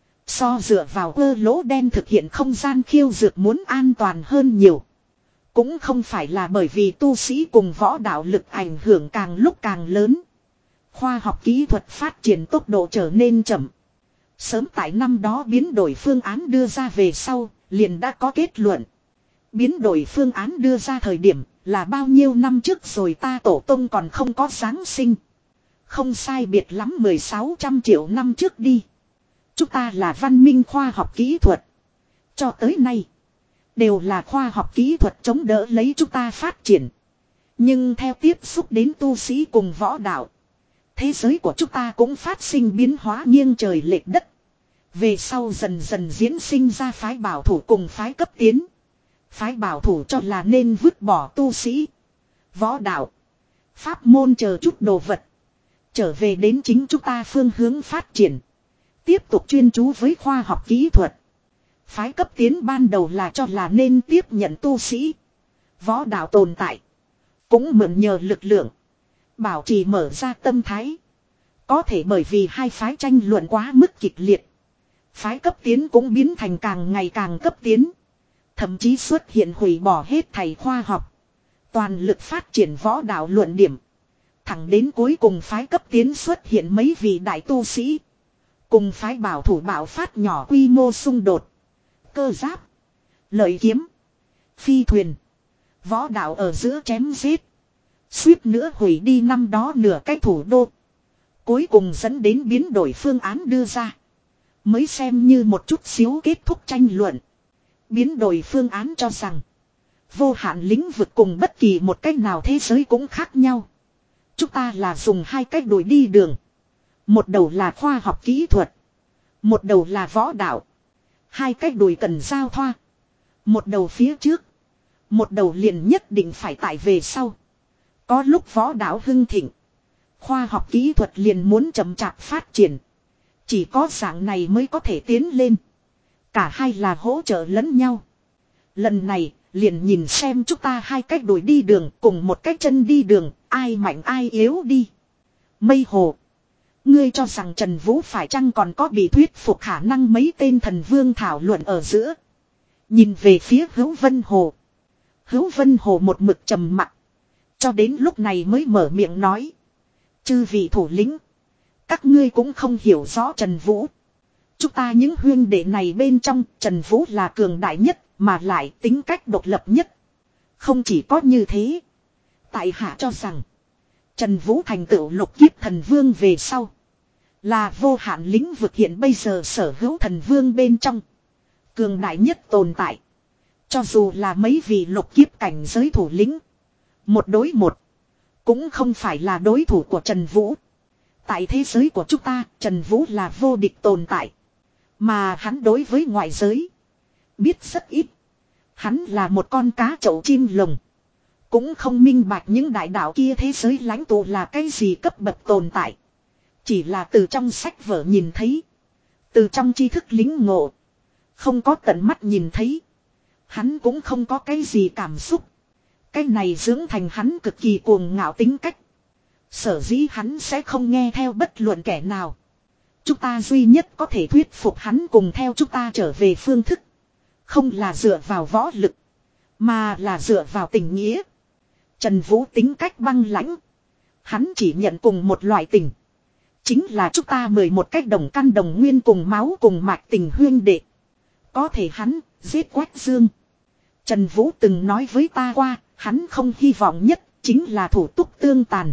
So dựa vào cơ lỗ đen thực hiện không gian khiêu dược muốn an toàn hơn nhiều. Cũng không phải là bởi vì tu sĩ cùng võ đạo lực ảnh hưởng càng lúc càng lớn. Khoa học kỹ thuật phát triển tốc độ trở nên chậm. Sớm tại năm đó biến đổi phương án đưa ra về sau, liền đã có kết luận. Biến đổi phương án đưa ra thời điểm là bao nhiêu năm trước rồi ta tổ tông còn không có Giáng sinh. Không sai biệt lắm mười sáu trăm triệu năm trước đi. Chúng ta là văn minh khoa học kỹ thuật. Cho tới nay, đều là khoa học kỹ thuật chống đỡ lấy chúng ta phát triển. Nhưng theo tiếp xúc đến tu sĩ cùng võ đạo, thế giới của chúng ta cũng phát sinh biến hóa nghiêng trời lệch đất. Về sau dần dần diễn sinh ra phái bảo thủ cùng phái cấp tiến. Phái bảo thủ cho là nên vứt bỏ tu sĩ, võ đạo, pháp môn chờ chút đồ vật. Trở về đến chính chúng ta phương hướng phát triển. Tiếp tục chuyên chú với khoa học kỹ thuật. Phái cấp tiến ban đầu là cho là nên tiếp nhận tu sĩ, võ đạo tồn tại. Cũng mượn nhờ lực lượng, bảo trì mở ra tâm thái. Có thể bởi vì hai phái tranh luận quá mức kịch liệt, phái cấp tiến cũng biến thành càng ngày càng cấp tiến. Thậm chí xuất hiện hủy bỏ hết thầy khoa học, toàn lực phát triển võ đạo luận điểm. Thẳng đến cuối cùng phái cấp tiến xuất hiện mấy vị đại tu sĩ, cùng phái bảo thủ bạo phát nhỏ quy mô xung đột. Cơ giáp, lợi kiếm, phi thuyền, võ đạo ở giữa chém giết, suýt nữa hủy đi năm đó nửa cái thủ đô. Cuối cùng dẫn đến biến đổi phương án đưa ra, mới xem như một chút xíu kết thúc tranh luận. Biến đổi phương án cho rằng, vô hạn lĩnh vực cùng bất kỳ một cách nào thế giới cũng khác nhau. Chúng ta là dùng hai cách đuổi đi đường. Một đầu là khoa học kỹ thuật, một đầu là võ đạo. Hai cách đuổi cần giao thoa. Một đầu phía trước, một đầu liền nhất định phải tại về sau. Có lúc võ đạo hưng thịnh, khoa học kỹ thuật liền muốn chậm chạp phát triển. Chỉ có dạng này mới có thể tiến lên. Cả hai là hỗ trợ lẫn nhau. Lần này liền nhìn xem chúng ta hai cách đuổi đi đường cùng một cách chân đi đường, ai mạnh ai yếu đi. Mây Hồ, ngươi cho rằng Trần Vũ phải chăng còn có bị thuyết phục khả năng? Mấy tên thần vương thảo luận ở giữa, nhìn về phía Hữu Vân Hồ. Hữu Vân Hồ một mực trầm mặc, cho đến lúc này mới mở miệng nói: chư vị thủ lĩnh, các ngươi cũng không hiểu rõ Trần Vũ. Chúng ta những huyên đệ này bên trong, Trần Vũ là cường đại nhất, mà lại tính cách độc lập nhất. Không chỉ có như thế, tại hạ cho rằng Trần Vũ thành tựu lục kiếp thần vương về sau, là vô hạn lĩnh vực hiện bây giờ sở hữu thần vương bên trong cường đại nhất tồn tại. Cho dù là mấy vị lục kiếp cảnh giới thủ lĩnh, một đối một cũng không phải là đối thủ của Trần Vũ. Tại thế giới của chúng ta, Trần Vũ là vô địch tồn tại. Mà hắn đối với ngoại giới biết rất ít. Hắn là một con cá chậu chim lồng, cũng không minh bạch những đại đạo kia thế giới lãnh tụ là cái gì cấp bậc tồn tại. Chỉ là từ trong sách vở nhìn thấy, từ trong tri thức lính ngộ, không có tận mắt nhìn thấy. Hắn cũng không có cái gì cảm xúc. Cái này dưỡng thành hắn cực kỳ cuồng ngạo tính cách. Sở dĩ hắn sẽ không nghe theo bất luận kẻ nào. Chúng ta duy nhất có thể thuyết phục hắn cùng theo chúng ta trở về phương thức, không là dựa vào võ lực, mà là dựa vào tình nghĩa. Trần Vũ tính cách băng lãnh. Hắn chỉ nhận cùng một loại tình, chính là chúng ta mười một cách đồng căn đồng nguyên cùng máu cùng mạch tình huyên đệ. Có thể hắn giết Quách Dương. Trần Vũ từng nói với ta qua, hắn không hy vọng nhất chính là thủ túc tương tàn.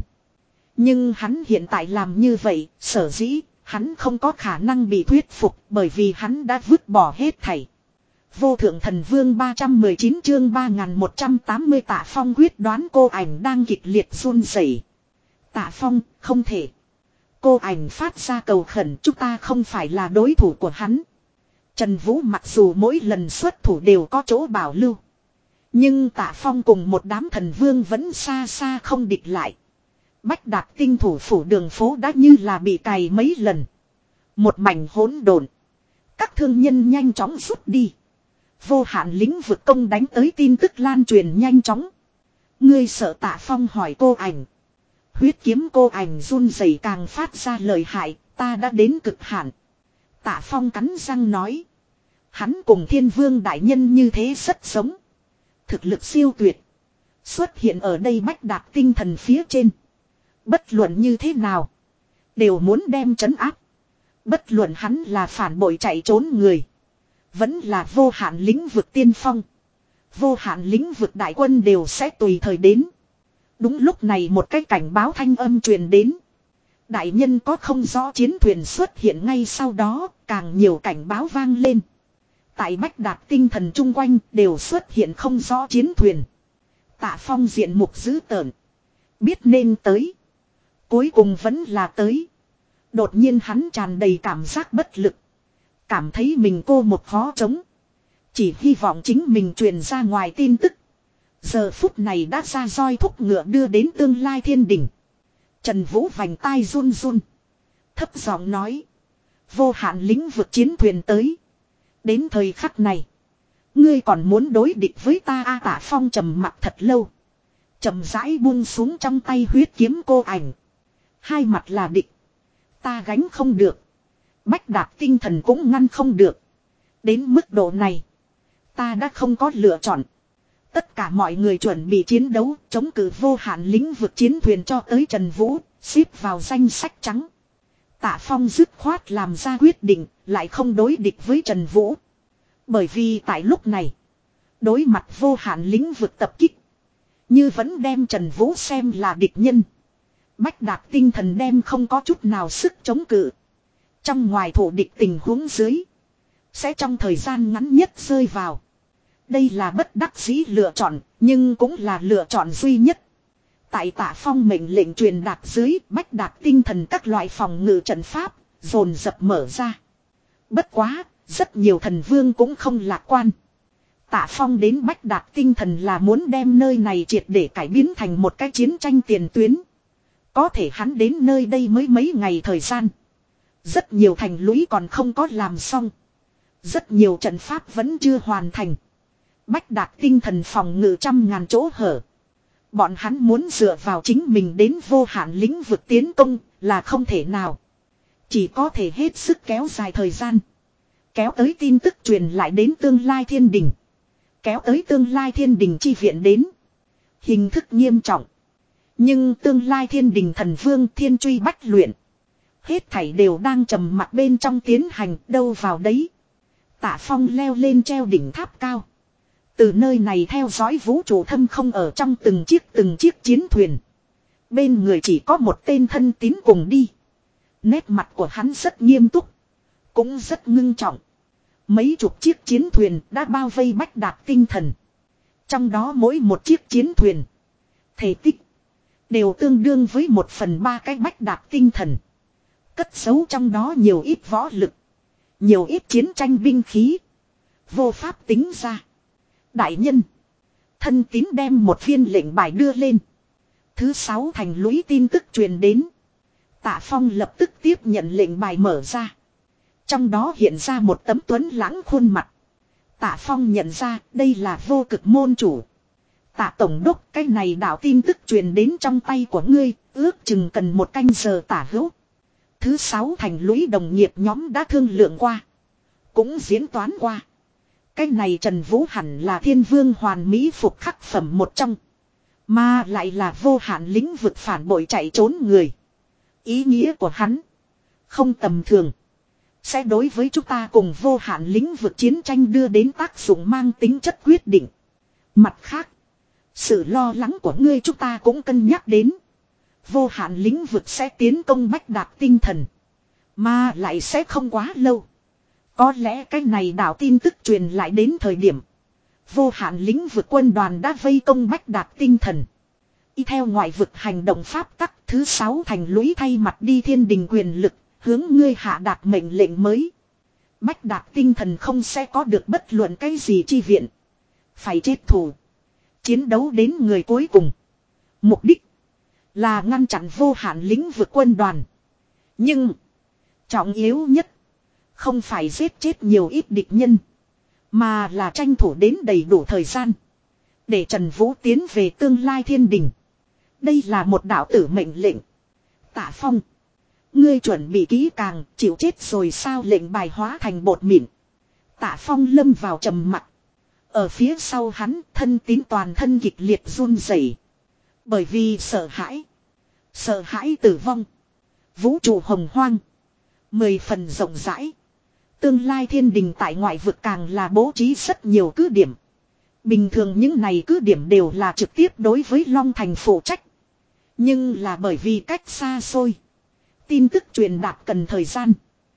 Nhưng hắn hiện tại làm như vậy, sở dĩ hắn không có khả năng bị thuyết phục, bởi vì hắn đã vứt bỏ hết thảy. Vô thượng thần vương ba trăm mười chín chương ba nghìn một trăm tám mươi Tạ Phong quyết đoán. Cô ảnh đang kịch liệt run rẩy. Tạ Phong, không thể. Cô ảnh phát ra cầu khẩn, chúng ta không phải là đối thủ của hắn. Trần Vũ mặc dù mỗi lần xuất thủ đều có chỗ bảo lưu. Nhưng Tạ Phong cùng một đám thần vương vẫn xa xa không địch lại. Bách Đạt tinh thủ phủ đường phố đã như là bị cày mấy lần. Một mảnh hỗn độn. Các thương nhân nhanh chóng rút đi. Vô hạn lĩnh vực công đánh tới tin tức lan truyền nhanh chóng. Ngươi sợ Tạ Phong hỏi cô ảnh. Huyết kiếm cô ảnh run rẩy càng phát ra lời hại, ta đã đến cực hạn. Tạ Phong cắn răng nói. Hắn cùng thiên vương đại nhân như thế rất giống. Thực lực siêu tuyệt. Xuất hiện ở đây Bách Đạt tinh thần phía trên. Bất luận như thế nào. Đều muốn đem trấn áp. Bất luận hắn là phản bội chạy trốn người. Vẫn là vô hạn lĩnh vực tiên phong. Vô hạn lĩnh vực đại quân đều sẽ tùy thời đến. Đúng lúc này một cái cảnh báo thanh âm truyền đến. Đại nhân có không rõ chiến thuyền xuất hiện ngay sau đó, càng nhiều cảnh báo vang lên. Tại Bách Đạt tinh thần chung quanh đều xuất hiện không rõ chiến thuyền. Tạ Phong diện mục dữ tợn. Biết nên tới. Cuối cùng vẫn là tới. Đột nhiên hắn tràn đầy cảm giác bất lực. Cảm thấy mình cô một khó chống. Chỉ hy vọng chính mình truyền ra ngoài tin tức. Giờ phút này đã ra roi thúc ngựa đưa đến tương lai thiên đỉnh. Trần Vũ vành tai run run. Thấp giọng nói. Vô hạn lĩnh vực chiến thuyền tới. Đến thời khắc này. Ngươi còn muốn đối địch với ta a Tạ Phong trầm mặt thật lâu. Chậm rãi buông xuống trong tay huyết kiếm cô ảnh. Hai mặt là địch. Ta gánh không được. Bách Đạt tinh thần cũng ngăn không được. Đến mức độ này. Ta đã không có lựa chọn. Tất cả mọi người chuẩn bị chiến đấu. Chống cự vô hạn lĩnh vực chiến thuyền cho tới Trần Vũ. Xếp vào danh sách trắng. Tạ Phong dứt khoát làm ra quyết định. Lại không đối địch với Trần Vũ. Bởi vì tại lúc này. Đối mặt vô hạn lĩnh vực tập kích. Như vẫn đem Trần Vũ xem là địch nhân. Bách Đạt tinh thần đem không có chút nào sức chống cự. Trong ngoài thủ địch tình huống dưới. Sẽ trong thời gian ngắn nhất rơi vào. Đây là bất đắc dĩ lựa chọn. Nhưng cũng là lựa chọn duy nhất. Tại Tạ Phong mệnh lệnh truyền đạt dưới. Bách Đạt tinh thần các loại phòng ngự trận pháp. Dồn dập mở ra. Bất quá. Rất nhiều thần vương cũng không lạc quan. Tạ Phong đến Bách Đạt tinh thần là muốn đem nơi này triệt để cải biến thành một cái chiến tranh tiền tuyến. Có thể hắn đến nơi đây mới mấy ngày thời gian. Rất nhiều thành lũy còn không có làm xong. Rất nhiều trận pháp vẫn chưa hoàn thành. Bách Đạt tinh thần phòng ngự trăm ngàn chỗ hở. Bọn hắn muốn dựa vào chính mình đến vô hạn lĩnh vực tiến công là không thể nào. Chỉ có thể hết sức kéo dài thời gian. Kéo tới tin tức truyền lại đến tương lai thiên đình. Kéo tới tương lai thiên đình chi viện đến. Hình thức nghiêm trọng. Nhưng tương lai thiên đình thần vương thiên truy bách luyện. Hết thảy đều đang trầm mặc bên trong tiến hành đâu vào đấy. Tạ Phong leo lên treo đỉnh tháp cao. Từ nơi này theo dõi vũ trụ thâm không ở trong từng chiếc từng chiếc chiến thuyền. Bên người chỉ có một tên thân tín cùng đi. Nét mặt của hắn rất nghiêm túc. Cũng rất ngưng trọng. Mấy chục chiếc chiến thuyền đã bao vây Bách Đạt tinh thần. Trong đó mỗi một chiếc chiến thuyền. Thể tích. Đều tương đương với một phần ba cái Bách Đạt tinh thần. Cất giấu trong đó nhiều ít võ lực. Nhiều ít chiến tranh binh khí. Vô pháp tính ra. Đại nhân. Thân tín đem một viên lệnh bài đưa lên. Thứ sáu thành lũy tin tức truyền đến. Tạ Phong lập tức tiếp nhận lệnh bài mở ra. Trong đó hiện ra một tấm tuấn lãng khuôn mặt. Tạ Phong nhận ra đây là vô cực môn chủ. Tạ tổng đốc, cái này đạo tin tức truyền đến trong tay của ngươi, ước chừng cần một canh giờ tả hữu. Thứ sáu thành lũy đồng nghiệp nhóm đã thương lượng qua. Cũng diễn toán qua. Cái này Trần Vũ hẳn là thiên vương hoàn mỹ phục khắc phẩm một trong. Mà lại là vô hạn lĩnh vực phản bội chạy trốn người. Ý nghĩa của hắn. Không tầm thường. Sẽ đối với chúng ta cùng vô hạn lĩnh vực chiến tranh đưa đến tác dụng mang tính chất quyết định. Mặt khác. Sự lo lắng của ngươi chúng ta cũng cân nhắc đến. Vô hạn lĩnh vực sẽ tiến công Bách Đạt tinh thần. Mà lại sẽ không quá lâu. Có lẽ cái này đạo tin tức truyền lại đến thời điểm. Vô hạn lĩnh vực quân đoàn đã vây công Bách Đạt tinh thần. Y theo ngoại vực hành động pháp tắc thứ sáu thành lũy thay mặt đi thiên đình quyền lực. Hướng ngươi hạ đạt mệnh lệnh mới. Bách Đạt tinh thần không sẽ có được bất luận cái gì chi viện. Phải chết thù. Chiến đấu đến người cuối cùng. Mục đích là ngăn chặn vô hạn lĩnh vực quân đoàn. Nhưng trọng yếu nhất không phải giết chết nhiều ít địch nhân, mà là tranh thủ đến đầy đủ thời gian để Trần Vũ tiến về tương lai thiên đình. Đây là một đạo tử mệnh lệnh. Tạ Phong, ngươi chuẩn bị kỹ càng, chịu chết rồi sao? Lệnh bài hóa thành bột mịn. Tạ Phong lâm vào trầm mặc. Ở phía sau hắn, Thân Tín toàn thân kịch liệt run rẩy, bởi vì sợ hãi. Sợ hãi tử vong. Vũ trụ hồng hoang, mười phần rộng rãi. Tương lai thiên đình tại ngoại vực càng là bố trí rất nhiều cứ điểm. Bình thường những này cứ điểm đều là trực tiếp đối với Long Thành phụ trách. Nhưng là bởi vì cách xa xôi, tin tức truyền đạt cần thời gian.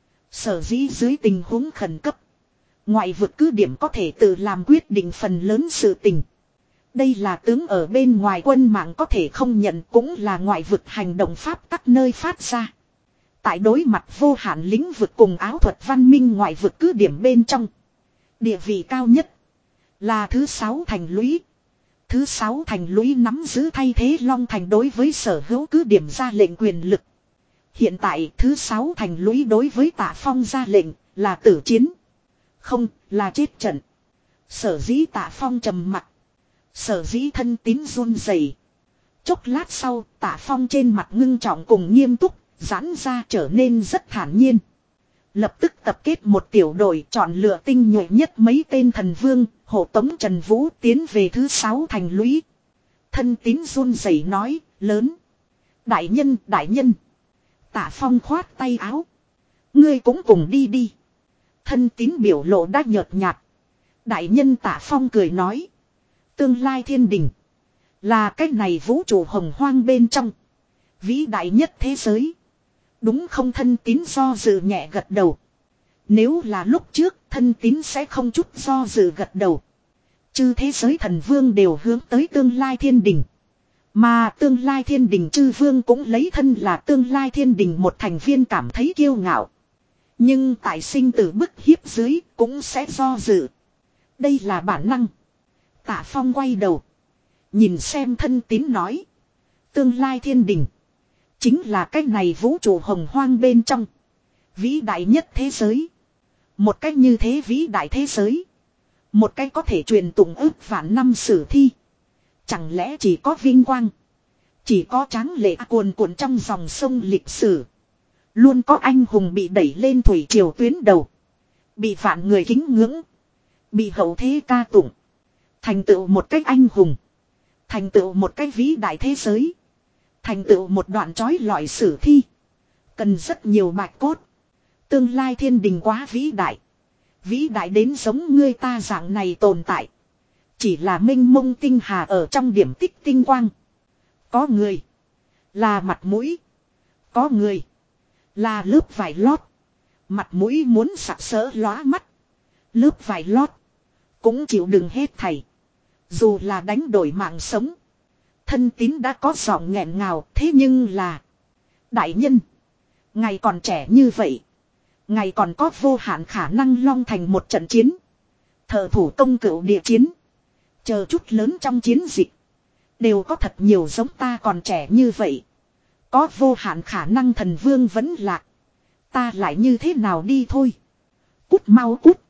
Sở dĩ dưới tình huống khẩn cấp, ngoại vực cứ điểm có thể tự làm quyết định phần lớn sự tình. Đây là tướng ở bên ngoài quân mạng có thể không nhận, cũng là ngoại vực hành động pháp các nơi phát ra. Tại đối mặt vô hạn lĩnh vực cùng áo thuật văn minh ngoại vực cứ điểm bên trong, địa vị cao nhất là thứ sáu thành lũy. Thứ sáu thành lũy nắm giữ thay thế Long Thành đối với sở hữu cứ điểm ra lệnh quyền lực. Hiện tại thứ sáu thành lũy đối với Tạ Phong ra lệnh là tử chiến, không là chết trận. Sở dĩ Tạ Phong trầm mặc, sở dĩ Thân Tín run rẩy. Chốc lát sau, Tạ Phong trên mặt ngưng trọng cùng nghiêm túc, giãn ra trở nên rất thản nhiên. Lập tức tập kết một tiểu đội, chọn lựa tinh nhuệ nhất mấy tên thần vương, hộ tống Trần Vũ tiến về thứ sáu thành lũy. Thân Tín run rẩy nói, lớn. Đại nhân, đại nhân. Tạ Phong khoát tay áo. Ngươi cũng cùng đi đi. Thân Tín biểu lộ đã nhợt nhạt. Đại nhân, Tạ Phong cười nói. Tương lai thiên đình là cách này vũ trụ hồng hoang bên trong vĩ đại nhất thế giới. Đúng không? Thân Tín do dự nhẹ gật đầu. Nếu là lúc trước, Thân Tín sẽ không chút do dự gật đầu. Chư thế giới thần vương đều hướng tới tương lai thiên đình, mà tương lai thiên đình chư vương cũng lấy thân là tương lai thiên đình một thành viên cảm thấy kiêu ngạo. Nhưng tại sinh tử bức hiếp dưới cũng sẽ do dự. Đây là bản năng. Tạ Phong quay đầu, nhìn xem Thân Tín nói. Tương lai thiên đình chính là cái này vũ trụ hồng hoang bên trong vĩ đại nhất thế giới. Một cách như thế vĩ đại thế giới, một cách có thể truyền tụng ước vạn năm sử thi, chẳng lẽ chỉ có vinh quang, chỉ có tráng lệ cuồn cuộn trong dòng sông lịch sử. Luôn có anh hùng bị đẩy lên thủy triều tuyến đầu, bị vạn người kính ngưỡng, bị hậu thế ca tụng. Thành tựu một cách anh hùng, thành tựu một cách vĩ đại thế giới, thành tựu một đoạn trói lọi sử thi, cần rất nhiều bạch cốt. Tương lai thiên đình quá vĩ đại, vĩ đại đến giống ngươi ta dạng này tồn tại, chỉ là mênh mông tinh hà ở trong điểm tích tinh quang. Có người là mặt mũi, có người là lớp vải lót. Mặt mũi muốn sặc sỡ lóa mắt, lớp vải lót cũng chịu đựng hết thảy, dù là đánh đổi mạng sống. Thân Tín đã có giọng nghẹn ngào, thế nhưng là đại nhân, ngài còn trẻ như vậy, ngài còn có vô hạn khả năng Long Thành một trận chiến, thợ thủ công cửu địa chiến, chờ chút lớn trong chiến dịch, đều có thật nhiều giống ta còn trẻ như vậy. Có vô hạn khả năng thần vương vẫn lạc, ta lại như thế nào đi thôi. Cút mau cút.